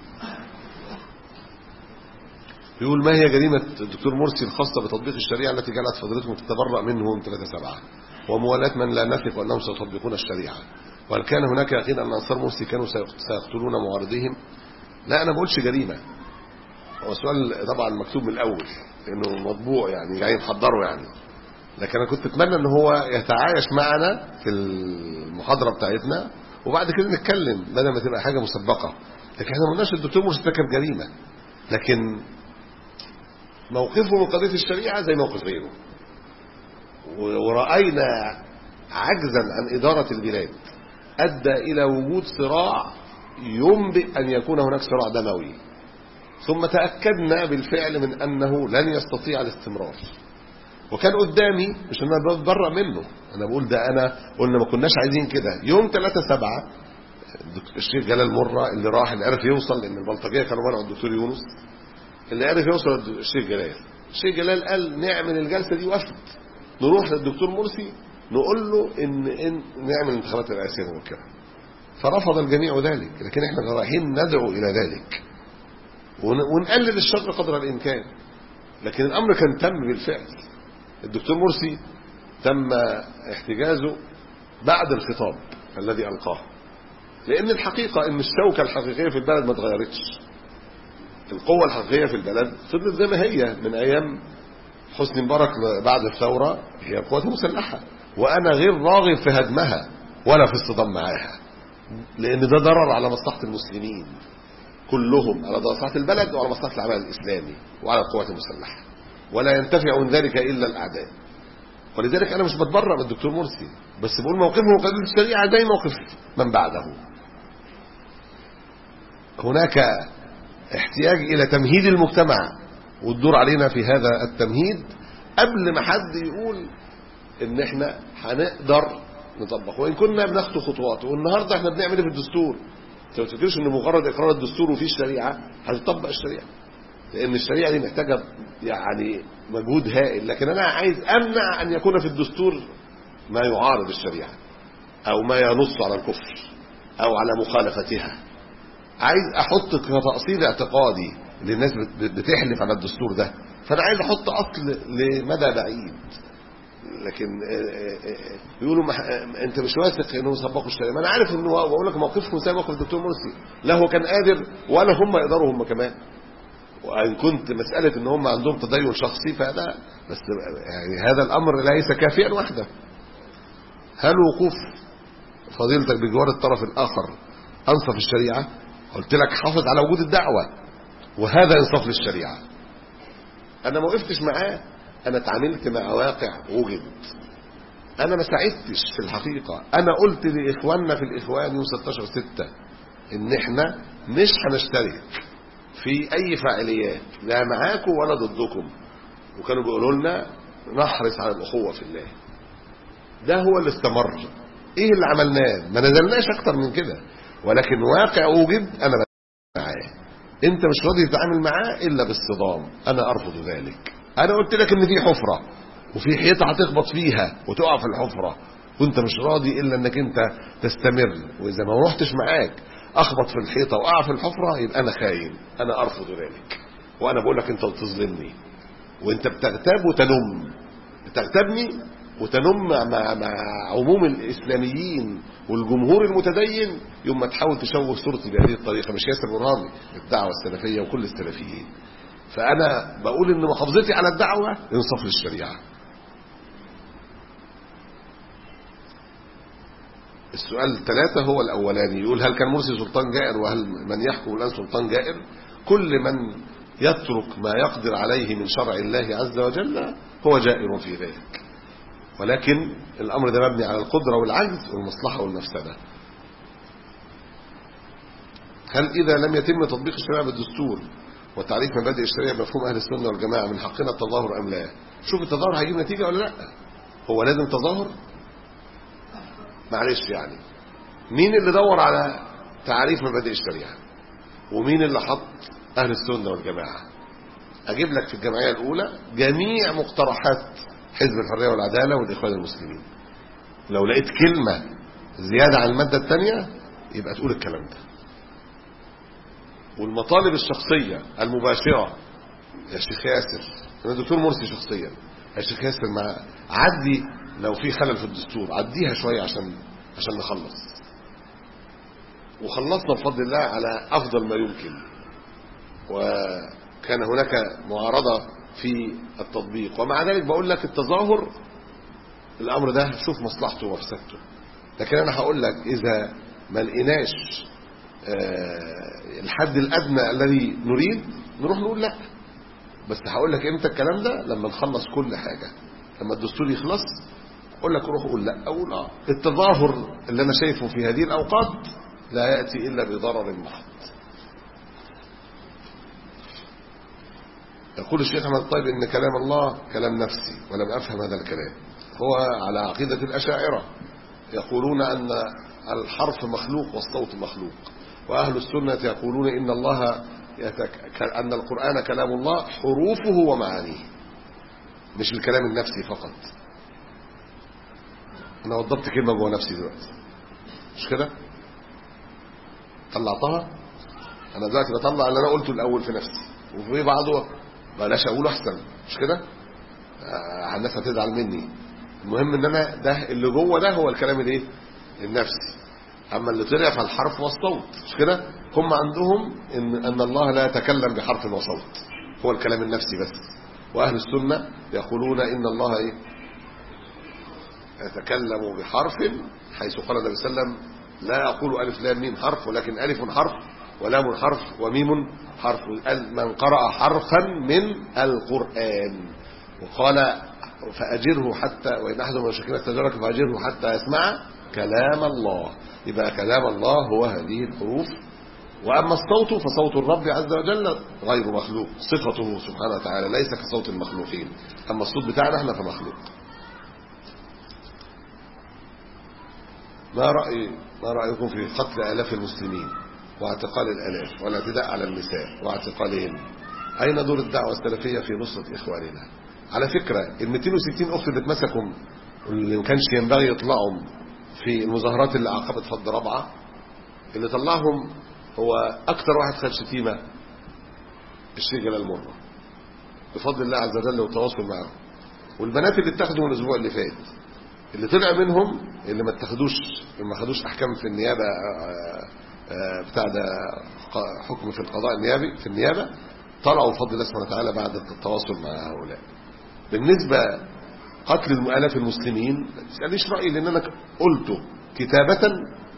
يقول ما هي جريمة الدكتور مرسي الخاصة بتطبيق الشريعة التي جعلت فضيلتكم تتبرأ منهم ثلاثة سبعة وموالاة من لا نثق أنهم سيطبقون الشريعة؟ وهل كان هناك يقين أن أنصار مرسي كانوا سيقتلون معارضيهم؟ لا أنا بقولش جريمة، هو السؤال طبعا مكتوب من الأول لأنه مطبوع يعني جاي نحضره يعني، لكن أنا كنت أتمنى أن هو يتعايش معنا في المحاضرة بتاعتنا وبعد كده نتكلم بدل ما تبقى حاجة مسبقة. لكن احنا ما قلناش الدكتور مرسي ارتكب جريمة، لكن موقفه من قضية الشريعة زي موقف غيره، ورأينا عجزا عن إدارة البلاد أدى إلى وجود صراع ينبئ أن يكون هناك صراع دموي، ثم تأكدنا بالفعل من أنه لن يستطيع الاستمرار. وكان قدامي مش أن أنا بتبرأ منه، أنا بقول ده أنا قلنا ما كناش عايزين كده. يوم ثلاثة سبعة الشيخ جلال مرة اللي راح اللي عرف يوصل، لأن البلطجية كانوا منعوا الدكتور يونس، اللي عرف يوصل الشيخ جلال. الشيخ جلال قال نعمل الجلسة دي وفد، نروح للدكتور مرسي نقول له إن, إن نعمل انتخابات الرئاسية مبكرة. فرفض الجميع ذلك، لكن احنا رايحين ندعو إلى ذلك ونقلل الشر قدر الإمكان. لكن الأمر كان تم بالفعل. الدكتور مرسي تم احتجازه بعد الخطاب الذي ألقاه. لأن الحقيقة إن الشوكة الحقيقية في البلد ما اتغيرتش. القوة الحقيقية في البلد فضلت زي ما هي من أيام حسني مبارك بعد الثورة، هي القوات المسلحة، وأنا غير راغب في هدمها ولا في الصدام معاها، لأن ده ضرر على مصلحة المسلمين كلهم، على مصلحة البلد وعلى مصلحة العمل الإسلامي وعلى القوات المسلحة، ولا ينتفع من ذلك إلا الأعداء. ولذلك أنا مش بتبرأ من الدكتور مرسي، بس بقول موقفه وقضية الشريعة زي موقف من بعده. هناك احتياج إلى تمهيد المجتمع، والدور علينا في هذا التمهيد قبل ما حد يقول إن إحنا هنقدر نطبق، وإن كنا بناخد خطوات. والنهاردة إحنا بنعمل إيه في الدستور؟ أنت ما تفكرش إن مجرد إقرار الدستور وفيه الشريعة هتطبق الشريعة، لأن الشريعة دي محتاجة يعني مجهود هائل. لكن أنا عايز أمنع أن يكون في الدستور ما يعارض الشريعة أو ما ينص على الكفر أو على مخالفتها. عايز أحط كتأصيل اعتقادي للناس بتحلف على الدستور ده، فأنا عايز أحط أصل لمدى بعيد. لكن يقولوا أنت مش واثق إنهم يطبقوا الشريعة. ما أنا عارف إنه، وأقول لك موقفهم زي موقف الدكتور مرسي، لا هو كان قادر ولا هم يقدروا هم كمان. وإن كنت مسألة إن هم عندهم تدين شخصي فهذا بس، يعني هذا الأمر ليس كافيا وحده. هل وقوف فضيلتك بجوار الطرف الآخر أنصف الشريعة؟ قلت لك حافظ على وجود الدعوة، وهذا انصاف للشريعة. أنا ما وقفتش معاه، أنا تعاملت مع واقع وجد. أنا ما ساعدتش في الحقيقة. أنا قلت لإخواننا في الإخوان يوم ستاشر ستة إن إحنا مش هنشترك في أي فعاليات لا معاكم ولا ضدكم، وكانوا بيقولوا لنا نحرص على الأخوة في الله. ده هو اللي استمر. إيه اللي عملناه؟ ما نزلناش أكتر من كده، ولكن واقع وجد أنا معاه. أنت مش راضي تتعامل معاه إلا بالصدام، أنا أرفض ذلك. أنا قلت لك إن في حفرة وفي حيطة هتخبط فيها وتقع في الحفرة، وأنت مش راضي إلا إنك أنت تستمر. وإذا ما رحتش معاك أخبط في الحيطة وقع في الحفرة يبقى أنا خاين، أنا أرفض ذلك. وأنا بقول لك أنت بتظلمني، وأنت بتغتاب وتنم، بتغتابني وتنم مع, مع عموم الإسلاميين والجمهور المتدين يوم ما تحاول تشوه صورتي بهذه الطريقة. مش ياسر برهامي، الدعوة السلفية وكل السلفيين. فأنا بقول إن محافظتي على الدعوة انصاف للشريعة. السؤال الثلاثة هو الأولاني، يقول هل كان مرسي سلطان جائر، وهل من يحكم الآن سلطان جائر؟ كل من يترك ما يقدر عليه من شرع الله عز وجل هو جائر في ذلك، ولكن الأمر ده مبني على القدرة والعجز والمصلحة والمفسدة. هل إذا لم يتم تطبيق الشريعة بالدستور وتعريف مبادئ الشريعة بمفهوم أهل السنة والجماعة من حقنا التظاهر أم لا؟ شوف التظاهر هيجيب نتيجة ولا لا؟ هو لازم تظاهر؟ معلش يعني مين اللي دور على تعريف مبادئ الشريعة ومين اللي حط أهل السنة والجماعة؟ أجيب لك في الجمعية الأولى جميع مقترحات حزب الحرية والعدالة والإخوان المسلمين. لو لقيت كلمة زيادة عن المادة الثانية يبقى تقول الكلام ده. والمطالب الشخصية المباشرة يا شيخ ياسر، أنا دكتور مرسي شخصيا، يا شيخ ياسر مع عدي لو في خلل في الدستور عديها شوية عشان عشان نخلص. وخلصنا بفضل الله على أفضل ما يمكن، وكان هناك معارضة في التطبيق. ومع ذلك بقول لك التظاهر الأمر ده شوف مصلحته ومفسدته. لكن أنا هقول لك إذا ما لقيناش الحد الأدنى الذي نريد نروح نقول لا. بس هقول لك امتى الكلام ده؟ لما نخلص كل حاجة، لما الدستور يخلص اقول لك روح قول لا. اقول اه التظاهر اللي انا شايفه في هذه الاوقات لا ياتي الا بضرر محض. يقول الشيخ احمد الطيب ان كلام الله كلام نفسي، ولم افهم هذا الكلام. هو على عقيدة الاشاعرة يقولون ان الحرف مخلوق والصوت مخلوق، واهل السنة يقولون ان الله يتك... ان القرآن كلام الله حروفه ومعانيه، مش الكلام النفسي فقط. انا وضبت كلمة جوه نفسي دلوقتي مش كده؟ طلعتها. انا دلوقتي بطلع اللي انا قلته الاول في نفسي، وفي بعضه بلاش اقوله احسن مش كده؟ آه الناس هتزعل مني. المهم ان انا ده اللي جوه ده هو الكلام الايه؟ النفسي. أما اللي طلع فالحرف والصوت، مش كده؟ هم عندهم إن, أن الله لا يتكلم بحرف وصوت، هو الكلام النفسي بس. وأهل السنة يقولون إن الله إيه؟ يتكلم بحرف، حيث قال النبي صلى الله عليه وسلم لا يقول ألف لام ميم حرف، ولكن ألف حرف ولام حرف وميم حرف، من قرأ حرفا من القرآن. وقال فأجره حتى وإن أحد من المشركين استجارك فأجره حتى يسمع كلام الله. يبقى كلام الله هو هذه الحروف. وأما الصوت فصوت الرب عز وجل غير مخلوق، صفته سبحانه وتعالى ليس كصوت المخلوقين. أما الصوت بتاعنا احنا فمخلوق. ما رأي ما رأيكم في قتل آلاف المسلمين واعتقال الآلاف والاعتداء على النساء واعتقالهم؟ أين دور الدعوة السلفية في نصرة إخواننا؟ على فكرة ال مئتين وستين أخت اللي اتمسكوا واللي ما كانش ينبغي يطلعوا في المظاهرات اللي عقبت فض رابعة، اللي طلعهم هو أكثر واحد خد شتيمة الشيخ جلال مرة بفضل الله عز وجل والتواصل معه. والبنات اللي اتخذوا من الأسبوع اللي فات اللي طلع منهم اللي ما اتخذوش ما خدوش أحكام في النيابة بتاع ده حكم في القضاء النيابي في النيابة، طلعوا بفضل الله سبحانه وتعالى بعد التواصل مع هؤلاء. بالنسبة قتل الآلاف المسلمين مش رأيي، لأن أنا قلته كتابة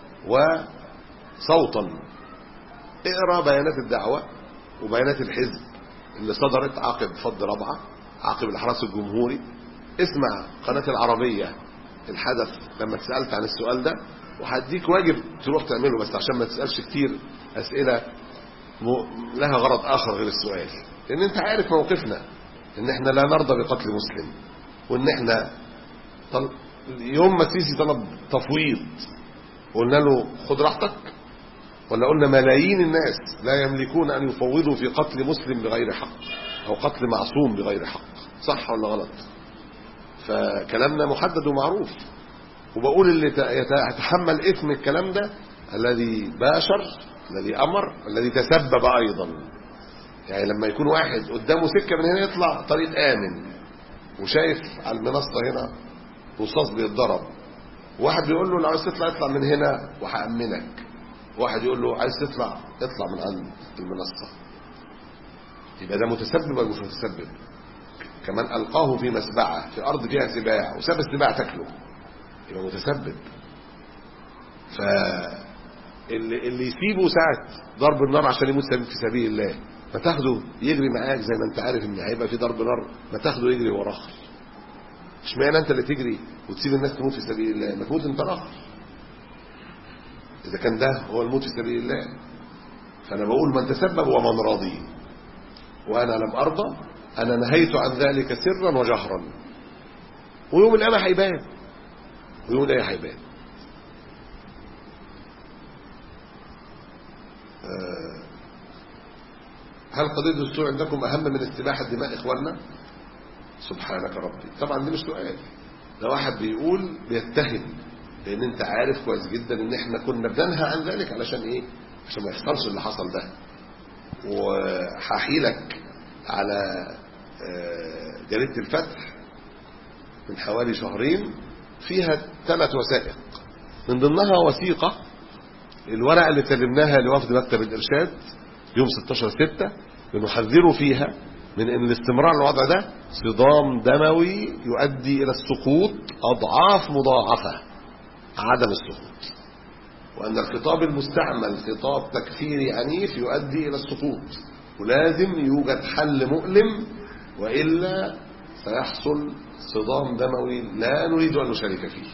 وصوتا. اقرأ بيانات الدعوة وبيانات الحزب اللي صدرت عقب فض رابعة، عقب الحرس الجمهوري. اسمع قناة العربية الحدث لما تسألت عن السؤال ده، وهديك واجب تروح تعمله بس عشان ما تسألش كتير أسئلة لها غرض آخر غير السؤال، لأن أنت عارف موقفنا إن إحنا لا نرضى بقتل مسلم، وإن إحنا طل... يوم ما السيسي طلب تفويض قلنا له خد راحتك، ولا قلنا ملايين الناس لا يملكون أن يفوضوا في قتل مسلم بغير حق أو قتل معصوم بغير حق؟ صح ولا غلط؟ فكلامنا محدد ومعروف. وبقول اللي يتحمل إثم الكلام ده الذي باشر، الذي أمر، الذي تسبب أيضا. يعني لما يكون واحد قدامه سكة من هنا يطلع طريق آمن وشايف على المنصة هنا رصاص بيتضرب، واحد بيقول له لو عايز تطلع اطلع من هنا وهأمنك، واحد يقول له عايز تطلع اطلع من عند المنصة، يبقى ده متسبب ولا مش متسبب؟ كمان ألقاه في مسبعة في أرض فيها سباع وساب السباع تاكله، يبقى متسبب. فاللي اللي يسيبه ساعة ضرب النار عشان يموت في سبيل الله، ما تاخده يجري معاك زي ما انت عارف ان هيبقى في ضرب نار، ما تاخده يجري وراك. اشمعنى انت اللي تجري وتسيب الناس تموت في سبيل الله؟ ما تموت انت راخر اذا كان ده هو الموت في سبيل الله. فانا بقول من تسبب ومن راضي، وانا لم ارضى، انا نهيت عن ذلك سرا وجهرا، ويوم القيامه هيبان، ويوم القيامه هيبان. هل قضية الدستور عندكم أهم من استباحة دماء إخواننا؟ سبحانك ربي. طبعا دي مش سؤال، ده واحد بيقول بيتهم، لأن أنت عارف كويس جدا إن إحنا كنا بننهى عن ذلك علشان إيه؟ عشان ما يحصلش اللي حصل ده. وهحيلك على جريدة الفتح من حوالي شهرين فيها ثلاث وثائق، من ضمنها وثيقة الورقة اللي سلمناها لوفد مكتب الإرشاد يوم ستاشر ستة بنحذروا فيها من ان الاستمرار على الوضع ده صدام دموي يؤدي الى السقوط اضعاف مضاعفة عدم السقوط، وان الخطاب المستعمل خطاب تكفيري عنيف يؤدي الى السقوط، ولازم يوجد حل مؤلم والا سيحصل صدام دموي لا نريد ان نشارك فيه.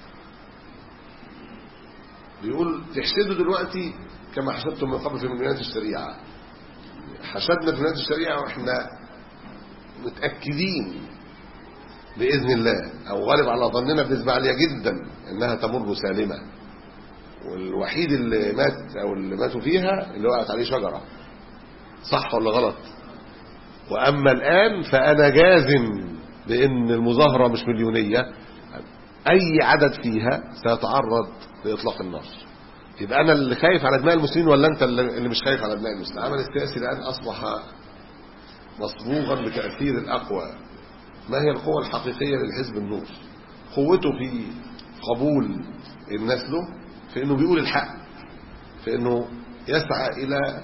بيقول تحشدوا دلوقتي كما حشدتم من قبل في مليونات الشريعة. حشدنا في مليونات الشريعة واحنا متأكدين بإذن الله أو غالب على ظننا بنسبة عالية جدا إنها تمر سالمة، والوحيد اللي مات أو اللي ماتوا فيها اللي وقعت عليه شجرة. صح ولا غلط؟ وأما الآن فأنا جازم بأن المظاهرة مش مليونية، أي عدد فيها سيتعرض لإطلاق النار. يبقى أنا اللي خايف على دماء المسلمين ولا أنت اللي مش خايف على دماء المسلمين؟ العمل السياسي الآن أصبح مصبوغا بتأثير الأقوى. ما هي القوة الحقيقية للحزب النور؟ قوته في قبول الناس له في انه بيقول الحق، في انه يسعى الى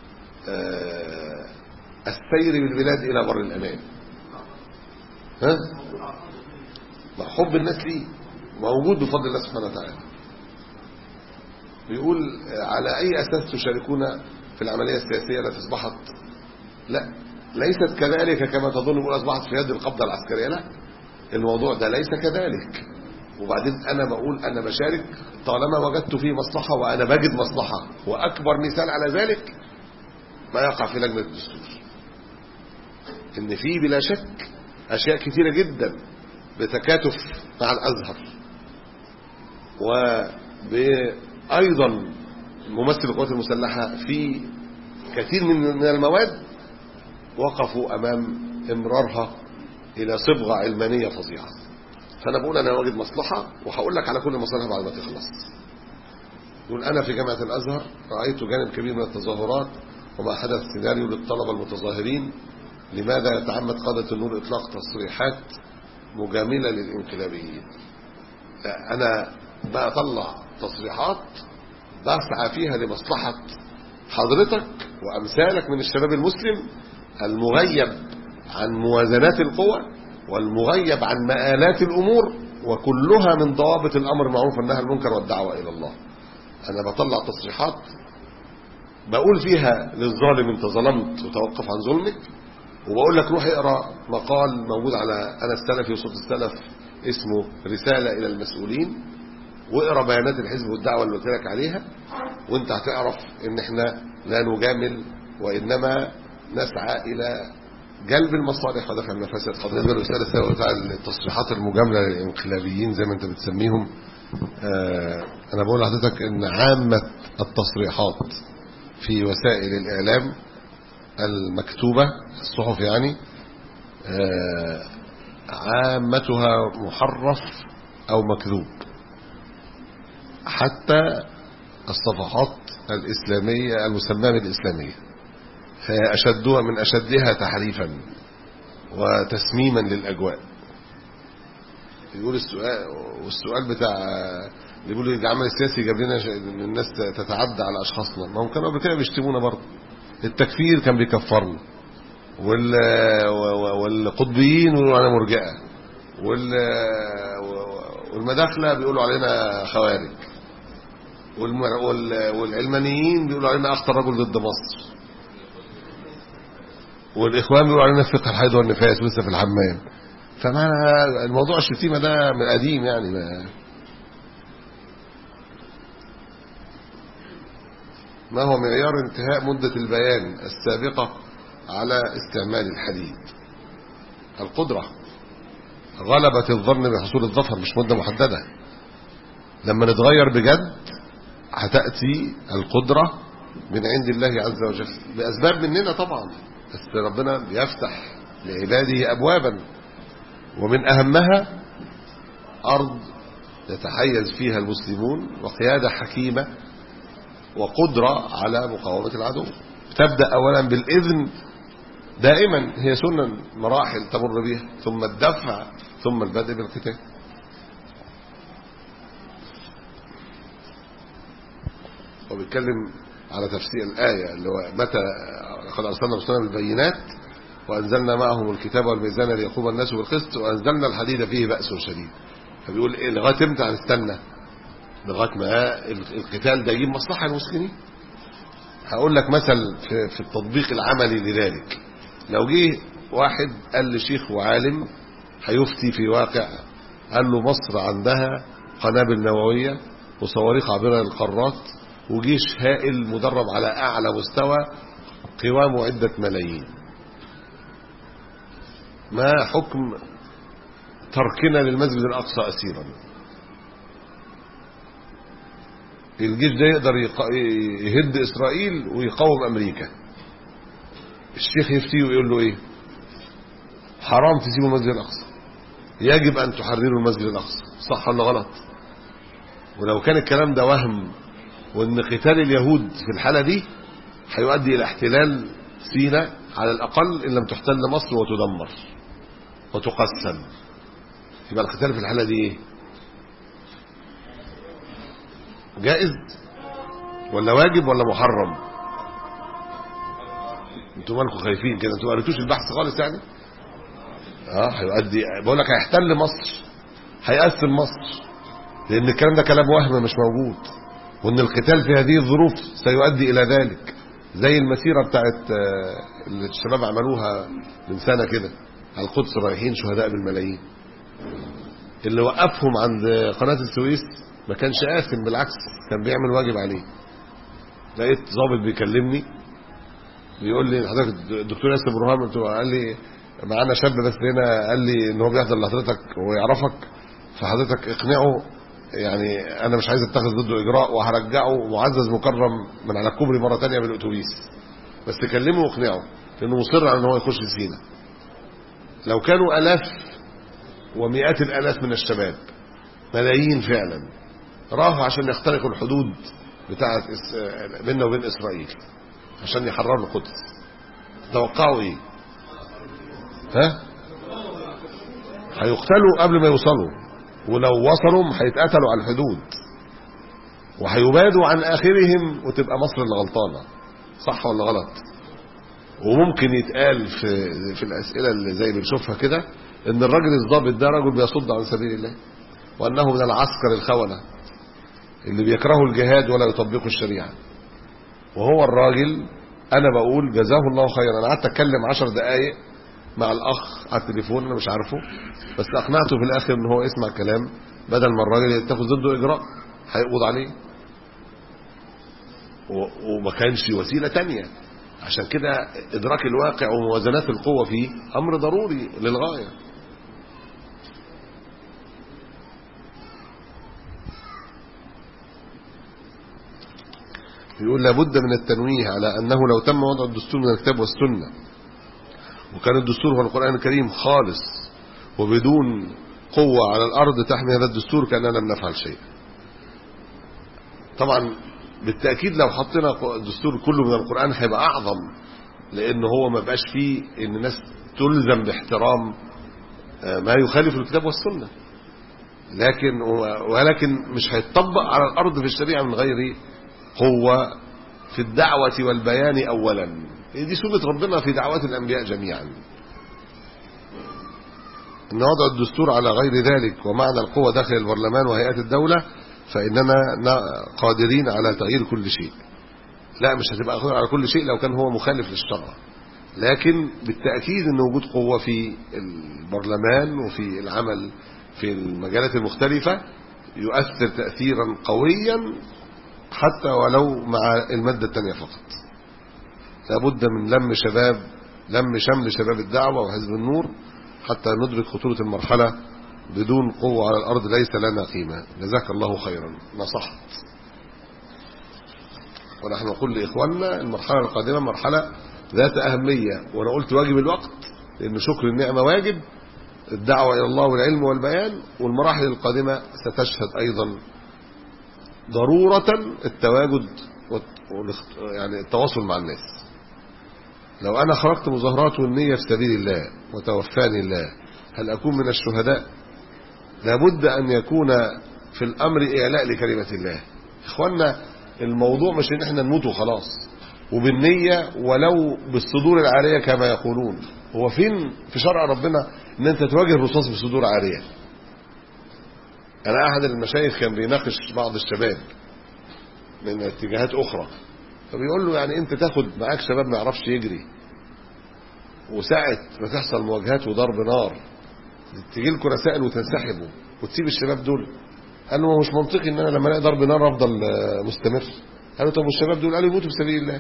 السير بالبلاد الى بر الامان. ها مع حب الناس ليه موجود بفضل الله سبحانه وتعالى. بيقول على اي اساس تشاركون في العمليه السياسيه التي اصبحت، لا ليست كذلك كما تظن، بيقول اصبحت في يد القبضه العسكريه، لا الموضوع ده ليس كذلك. وبعدين انا بقول انا بشارك طالما وجدت فيه مصلحه، وانا بجد مصلحه، واكبر مثال على ذلك ما يقع في لجنه الدستور، ان في بلا شك اشياء كثيره جدا بتكاتف مع الازهر، وايضا ممثل القوات المسلحه في كثير من المواد وقفوا امام امرارها الى صبغه علمانيه فظيعه. فانا بقول انا واجد مصلحه، وهقول لك على كل مصلحه بعد ما تخلص. يقول انا في جامعه الازهر رايت جانب كبير من التظاهرات وما حدث سيناريو للطلبه المتظاهرين. لماذا يتعمد قاده النور اطلاق تصريحات مجامله للانقلابيين؟ انا بطلع تصريحات بسعى فيها لمصلحه حضرتك وامثالك من الشباب المسلم المغيب عن موازنات القوى والمغيب عن مآلات الامور، وكلها من ضوابط الامر المعروف والنهي عن المنكر والدعوه الى الله. انا بطلع تصريحات بقول فيها للظالم انت ظلمت وتوقف عن ظلمك، وبقول لك روح اقرا مقال موجود على انا السلفي وصوت السلف اسمه رساله الى المسؤولين، واقرا بيانات الحزب والدعوه اللي قلت لك عليها، وانت هتعرف ان احنا لا نجامل وانما نسعى الى جلب المصالح ودفع المفاسد. حضرتك الرساله الثانيه بتاع التصريحات المجامله للانقلابيين زي ما انت بتسميهم، آه انا بقول لحضرتك ان عامه التصريحات في وسائل الاعلام المكتوبه الصحف يعني آه عامتها محرف او مكذوب، حتى الصفحات الاسلاميه المسماه بالاسلاميه فهي اشدها من اشدها تحريفا وتسميما للاجواء. يقول السؤال والسؤال بتاع اللي بيقولوا العمل السياسي جاب لنا الناس تتعدى على اشخاصنا، ما هم كانوا قبل كده بيشتمونا برضه. التكفير كان بيكفرنا، وال والقطبيين بيقولوا علينا مرجئه، وال والمداخله بيقولوا علينا خوارج، والعلمانيين بيقولوا علينا اخطر رجل ضد مصر، والاخوان بيقولوا علينا فقه الحيض والنفاس لسه في الحمام. فمعنى الموضوع الشتيمه ده من قديم يعني. ما, ما هو معيار انتهاء مده البيان السابقه على استعمال الحديد؟ القدره، غلبة الظن بحصول الظفر، مش مده محدده. لما نتغير بجد هتاتي القدره من عند الله عز وجل باسباب مننا طبعا، بس ربنا بيفتح لعباده ابوابا، ومن اهمها ارض يتحيز فيها المسلمون وقياده حكيمه وقدره على مقاومه العدو. تبدا اولا بالاذن، دائما هي سنن مراحل تمر بها، ثم الدفع، ثم البدء بالقتال. وبيتكلم على تفسير الآية اللي هو متى قد أرسلنا رسلنا بالبينات وأنزلنا معهم الكتاب والميزان ليقوم الناس بالقسط وأنزلنا الحديد فيه بأس شديد. فبيقول إيه لغاية امتى هنستنى؟ لغاية ما القتال ده يجيب مصلحة للمسلمين. هقول لك مثل في, في التطبيق العملي لذلك. لو جه واحد قال لشيخ وعالم هيفتي في واقع، قال له مصر عندها قنابل نووية وصواريخ عابرة للقارات وجيش هائل مدرب على أعلى مستوى قوامه عدة ملايين، ما حكم تركنا للمسجد الأقصى أسيرا؟ الجيش ده يقدر يهد إسرائيل ويقاوم أمريكا. الشيخ يفتيه ويقول له إيه؟ حرام تسيبوا المسجد الأقصى، يجب أن تحرروا المسجد الأقصى. صح ولا غلط؟ ولو كان الكلام ده وهم، وان قتال اليهود في الحالة دي هيؤدي الى احتلال سيناء على الاقل ان لم تحتل مصر وتدمر وتقسم، يبقى القتال في الحالة دي ايه؟ جائز ولا واجب ولا محرم؟ انتوا مالكم خايفين كده؟ انتوا ما قريتوش البحث خالص يعني؟ اه هيؤدي، بقول لك هيحتل مصر، هيقسم مصر، لان الكلام ده كلام وهم مش موجود، وان القتال في هذه الظروف سيؤدي الى ذلك. زي المسيره بتاعت اللي الشباب عملوها من سنه كده على القدس، رايحين شهداء بالملايين. اللي وقفهم عند قناه السويس ما كانش آثم، بالعكس كان بيعمل واجب عليه. لقيت ضابط بيكلمني بيقول لي حضرتك الدكتور ياسر برهان، قال لي معانا شاب بس هنا، قال لي ان هو بيحضر لحضرتك ويعرفك، فحضرتك اقنعه، يعني انا مش عايز اتخذ ضده اجراء وهرجعه معزز مكرم من على الكوبري مره ثانيه بالاتوبيس، بس كلمه واقنعه لانه مصر على ان هو يخش سينا. لو كانوا الاف ومئات الالاف من الشباب، ملايين فعلا، راحوا عشان يخترقوا الحدود بتاعه بيننا وبين اسرائيل عشان يحرروا القدس، توقعوا ايه؟ ها؟ هيقتلوا قبل ما يوصلوا، ولو وصلوا هيتقتلوا على الحدود وهيبادوا عن اخرهم، وتبقى مصر اللي غلطانه. صح ولا غلط؟ وممكن يتقال في في الاسئله اللي زي بنشوفها كده ان الراجل الضابط ده رجل بيصد عن سبيل الله، وانه من العسكر الخونه اللي بيكرهوا الجهاد ولا يطبقوا الشريعه. وهو الراجل انا بقول جزاه الله خيرا، انا قعدت اتكلم عشر دقائق مع الاخ على التليفون، انا مش عارفه، بس اقنعته في الاخر ان هو يسمع الكلام بدل ما الراجل يتخذ ضده اجراء هيقبض عليه، وما كانش وسيله تانية. عشان كده ادراك الواقع وموازنات القوه فيه امر ضروري للغايه. يقول لابد من التنويه على انه لو تم وضع الدستور من الكتاب والسنه، وكان الدستور هو القرآن الكريم خالص وبدون قوة على الأرض تحمي هذا الدستور، كأننا لم نفعل شيء. طبعا بالتأكيد لو حطينا الدستور كله من القرآن هيبقى أعظم، لأنه هو ما بقاش فيه إن الناس تلزم باحترام ما يخالف الكتاب والسنة، لكن ولكن مش هيتطبق على الأرض في الشريعة من غير قوة في الدعوة والبيان أولا. دي سنة ربنا في دعوات الأنبياء جميعا. إن وضع الدستور على غير ذلك ومعنى القوة داخل البرلمان وهيئات الدولة فإننا قادرين على تغيير كل شيء. لا، مش هتبقى قادر على كل شيء لو كان هو مخالف للشرع، لكن بالتأكيد أن وجود قوة في البرلمان وفي العمل في المجالات المختلفة يؤثر تأثيرا قويا حتى ولو مع المادة الثانية فقط. لابد من لم شباب لم شمل شباب الدعوة وحزب النور حتى ندرك خطورة المرحلة. بدون قوة على الأرض ليس لنا قيمة. جزاك الله خيرا، نصحت. ونحن نقول لإخواننا المرحلة القادمة مرحلة ذات أهمية، وأنا قلت واجب الوقت لأن شكر النعمة واجب، الدعوة إلى الله والعلم والبيان. والمراحل القادمة ستشهد أيضا ضرورة التواجد يعني التواصل مع الناس. لو أنا خرجت مظاهرات والنية في سبيل الله وتوفاني الله، هل أكون من الشهداء؟ لابد أن يكون في الأمر إعلاء لكلمة الله. إخواننا الموضوع مش إن إحنا نموت وخلاص وبالنية ولو بالصدور العارية كما يقولون. هو فين في شرع ربنا إن أنت تواجه الرصاص بصدور عارية؟ أنا أحد المشايخ كان بيناقش بعض الشباب من اتجاهات أخرى، فبيقول له يعني أنت تاخد معاك شباب ما يعرفش يجري، وساعة ما تحصل مواجهات وضرب نار تيجي لكم رسائل وتنسحبوا وتسيب الشباب دول؟ قال له مش منطقي ان انا لما الاقي ضرب نار افضل مستمر. قال له طب والشباب دول؟ قالوا يموتوا في سبيل الله.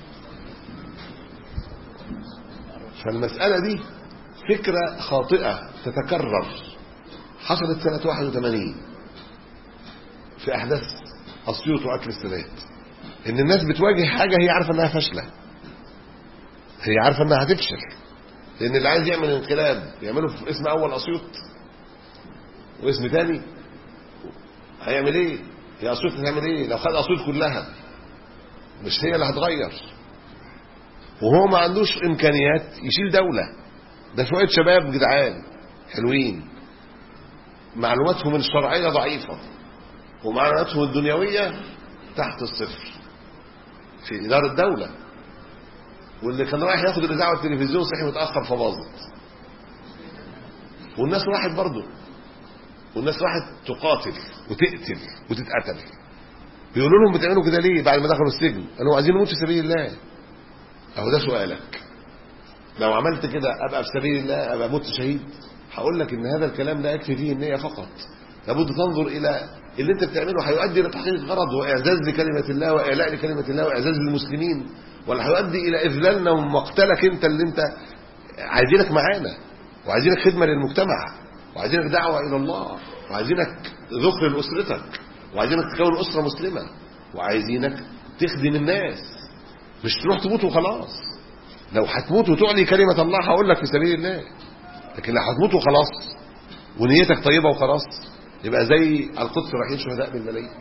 فالمسألة دي فكرة خاطئة تتكرر، حصلت سنة واحد وثمانين في احداث اسيوط واكل السادات، ان الناس بتواجه حاجة هي عارفة انها فاشلة، هي عارفة انها هتفشل، لان اللي عايز يعمل انقلاب يعمله في اسم اول اسيوط واسم تاني. هيعمل ايه؟ هي اسيوط هتعمل ايه لو خد اسيوط كلها؟ مش هي اللي هتغير، وهو ما عندوش امكانيات يشيل دولة. ده شوية شباب جدعان حلوين معلوماتهم الشرعية ضعيفة، ومعاناتهم الدنيوية تحت الصفر في إدارة الدولة. واللي كان رايح ياخد الإذاعة والتلفزيون صحي متأخر فباظت. والناس راحت برضه، والناس راحت تقاتل وتقتل وتتقتل. بيقولوا لهم بتعملوا كده ليه بعد ما دخلوا السجن؟ قالوا عايزين نموت في سبيل الله. اهو ده سؤالك، لو عملت كده ابقى في سبيل الله، ابقى موت شهيد؟ هقول لك ان هذا الكلام لا يكفي فيه النية فقط، لابد تنظر الى اللي انت بتعمله هيؤدي الى تحقيق غرض واعزاز لكلمة الله واعلاء لكلمة الله واعزاز للمسلمين، ولا هيؤدي الى اذلالنا ومقتلك انت اللي انت عايزينك معانا، وعايزينك خدمة للمجتمع، وعايزينك دعوة الى الله، وعايزينك ذكر لأسرتك، وعايزينك تكون أسرة مسلمة، وعايزينك تخدم الناس، مش تروح تموت وخلاص. لو هتموت وتعلي كلمة الله هقول لك في سبيل الله، لكن لو هتموت وخلاص ونيتك طيبة وخلاص يبقى زي القدس رايحين شهداء بالملايين.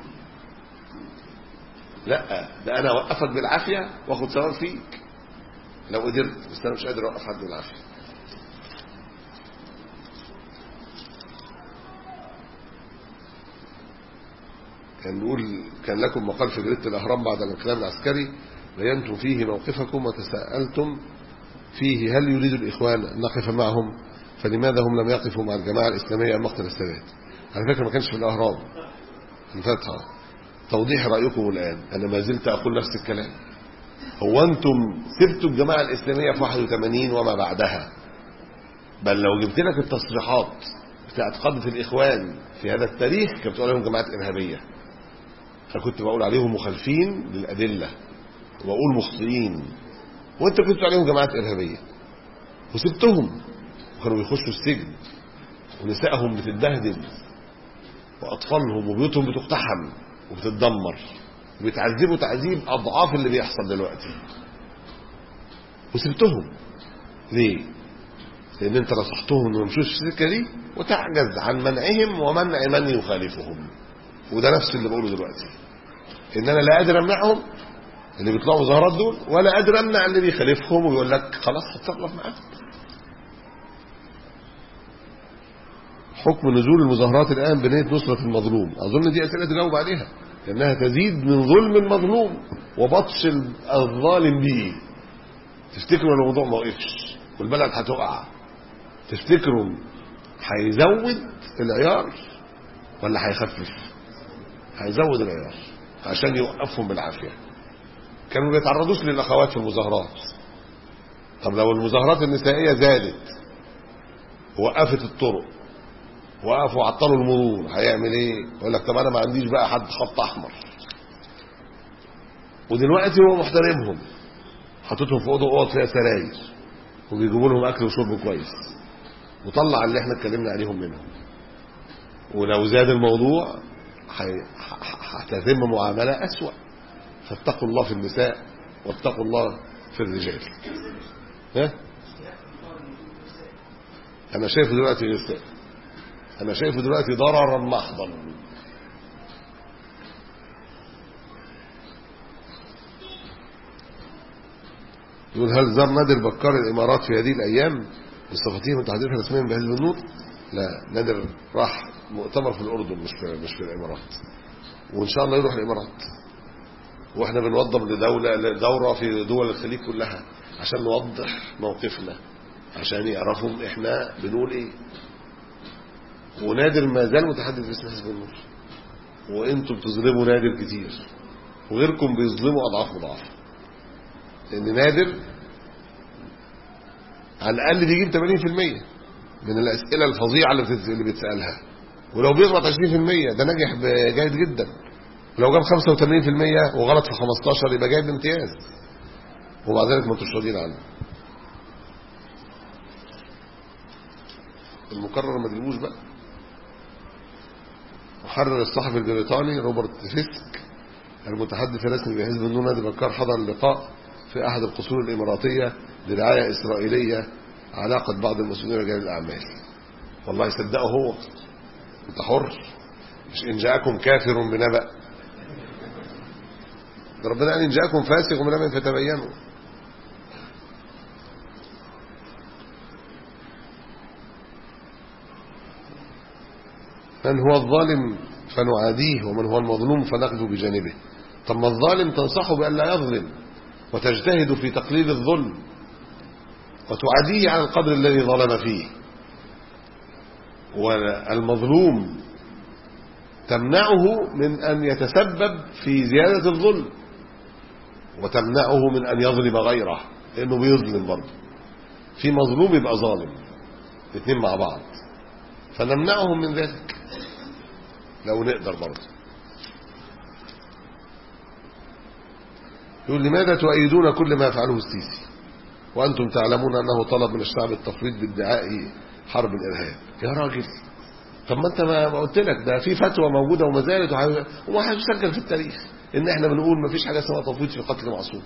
لا، ده انا اوقفك بالعافية واخد ثواب فيك لو قدرت، بس انا مش قادر اوقف حد بالعافية. كان بيقول كان لكم مقال في جريدة الأهرام بعد الانقلاب العسكري بينتم فيه موقفكم وتساءلتم فيه هل يريد الإخوان أن نقف معهم، فلماذا هم لم يقفوا مع الجماعة الإسلامية أم مقتل السادات؟ على فكرة ما كانش في الأهرام، انفتحها. توضيح رأيكم الآن، أنا ما زلت أقول نفس الكلام. هو أنتم سبتوا الجماعة الإسلامية في واحد وثمانين وما بعدها، بل لو جبت لك التصريحات بتاعت قادة الإخوان في هذا التاريخ كانت بتقول عليهم جماعات إرهابية، فكنت بقول عليهم مخالفين للأدلة وبقول مخطئين، وانت كنت بتقول عليهم جماعات إرهابية وسبتهم، وكانوا بيخشوا السجن ونسائهم بتتبهدل وأطفالهم وبيوتهم بتقتحم وبتتدمر وبيتعذبوا تعذيب أضعاف اللي بيحصل دلوقتي، وسبتهم ليه؟ لأن انت نصحتهم انهم يمشوش في السكة دي وتعجز عن منعهم ومنع من يخالفهم. وده نفس اللي بقوله دلوقتي، ان انا لا قادر امنعهم اللي بيطلعوا مظاهرات دول، ولا قادر امنع اللي بيخالفهم ويقول لك خلاص هتصرف معاهم. حكم نزول المظاهرات الان بنية نصرة المظلوم، اظن دي اسئلة تجاوب عليها، لانها تزيد من ظلم المظلوم وبطش الظالم به. تفتكروا الموضوع ما وقفش والبلد هتقع، تفتكروا هيزود العيار ولا هيخفف؟ هيزود العيار عشان يوقفهم بالعافية. كانوا ما بيتعرضوش للأخوات في المظاهرات. طب لو المظاهرات النسائية زادت ووقفت الطرق وقفوا عطلوا المرور هيعمل ايه؟ يقول لك طب انا ما عنديش بقى حد خط احمر. ودلوقتي هو محترمهم، حاططهم في اوضه اوض فيها سراير وبيجيبوا لهم اكل وشرب كويس، وطلع اللي احنا اتكلمنا عليهم منهم. ولو زاد الموضوع هتتم معاملة أسوأ. فاتقوا الله في النساء واتقوا الله في الرجال. ها؟ أنا شايف دلوقتي غير، أنا شايف دلوقتي ضررا محضا. يقول هل زار نادر بكار الإمارات في هذه الأيام باستضافتهم التحديث رسميا بحزب النور؟ لا، نادر راح مؤتمر في الأردن مش في, مش في الإمارات، وإن شاء الله يروح الإمارات. وإحنا بنوضب لدولة لدورة في دول الخليج كلها عشان نوضح موقفنا، عشان يعرفوا إحنا بنقول إيه. ونادر ما زال متحدث باسم حزب النور، وإنتم بتظلموا نادر كتير وغيركم بيظلموا أضعاف مضاعفة، لأن نادر على الأقل بيجيب ثمانين بالمئة من الأسئلة الفظيعة اللي بتسألها، ولو بيغلط عشرين بالمئة ده نجح جيد جدا، ولو جاب خمسة وثمانين بالمئة وغلط في خمستاشر يبقى جايب امتياز، ومع ذلك ما انتوش راضيين عنه. المكرر ما تجيبوش بقى. محرر الصحفي البريطاني روبرت فيسك المتحدث الرسمي بحزب النور نادر بكار حضر اللقاء في أحد القصور الإماراتية لرعاية إسرائيلية علاقة بعض المسؤولين رجال الأعمال. والله يصدقه هو، انت حر، مش إن جاءكم كافر بنبأ، ربنا قال إن جاءكم فاسق بنبأ فتبينوا. من هو الظالم فنعاديه، ومن هو المظلوم فنقف بجانبه. طب ما الظالم تنصحه بأن لا يظلم وتجتهد في تقليل الظلم وتعاديه على القدر الذي ظلم فيه، والمظلوم تمنعه من أن يتسبب في زيادة الظلم وتمنعه من أن يظلم غيره، لأنه بيظلم برضه. في مظلوم يبقى ظالم، الاثنين مع بعض، فنمنعهم من ذلك لو نقدر برضه. يقول لماذا تؤيدون كل ما يفعله السيسي وأنتم تعلمون أنه طلب من الشعب التفريط بادعاء حرب الإرهاب؟ يا راجل، طب ما أنت ما قلت لك ده في فتوى موجودة وما زالت وما هيسجل في التاريخ إن إحنا بنقول ما فيش حاجة اسمها تفويض في قتل معصوم.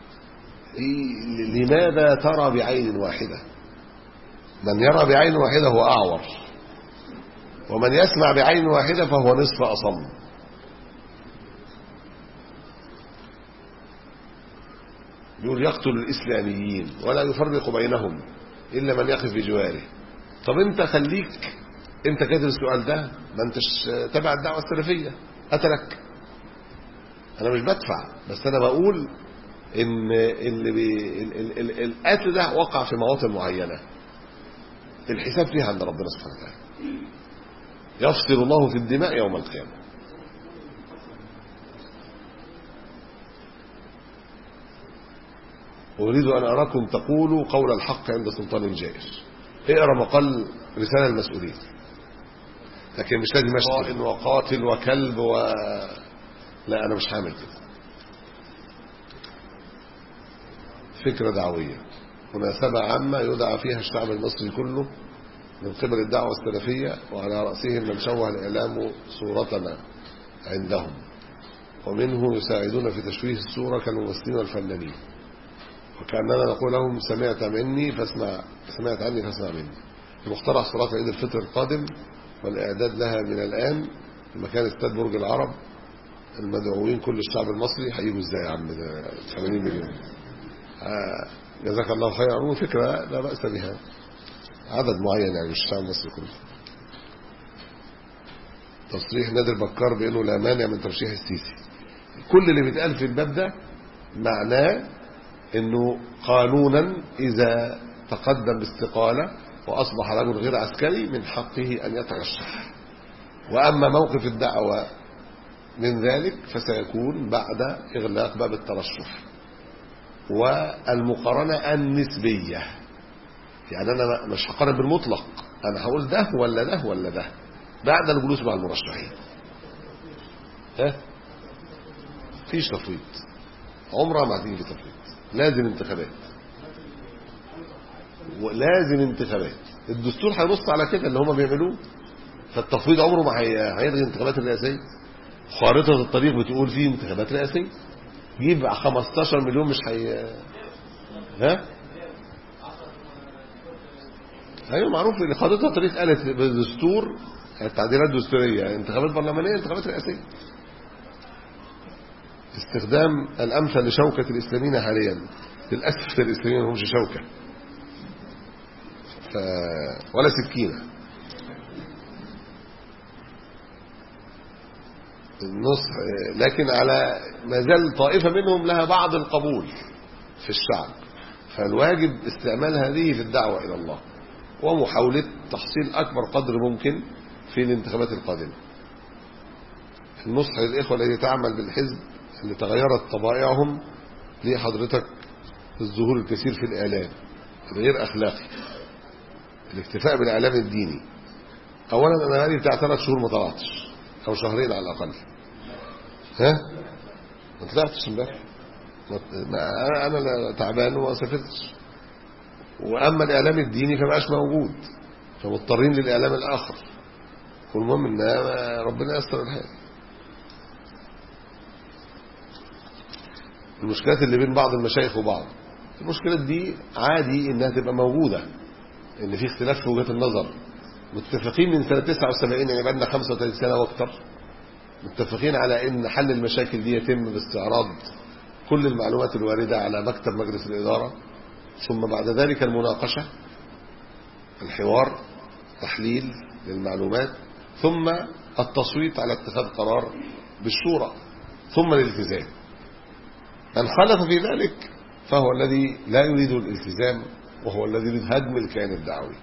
لماذا ترى بعين واحدة؟ من يرى بعين واحدة هو أعور، ومن يسمع بعين واحدة فهو نصف أصم. يقول يقتل الإسلاميين ولا يفرق بينهم إلا من يقف بجواره. طب أنت خليك، أنت كاتب السؤال ده، ما أنتش تبع الدعوة السلفية، قتلك. أنا مش بدفع، بس أنا بقول إن اللي بي ال ال ال القتل ده وقع في مواطن معينة، الحساب فيها عند ربنا سبحانه وتعالى. يفصل الله في الدماء يوم القيامة. أريد أن أراكم تقولوا قول الحق عند سلطان جائر. اقرأ مقال رسالة المسؤولين، لكن مش لازم أشتغل إنه قاتل وكلب و... لا، أنا مش هعمل كده. فكرة دعوية، مناسبة عامة يدعى فيها الشعب المصري كله من قبل الدعوة السلفية، وعلى رأسهم من شوه الإعلام صورتنا عندهم، ومنه يساعدون في تشويه الصورة كالممثلين والفنانين، وكأننا نقول لهم سمعت مني فاسمع، سمعت عني فاسمع مني. المخترع صلاة عيد الفطر القادم والإعداد لها من الآن في مكان استاد برج العرب. المدعوين كل الشعب المصري. هيجوا ازاي يا عم؟ ده ثمانين مليون. آه جزاك الله خيرا. وفكرة لا بأس بها، عدد معين يعني مش الشعب المصري كله. تصريح نادر بكار بأنه لا مانع من ترشيح السيسي. كل اللي بيتقال في الباب ده معناه انه قانونا اذا تقدم باستقالة واصبح رجل غير عسكري من حقه ان يترشح، واما موقف الدعوة من ذلك فسيكون بعد اغلاق باب الترشح والمقارنة النسبية. يعني انا مش هقارن بالمطلق، انا هقول ده ولا ده ولا ده بعد الجلوس مع المرشحين. ها فيش تفويض، عمرها ما هتيجي في تفويض. لازم انتخابات، ولازم انتخابات. الدستور هينص على كده اللي هم بيعملوه. فالتفويض عمره ما هيلغي الانتخابات الرئاسيه. خارطه الطريق بتقول فيه انتخابات رئاسيه. جيب خمستاشر مليون مش هي ها ايوه معروف ان خارطه الطريق قالت بالدستور التعديلات الدستوريه انتخابات برلمانيه انتخابات رئاسيه. استخدام الأمثل لشوكة الإسلاميين حاليا. للأسف الإسلاميين همش شوكة ف... ولا سكينة. النصح لكن على ما زال طائفة منهم لها بعض القبول في الشعب، فالواجب استعمال هذه في الدعوة إلى الله ومحاولة تحصيل أكبر قدر ممكن في الانتخابات القادمة. النصح للإخوة الذي تعمل بالحزب اللي تغيرت طبائعهم لحضرتك الظهور الكثير في الإعلام غير أخلاقي، الاكتفاء بالإعلام الديني. أولا أنا هذه بتاع ثلاث شهور ما طلعتش أو شهرين على الأقل. ها ما طلعتش امبارح، أنا تعبان وما سافرتش. وأما الإعلام الديني فمبقاش موجود، فمضطرين للإعلام الآخر. والمهم إن ربنا يستر الحال. المشكلات اللي بين بعض المشايخ وبعض، المشكلات دي عادي انها تبقى موجودة، ان في اختلاف في وجهات النظر. متفقين من سنة تسعة وسبعين يعني بقالنا خمسة وثلاثين سنة واكتر، متفقين على ان حل المشاكل دي يتم باستعراض كل المعلومات الواردة على مكتب مجلس الإدارة، ثم بعد ذلك المناقشة، الحوار، تحليل للمعلومات، ثم التصويت على اتخاذ قرار بالشورى، ثم الالتزام. من خالف في ذلك فهو الذي لا يريد الالتزام، وهو الذي يريد هدم الكيان الدعوي.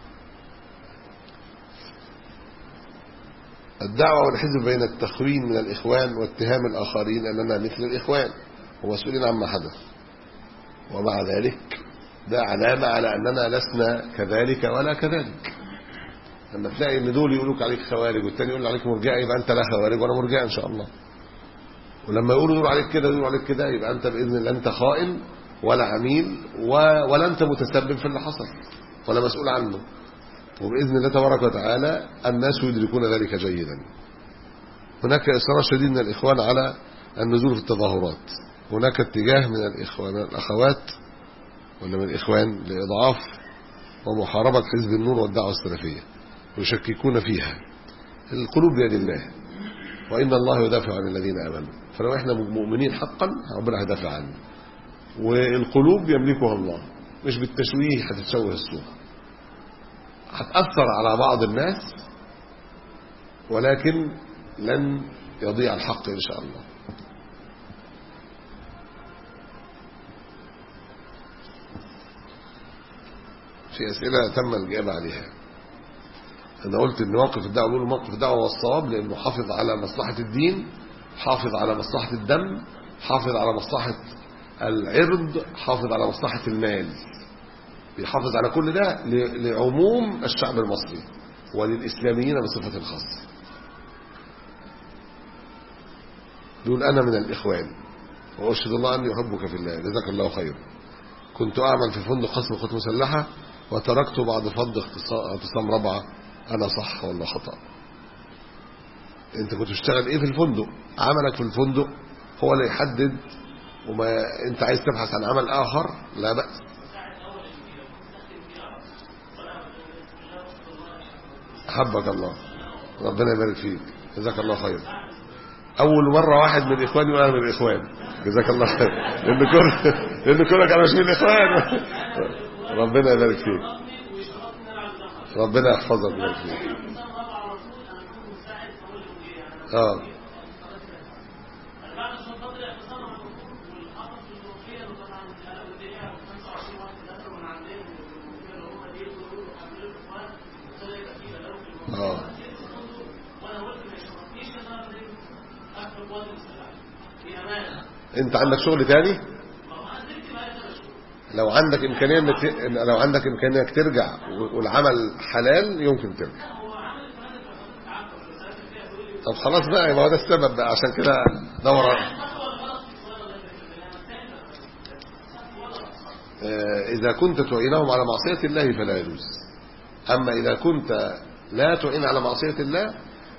الدعوة والحزب بين التخوين من الإخوان واتهام الآخرين أننا مثل الإخوان ومسؤولين عما حدث، ومع ذلك ده علامة على أننا لسنا كذلك ولا كذلك. لما تلاقي ان دول يقولوك عليك خوارج والتاني يقول عليك مرجئ، يبقى انت لا خوارج ولا مرجئ ان شاء الله. ولما يقولوا يقولوا عليك كده ويقولوا عليك كده، يبقى انت باذن الله انت خائن ولا عميل ولا انت متسبب في اللي حصل ولا مسؤول عنه. وباذن الله تبارك وتعالى الناس يدركون ذلك جيدا. هناك اصرار شديد من الاخوان على النزول في التظاهرات. هناك اتجاه من الاخوان من الاخوات ولا من الاخوان لاضعاف ومحاربه حزب النور والدعوه السلفيه، يشككون فيها. القلوب بيد الله، وإن الله يدافع عن الذين آمنوا. فلو احنا مؤمنين حقا ربنا هيدافع عنه. والقلوب يملكها الله، مش بالتشويه هتتشوه الصورة، هتأثر على بعض الناس ولكن لن يضيع الحق إن شاء الله. في أسئلة تم الإجابة عليها. أنا قلت إن موقف الدعوة بيقولوا موقف الدعوة والصواب لأنه حافظ على مصلحة الدين، حافظ على مصلحة الدم، حافظ على مصلحة العرض، حافظ على مصلحة المال، بيحافظ على كل ده لعموم الشعب المصري وللإسلاميين بصفة خاصة. بيقول أنا من الإخوان وأشهد الله أني أحبك في الله، جزاك الله خير. كنت أعمل في فندق قسم خطوة مسلحة وتركته بعد فض اعتصام رابعة، أنا صح ولا خطأ؟ أنت كنت تشتغل إيه في الفندق؟ عملك في الفندق هو اللي يحدد، وما أنت عايز تبحث عن عمل آخر لا بأس. حبك الله، ربنا يبارك فيك، جزاك الله خير. أول مرة واحد من الإخوان يقول أنا من الإخوان، جزاك الله خير، لأن كل لأن كلك أنا مش من الإخوان. ربنا يبارك فيك، ربنا يحفظك ويبارك فيك. اه اه انت عندك شغل تاني؟ لو عندك امكانيه انك لو عندك امكانيه انك ترجع والعمل حلال يمكن ترجع. طب خلاص بقى، يبقى هو ده السبب بقى، عشان كده دور. اذا كنت تعينهم على معصيه الله فلا يجوز، اما اذا كنت لا تعين على معصيه الله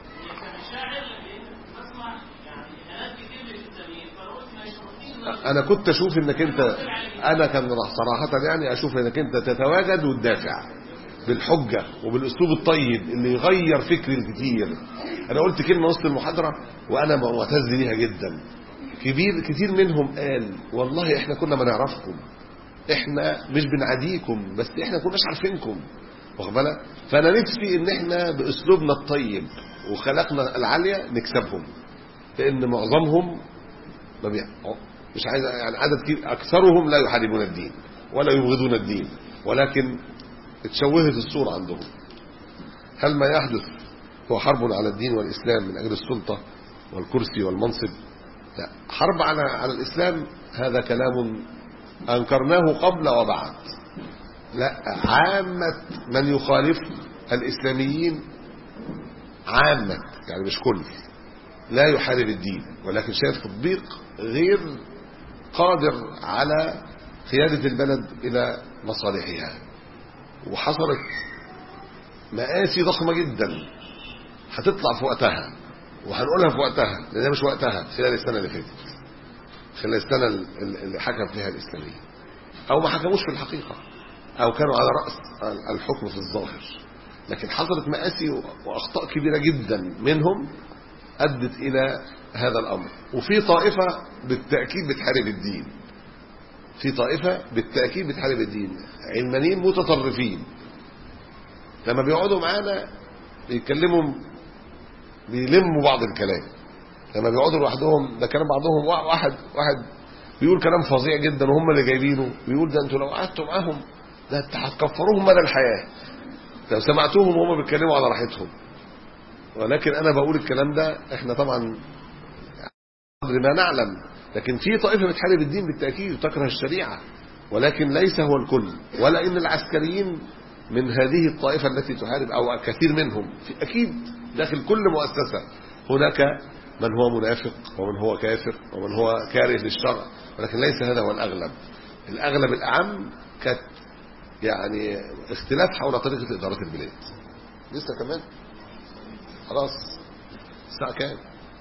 انا كنت اشوف انك انت انا كان صراحه يعني اشوف انك انت تتواجد وتدافع بالحجه وبالاسلوب الطيب اللي يغير فكر الكثير. انا قلت كلمه وسط المحاضره وانا معتز ليها جدا، كبير كتير منهم قال والله احنا كنا ما نعرفكم، احنا مش بنعاديكم، بس احنا كناش عارفينكم، واخد بالك؟ فانا نفسي ان احنا باسلوبنا الطيب وخلقنا العاليه نكسبهم، لان معظمهم ما بي... مش عايز يعني عدد كبير اكثرهم لا يحاربون الدين ولا يبغضون الدين، ولكن اتشوهت الصورة عندهم. هل ما يحدث هو حرب على الدين والإسلام من أجل السلطة والكرسي والمنصب؟ لا، حرب على على الإسلام هذا كلام أنكرناه قبل وبعد. لا، عامة من يخالف الإسلاميين عامة يعني مش كل لا يحارب الدين، ولكن شايف تطبيق غير قادر على قيادة البلد إلى مصالحها. وحصلت مآسي ضخمة جدا هتطلع في وقتها وهنقولها في وقتها، لأن ده مش وقتها، خلال السنة اللي فاتت، خلال السنة اللي حكم فيها الإسلاميين، أو ما حكموش في الحقيقة، أو كانوا على رأس الحكم في الظاهر، لكن حصلت مآسي وأخطاء كبيرة جدا منهم أدت إلى هذا الأمر. وفي طائفة بالتأكيد بتحارب الدين، في طائفة بالتأكيد بتحارب الدين، علمانيين متطرفين لما بيقعدوا معانا بيتكلموا بيلموا بعض الكلام لما بيقعدوا لوحدهم. ده كلام بعضهم واحد واحد بيقول كلام فظيع جدا وهم اللي جايبينه، بيقول ده انتوا لو قعدتوا معاهم ده انت هتكفروهم مدى الحياه لو سمعتوهم وهم بيتكلموا على راحتهم. ولكن انا بقول الكلام ده احنا طبعا قدر ما نعلم، لكن في طائفه بتحارب الدين بالتاكيد وتكره الشريعه، ولكن ليس هو الكل، ولا ان العسكريين من هذه الطائفه التي تحارب او كثير منهم. في اكيد داخل كل مؤسسه هناك من هو منافق ومن هو كافر ومن هو كاره للشرع، ولكن ليس هذا هو الاغلب. الاغلب الاعم كانت يعني اختلاف حول طريقه اداره البلاد. لسه كمان خلاص الساعه كام؟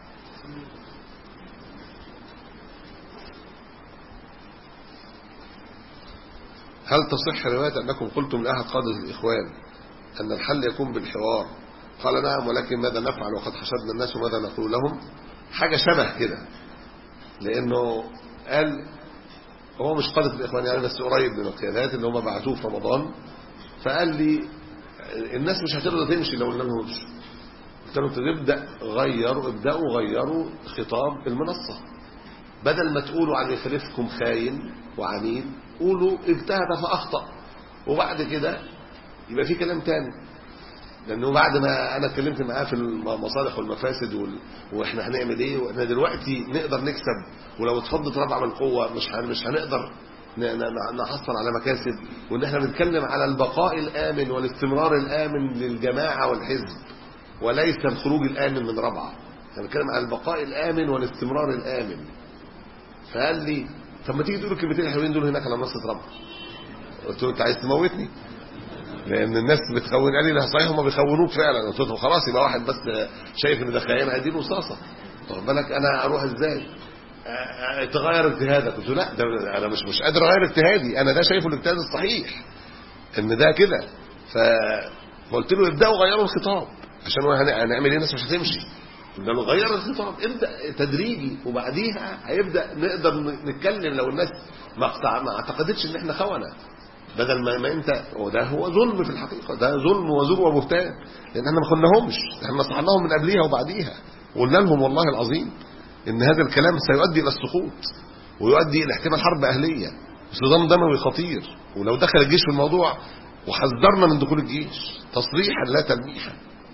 هل تصح روايه انكم قلتم لاحد قاده الاخوان ان الحل يكون بالحوار؟ قال نعم، ولكن ماذا نفعل وقد حشدنا الناس وماذا نقول لهم؟ حاجه شبه كده، لانه قال هو مش قاده الاخوان يعني بس قريب من القيادات اللي هم بعتوه في رمضان، فقال لي الناس مش هترضى تمشي لو قلنا لهم امشوا. قلت لهم تبدا غيروا ابداوا غيروا خطاب المنصه، بدل ما تقولوا عن يخلفكم خاين وعميل قولوا اجتهد فاخطا، وبعد كده يبقى في كلام تاني. لانه بعد ما انا اتكلمت معاه في المصالح والمفاسد وال... واحنا هنعمل ايه، واحنا دلوقتي نقدر نكسب، ولو اتفضت ربع من القوه مش هن... مش هنقدر نحصل على مكاسب، وان احنا بنتكلم على البقاء الامن والاستمرار الامن للجماعه والحزب وليس الخروج الامن من ربعه. احنا بنتكلم على البقاء الامن والاستمرار الامن. فقال لي طب ما تيجي تقول الكلمتين الحلوين دول هناك على منصه ربعه. قلت له انت عايز تموتني؟ لان الناس بتخون. قال لي لا صحيح هم بيخونوك فعلا. قلت له خلاص يبقى واحد بس شايف ان ده خيانه هيدين رصاصه، واخد بالك انا اروح ازاي تغير اجتهادك؟ قلت له لا ده انا مش مش قادر اغير اجتهادي، انا ده شايفه الاجتهاد الصحيح ان ده كده. فقلت له ابداوا غيروا الخطاب عشان هنعمل ايه؟ الناس مش هتمشي. قلت له غير الخطاب ابدا تدريجي، وبعديها هيبدا نقدر نتكلم لو الناس ما ما اعتقدتش ان احنا خونه، بدل ما, ما انت وده هو ظلم في الحقيقه، ده ظلم وزور وبهتان، لان احنا ما خناهمش، احنا نصحناهم من قبليها وبعديها وقلنا لهم والله العظيم ان هذا الكلام سيؤدي الى السقوط ويؤدي الى احتمال حرب اهليه وصدام دموي خطير، ولو دخل الجيش في الموضوع، وحذرنا من دخول الجيش تصريحا لا تلميحا.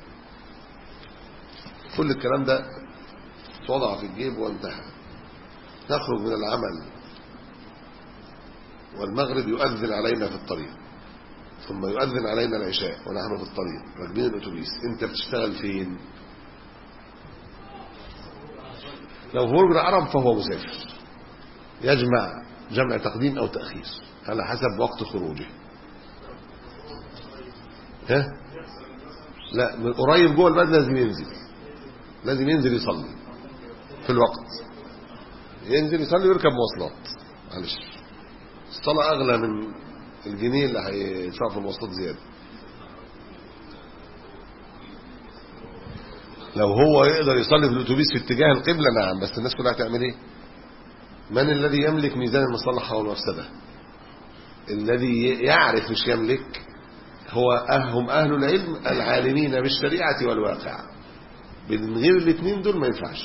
كل الكلام ده وضع في الجيب وانتهى. نخرج من العمل والمغرب يؤذن علينا في الطريق، ثم يؤذن علينا العشاء ونحن في الطريق راكبين الاتوبيس. انت بتشتغل فين؟ لو هو برج العرب فهو مسافر يجمع جمع تقديم او تاخير على حسب وقت خروجه. ها لا من قريب جوه البلد لازم ينزل، لازم ينزل يصلي في الوقت، ينزل يصلي ويركب مواصلات. معلش الصلاة أغلى من الجنيه اللي هيدفع في المواصلات زيادة. لو هو يقدر يصلي في الأتوبيس في اتجاه القبلة نعم، بس الناس كلها هتعمل إيه؟ من الذي يملك ميزان المصلحة والمفسدة؟ الذي يعرف مش يملك هو هم أهل العلم العالمين بالشريعة والواقع. من غير الاثنين دول ما ينفعش.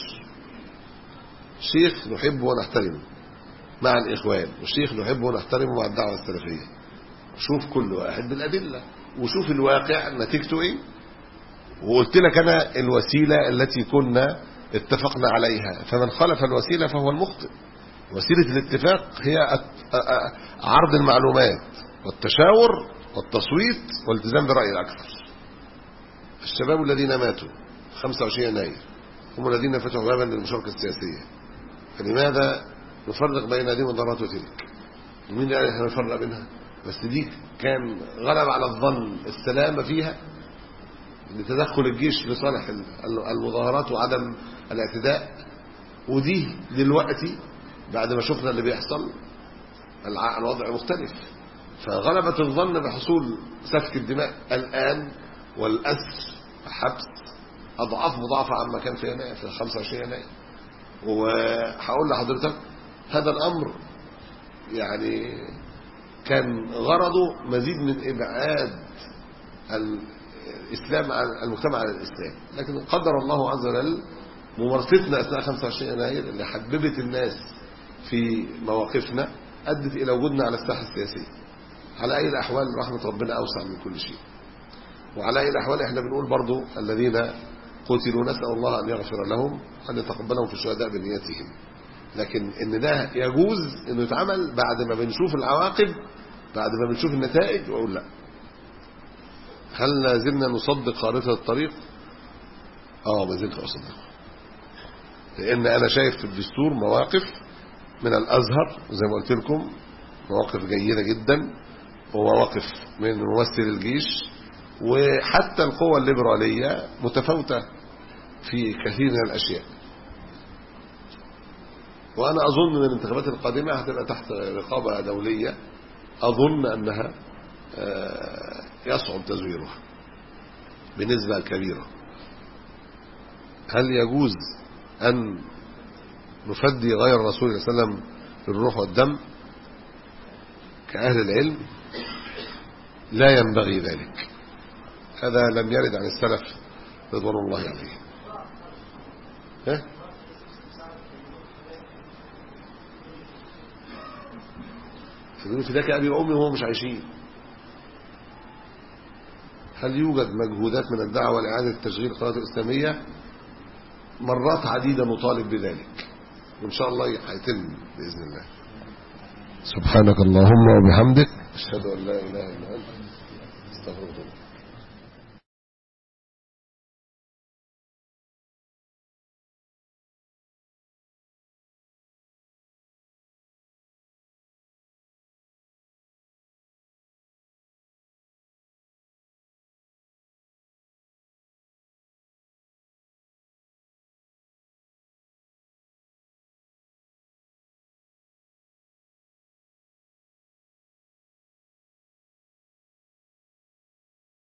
شيخ نحبه ونحترمه مع الإخوان، والشيخ نحبه ونحترمه مع الدعوة السلفية. شوف كل واحد بالأدلة وشوف الواقع نتيجته إيه. وقلت لك أنا الوسيلة التي كنا اتفقنا عليها، فمن خالف الوسيلة فهو المخطئ. وسيلة الاتفاق هي عرض المعلومات والتشاور والتصويت والالتزام برأي الأكثر. الشباب الذين ماتوا خمسة وعشرين يناير هم الذين فتحوا بابا للمشاركة السياسية، فلماذا نفرق بين هذه والضرات وتلك؟ مين اللي قال احنا نفرق بينها؟ بس دي كان غلب على الظن السلامة فيها لتدخل الجيش لصالح المظاهرات وعدم الاعتداء، ودي دلوقتي بعد ما شفنا اللي بيحصل الوضع مختلف، فغلبت الظن بحصول سفك الدماء الآن والأسر حبس أضعاف مضاعفة عما كان في يناير في خمسة وعشرين يناير. وهقول لحضرتك هذا الأمر يعني كان غرضه مزيد من إبعاد إسلام على المجتمع على الإسلام. لكن قدر الله عز وجل ممارستنا أثناء خمسة وعشرين يناير اللي حببت الناس في مواقفنا أدت إلى وجودنا على الساحة السياسية. على أي الأحوال رحمة ربنا أوسع من كل شيء. وعلى أي الأحوال إحنا بنقول برضو الذين قتلوا نسأل الله أن يغفر لهم أن يتقبلهم في الشهداء بنيتهم. لكن إن ده يجوز إنه يتعمل بعد ما بنشوف العواقب، بعد ما بنشوف النتائج. وأقول لا، هل لازلنا نصدق خارطة الطريق؟ آه ما زلت أصدق، لأن أنا شايف في الدستور مواقف من الأزهر زي ما قلت لكم، مواقف جيدة جدا، ومواقف من ممثل الجيش، وحتى القوى الليبرالية متفاوتة في كثير من الأشياء. وأنا أظن أن الانتخابات القادمة هتبقى تحت رقابة دولية، أظن أنها يصعب تزويرها بنسبة كبيرة. هل يجوز أن نفدي غير الرسول صلى الله عليه وسلم بالروح والدم كأهل العلم؟ لا ينبغي ذلك، هذا لم يرد عن السلف رضوان الله عليهم. ها؟ يقولون فداك أبي وأمي وهم مش عايشين. هل يوجد مجهودات من الدعوة لإعادة تشغيل القناة الإسلامية؟ مرات عديدة نطالب بذلك، وإن شاء الله هيتم بإذن الله. سبحانك اللهم وبحمدك أشهد أن لا إله إلا أنت أستغفرك.